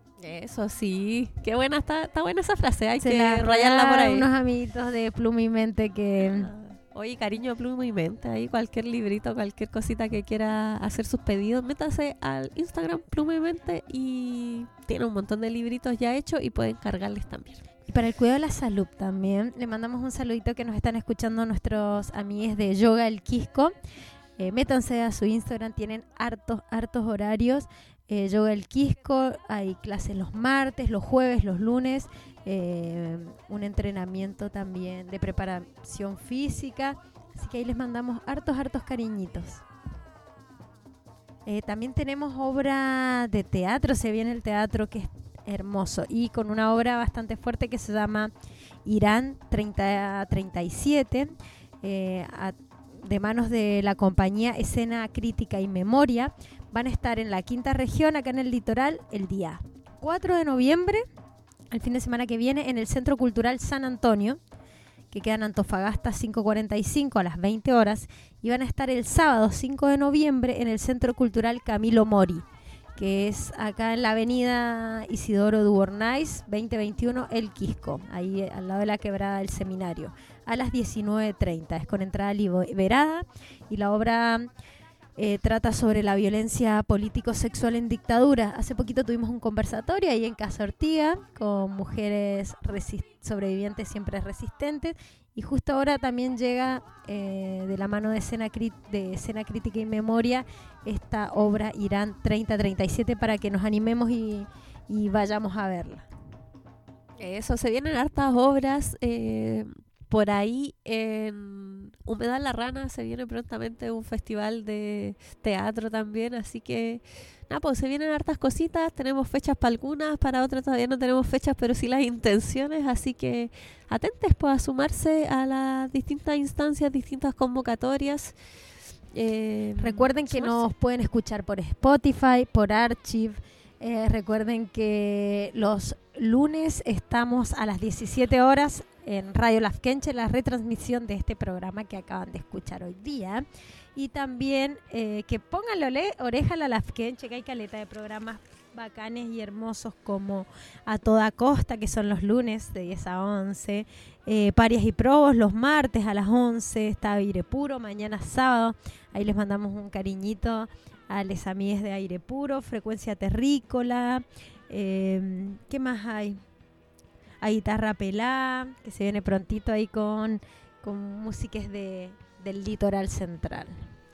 Speaker 7: Eso sí, qué buena está, está buena esa frase, hay
Speaker 2: Se
Speaker 7: que
Speaker 2: la
Speaker 7: rayarla por ahí.
Speaker 2: unos amiguitos de Pluma y Mente que...
Speaker 7: Oye, cariño, Pluma y Mente, ahí cualquier librito, cualquier cosita que quiera hacer sus pedidos, métase al Instagram Pluma y Mente, y tiene un montón de libritos ya hechos y pueden cargarles también.
Speaker 2: Y para el cuidado de la salud también, le mandamos un saludito que nos están escuchando nuestros amigues de Yoga El Quisco. Eh, métanse a su Instagram, tienen hartos, hartos horarios. Eh, Yoga El Quisco, hay clases los martes, los jueves, los lunes. Eh, un entrenamiento también de preparación física, así que ahí les mandamos hartos, hartos cariñitos. Eh, también tenemos obra de teatro, se viene el teatro, que es hermoso, y con una obra bastante fuerte que se llama Irán treinta treinta y siete, eh, a, de manos de la compañía Escena Crítica y Memoria. Van a estar en la quinta región, acá en el litoral, el día cuatro de noviembre, el fin de semana que viene, en el Centro Cultural San Antonio, que queda en Antofagasta cinco cuarenta y cinco a las veinte horas, y van a estar el sábado cinco de noviembre en el Centro Cultural Camilo Mori, que es acá en la avenida Isidoro Dubornais, veinte veintiuno, El Quisco, ahí al lado de la Quebrada del Seminario, a las diecinueve treinta. Es con entrada liberada, y la obra eh, trata sobre la violencia político-sexual en dictadura. Hace poquito tuvimos un conversatorio ahí en Casa Ortiga con mujeres sobrevivientes siempre resistentes, y justo ahora también llega eh, de la mano de escena, de escena Crítica y Memoria esta obra Irán treinta treinta y siete, para que nos animemos y, y vayamos a verla.
Speaker 7: Eso, se vienen hartas obras eh, por ahí en Humedal La Rana se viene prontamente un festival de teatro también, así que nada, pues se vienen hartas cositas, tenemos fechas para algunas, para otras todavía no tenemos fechas, pero sí las intenciones, así que atentes pues a sumarse a las distintas instancias, distintas convocatorias. Eh,
Speaker 2: recuerden que nos pueden escuchar por Spotify, por Archive. Eh, recuerden que los lunes estamos a las diecisiete horas en Radio Lafkenche, la retransmisión de este programa que acaban de escuchar hoy día. Y también eh, que pónganle oreja a la Lafkenche, que hay caleta de programas bacanes y hermosos como A Toda Costa, que son los lunes de diez a once, eh, Parias y Probos los martes a las once, está Aire Puro mañana sábado, ahí les mandamos un cariñito a les amigues de Aire Puro, Frecuencia Terrícola, eh, ¿qué más hay? A Guitarra Pelá, que se viene prontito ahí con, con músicas de, del litoral central.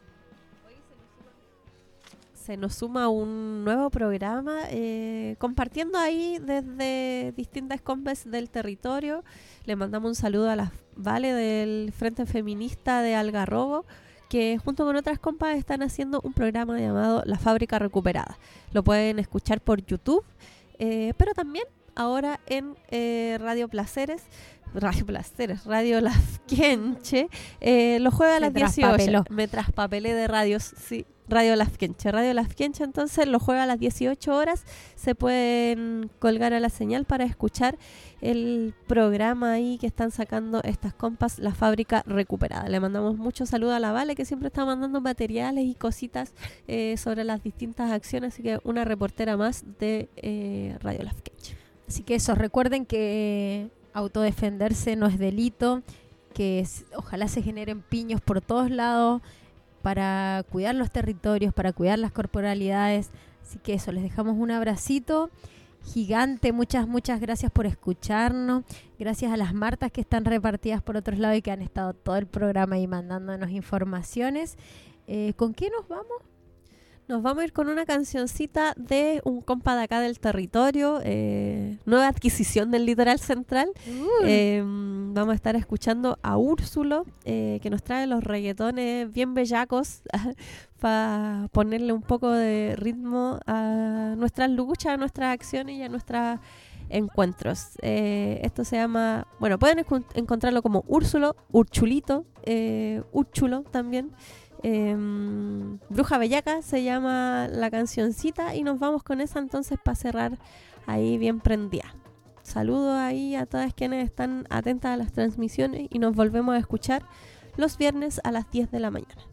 Speaker 7: Se nos suma un nuevo programa eh, compartiendo ahí desde distintas compas del territorio. Le mandamos un saludo a las Vale del Frente Feminista de Algarrobo, que junto con otras compas están haciendo un programa llamado La Fábrica Recuperada. Lo pueden escuchar por YouTube, eh, pero también ahora en eh, Radio Placeres, Radio Placeres, Radio Lafkenche, eh, lo juega a las dieciocho. Me traspapelé de radios, sí. Radio Lafkenche, Radio Lafkenche, entonces lo juega a las dieciocho horas, se pueden colgar a la señal para escuchar el programa ahí que están sacando estas compas, La Fábrica Recuperada. Le mandamos mucho saludo a la Vale, que siempre está mandando materiales y cositas eh, sobre las distintas acciones, así que una reportera más de eh, Radio Lafkenche.
Speaker 2: Así que eso, recuerden que autodefenderse no es delito, que es, ojalá se generen piños por todos lados, para cuidar los territorios, para cuidar las corporalidades. Así que eso, les dejamos un abracito gigante. Muchas, muchas gracias por escucharnos. Gracias a las Martas que están repartidas por otros lados y que han estado todo el programa ahí mandándonos informaciones. Eh, ¿Con qué nos vamos?
Speaker 7: Nos vamos a ir con una cancioncita de un compa de acá del territorio, eh, nueva adquisición del litoral central. Uh. Eh, vamos a estar escuchando a Úrsulo, eh, que nos trae los reggaetones bien bellacos para ponerle un poco de ritmo a nuestras luchas, a nuestras acciones y a nuestros encuentros. Eh, esto se llama, bueno, pueden escu- encontrarlo como Úrsulo, Urchulito, eh, Úrchulo también. Eh, Bruja Bellaca se llama la cancioncita y nos vamos con esa entonces para cerrar ahí bien prendida. Saludos ahí a todas quienes están atentas a las transmisiones y nos volvemos a escuchar los viernes a las diez de la mañana.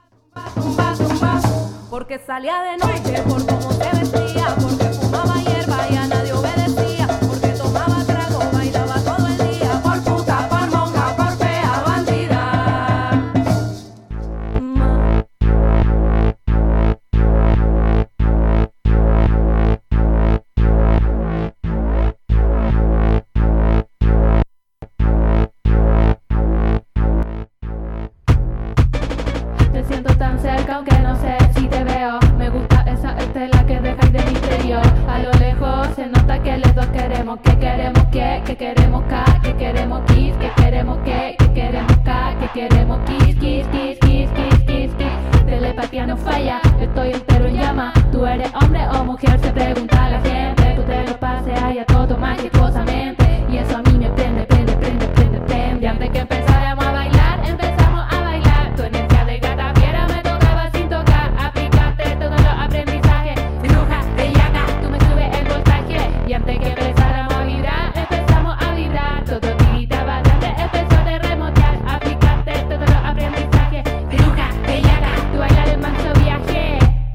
Speaker 12: Porque salía de noche por cómo se vestía, porque fumaba hierba y a nadie obedecía, porque tomaba trago, bailaba todo el día, por puta, por monga, por fea, bandida.
Speaker 15: Te siento tan cerca aunque no sé si te veo. Me gusta esa estela que dejáis de misterio. A lo lejos se nota que los dos queremos. Que queremos que, que queremos K, que queremos kiss, que queremos que, que queremos K, que queremos kiss, kiss, kiss, kiss, kiss, kiss, kiss. Telepatía no falla, estoy entero en llama. Tú eres hombre o mujer, se pregunta la gente. Tú te lo paseas y a todo majestuosamente. Y eso a mí me prende, prende, prende, prende, prende. Y antes que empezáramos a bailar, empezamos a bailar. Tu energía de gata fiera me tocaba sin tocar. Aplicaste todos los aprendizajes. Bruja, bellaca, tú me subes el voltaje. Y antes que empezáramos a vibrar, empezamos a vibrar. Todo tiritaba, antes empezó a terremotear. Aplicaste todos los aprendizajes. Bruja, bellaca, tú bailar el manso viaje.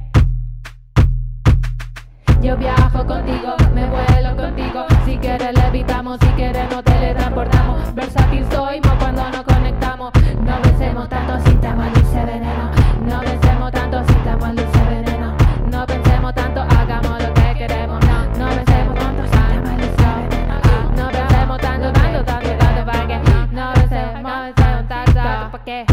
Speaker 15: Yo viajo contigo, me vuelo contigo. Si quieres levitamos, si quieres nos teletransportamos. Versátil soy cuando nos conectamos. No pensemos tanto si estamos en dulce veneno. No pensemos tanto si estamos en dulce veneno. No pensemos tanto, hagamos lo que queremos. No, no pensemos tanto si estamos en dulce veneno. No pensemos tanto, tanto, tanto, tanto, ¿para qué? No pensemos, no pensemos tanto, tanto, ¿para qué?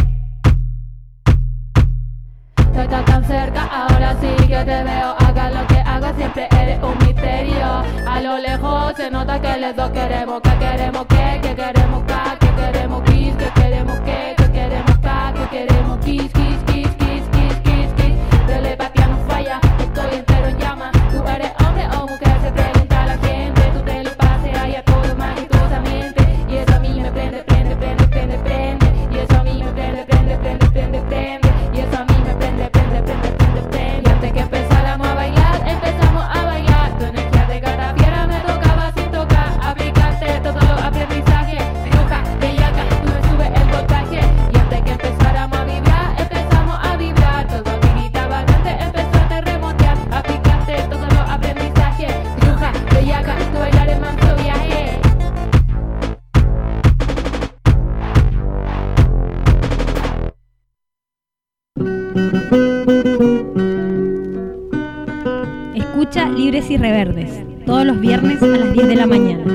Speaker 15: Estoy tan, tan cerca, ahora sí que te veo. Haga lo que hagas, siempre eres un misterio. A lo lejos se nota que los dos queremos. Que queremos que, que queremos K, que queremos que.
Speaker 2: Libres y Reverdes, todos los viernes a las diez de la mañana.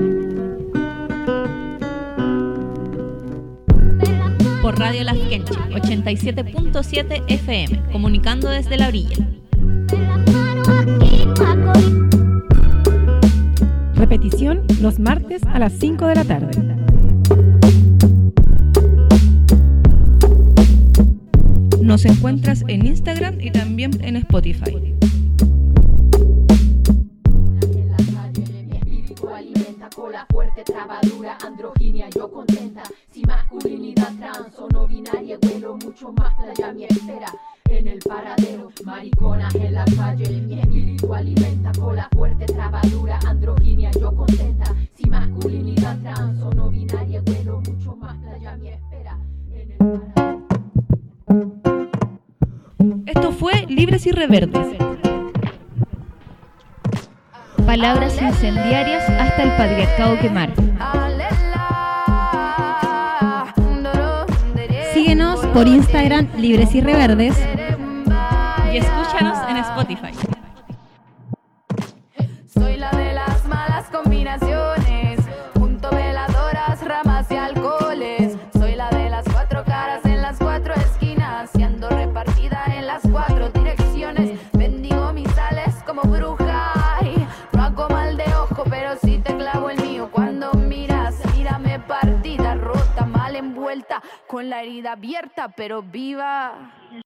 Speaker 16: Por Radio Las Quenche, ochenta y siete punto siete F M, comunicando desde la orilla.
Speaker 3: Repetición los martes a las cinco de la tarde.
Speaker 6: Nos encuentras en Instagram y también en Spotify.
Speaker 8: Cola fuerte, trabadura, androginia, yo contenta. Si masculinidad trans o no binaria, vuelo mucho más playa mi espera. En el paradero, mariconas en la calle, mi espíritu alimenta. Cola fuerte, trabadura, androginia, yo contenta. Si masculinidad trans o no binaria, vuelo mucho más playa mi espera. En el paradero.
Speaker 6: Esto fue Libres y Reverdes.
Speaker 23: Palabras incendiarias hasta el patriarcado quemar.
Speaker 2: Síguenos por Instagram Libres y Reverdes
Speaker 16: y escúchanos en Spotify.
Speaker 12: Soy la de las malas combinaciones, junto veladoras, ramas y alcoholes. Soy la de las cuatro caras en las cuatro esquinas y ando repartida en las cuatro direcciones. Bendigo mis sales como bruja. Mal de ojo, pero si te clavo el mío cuando miras, mírame partida, rota, mal envuelta, con la herida abierta, pero viva.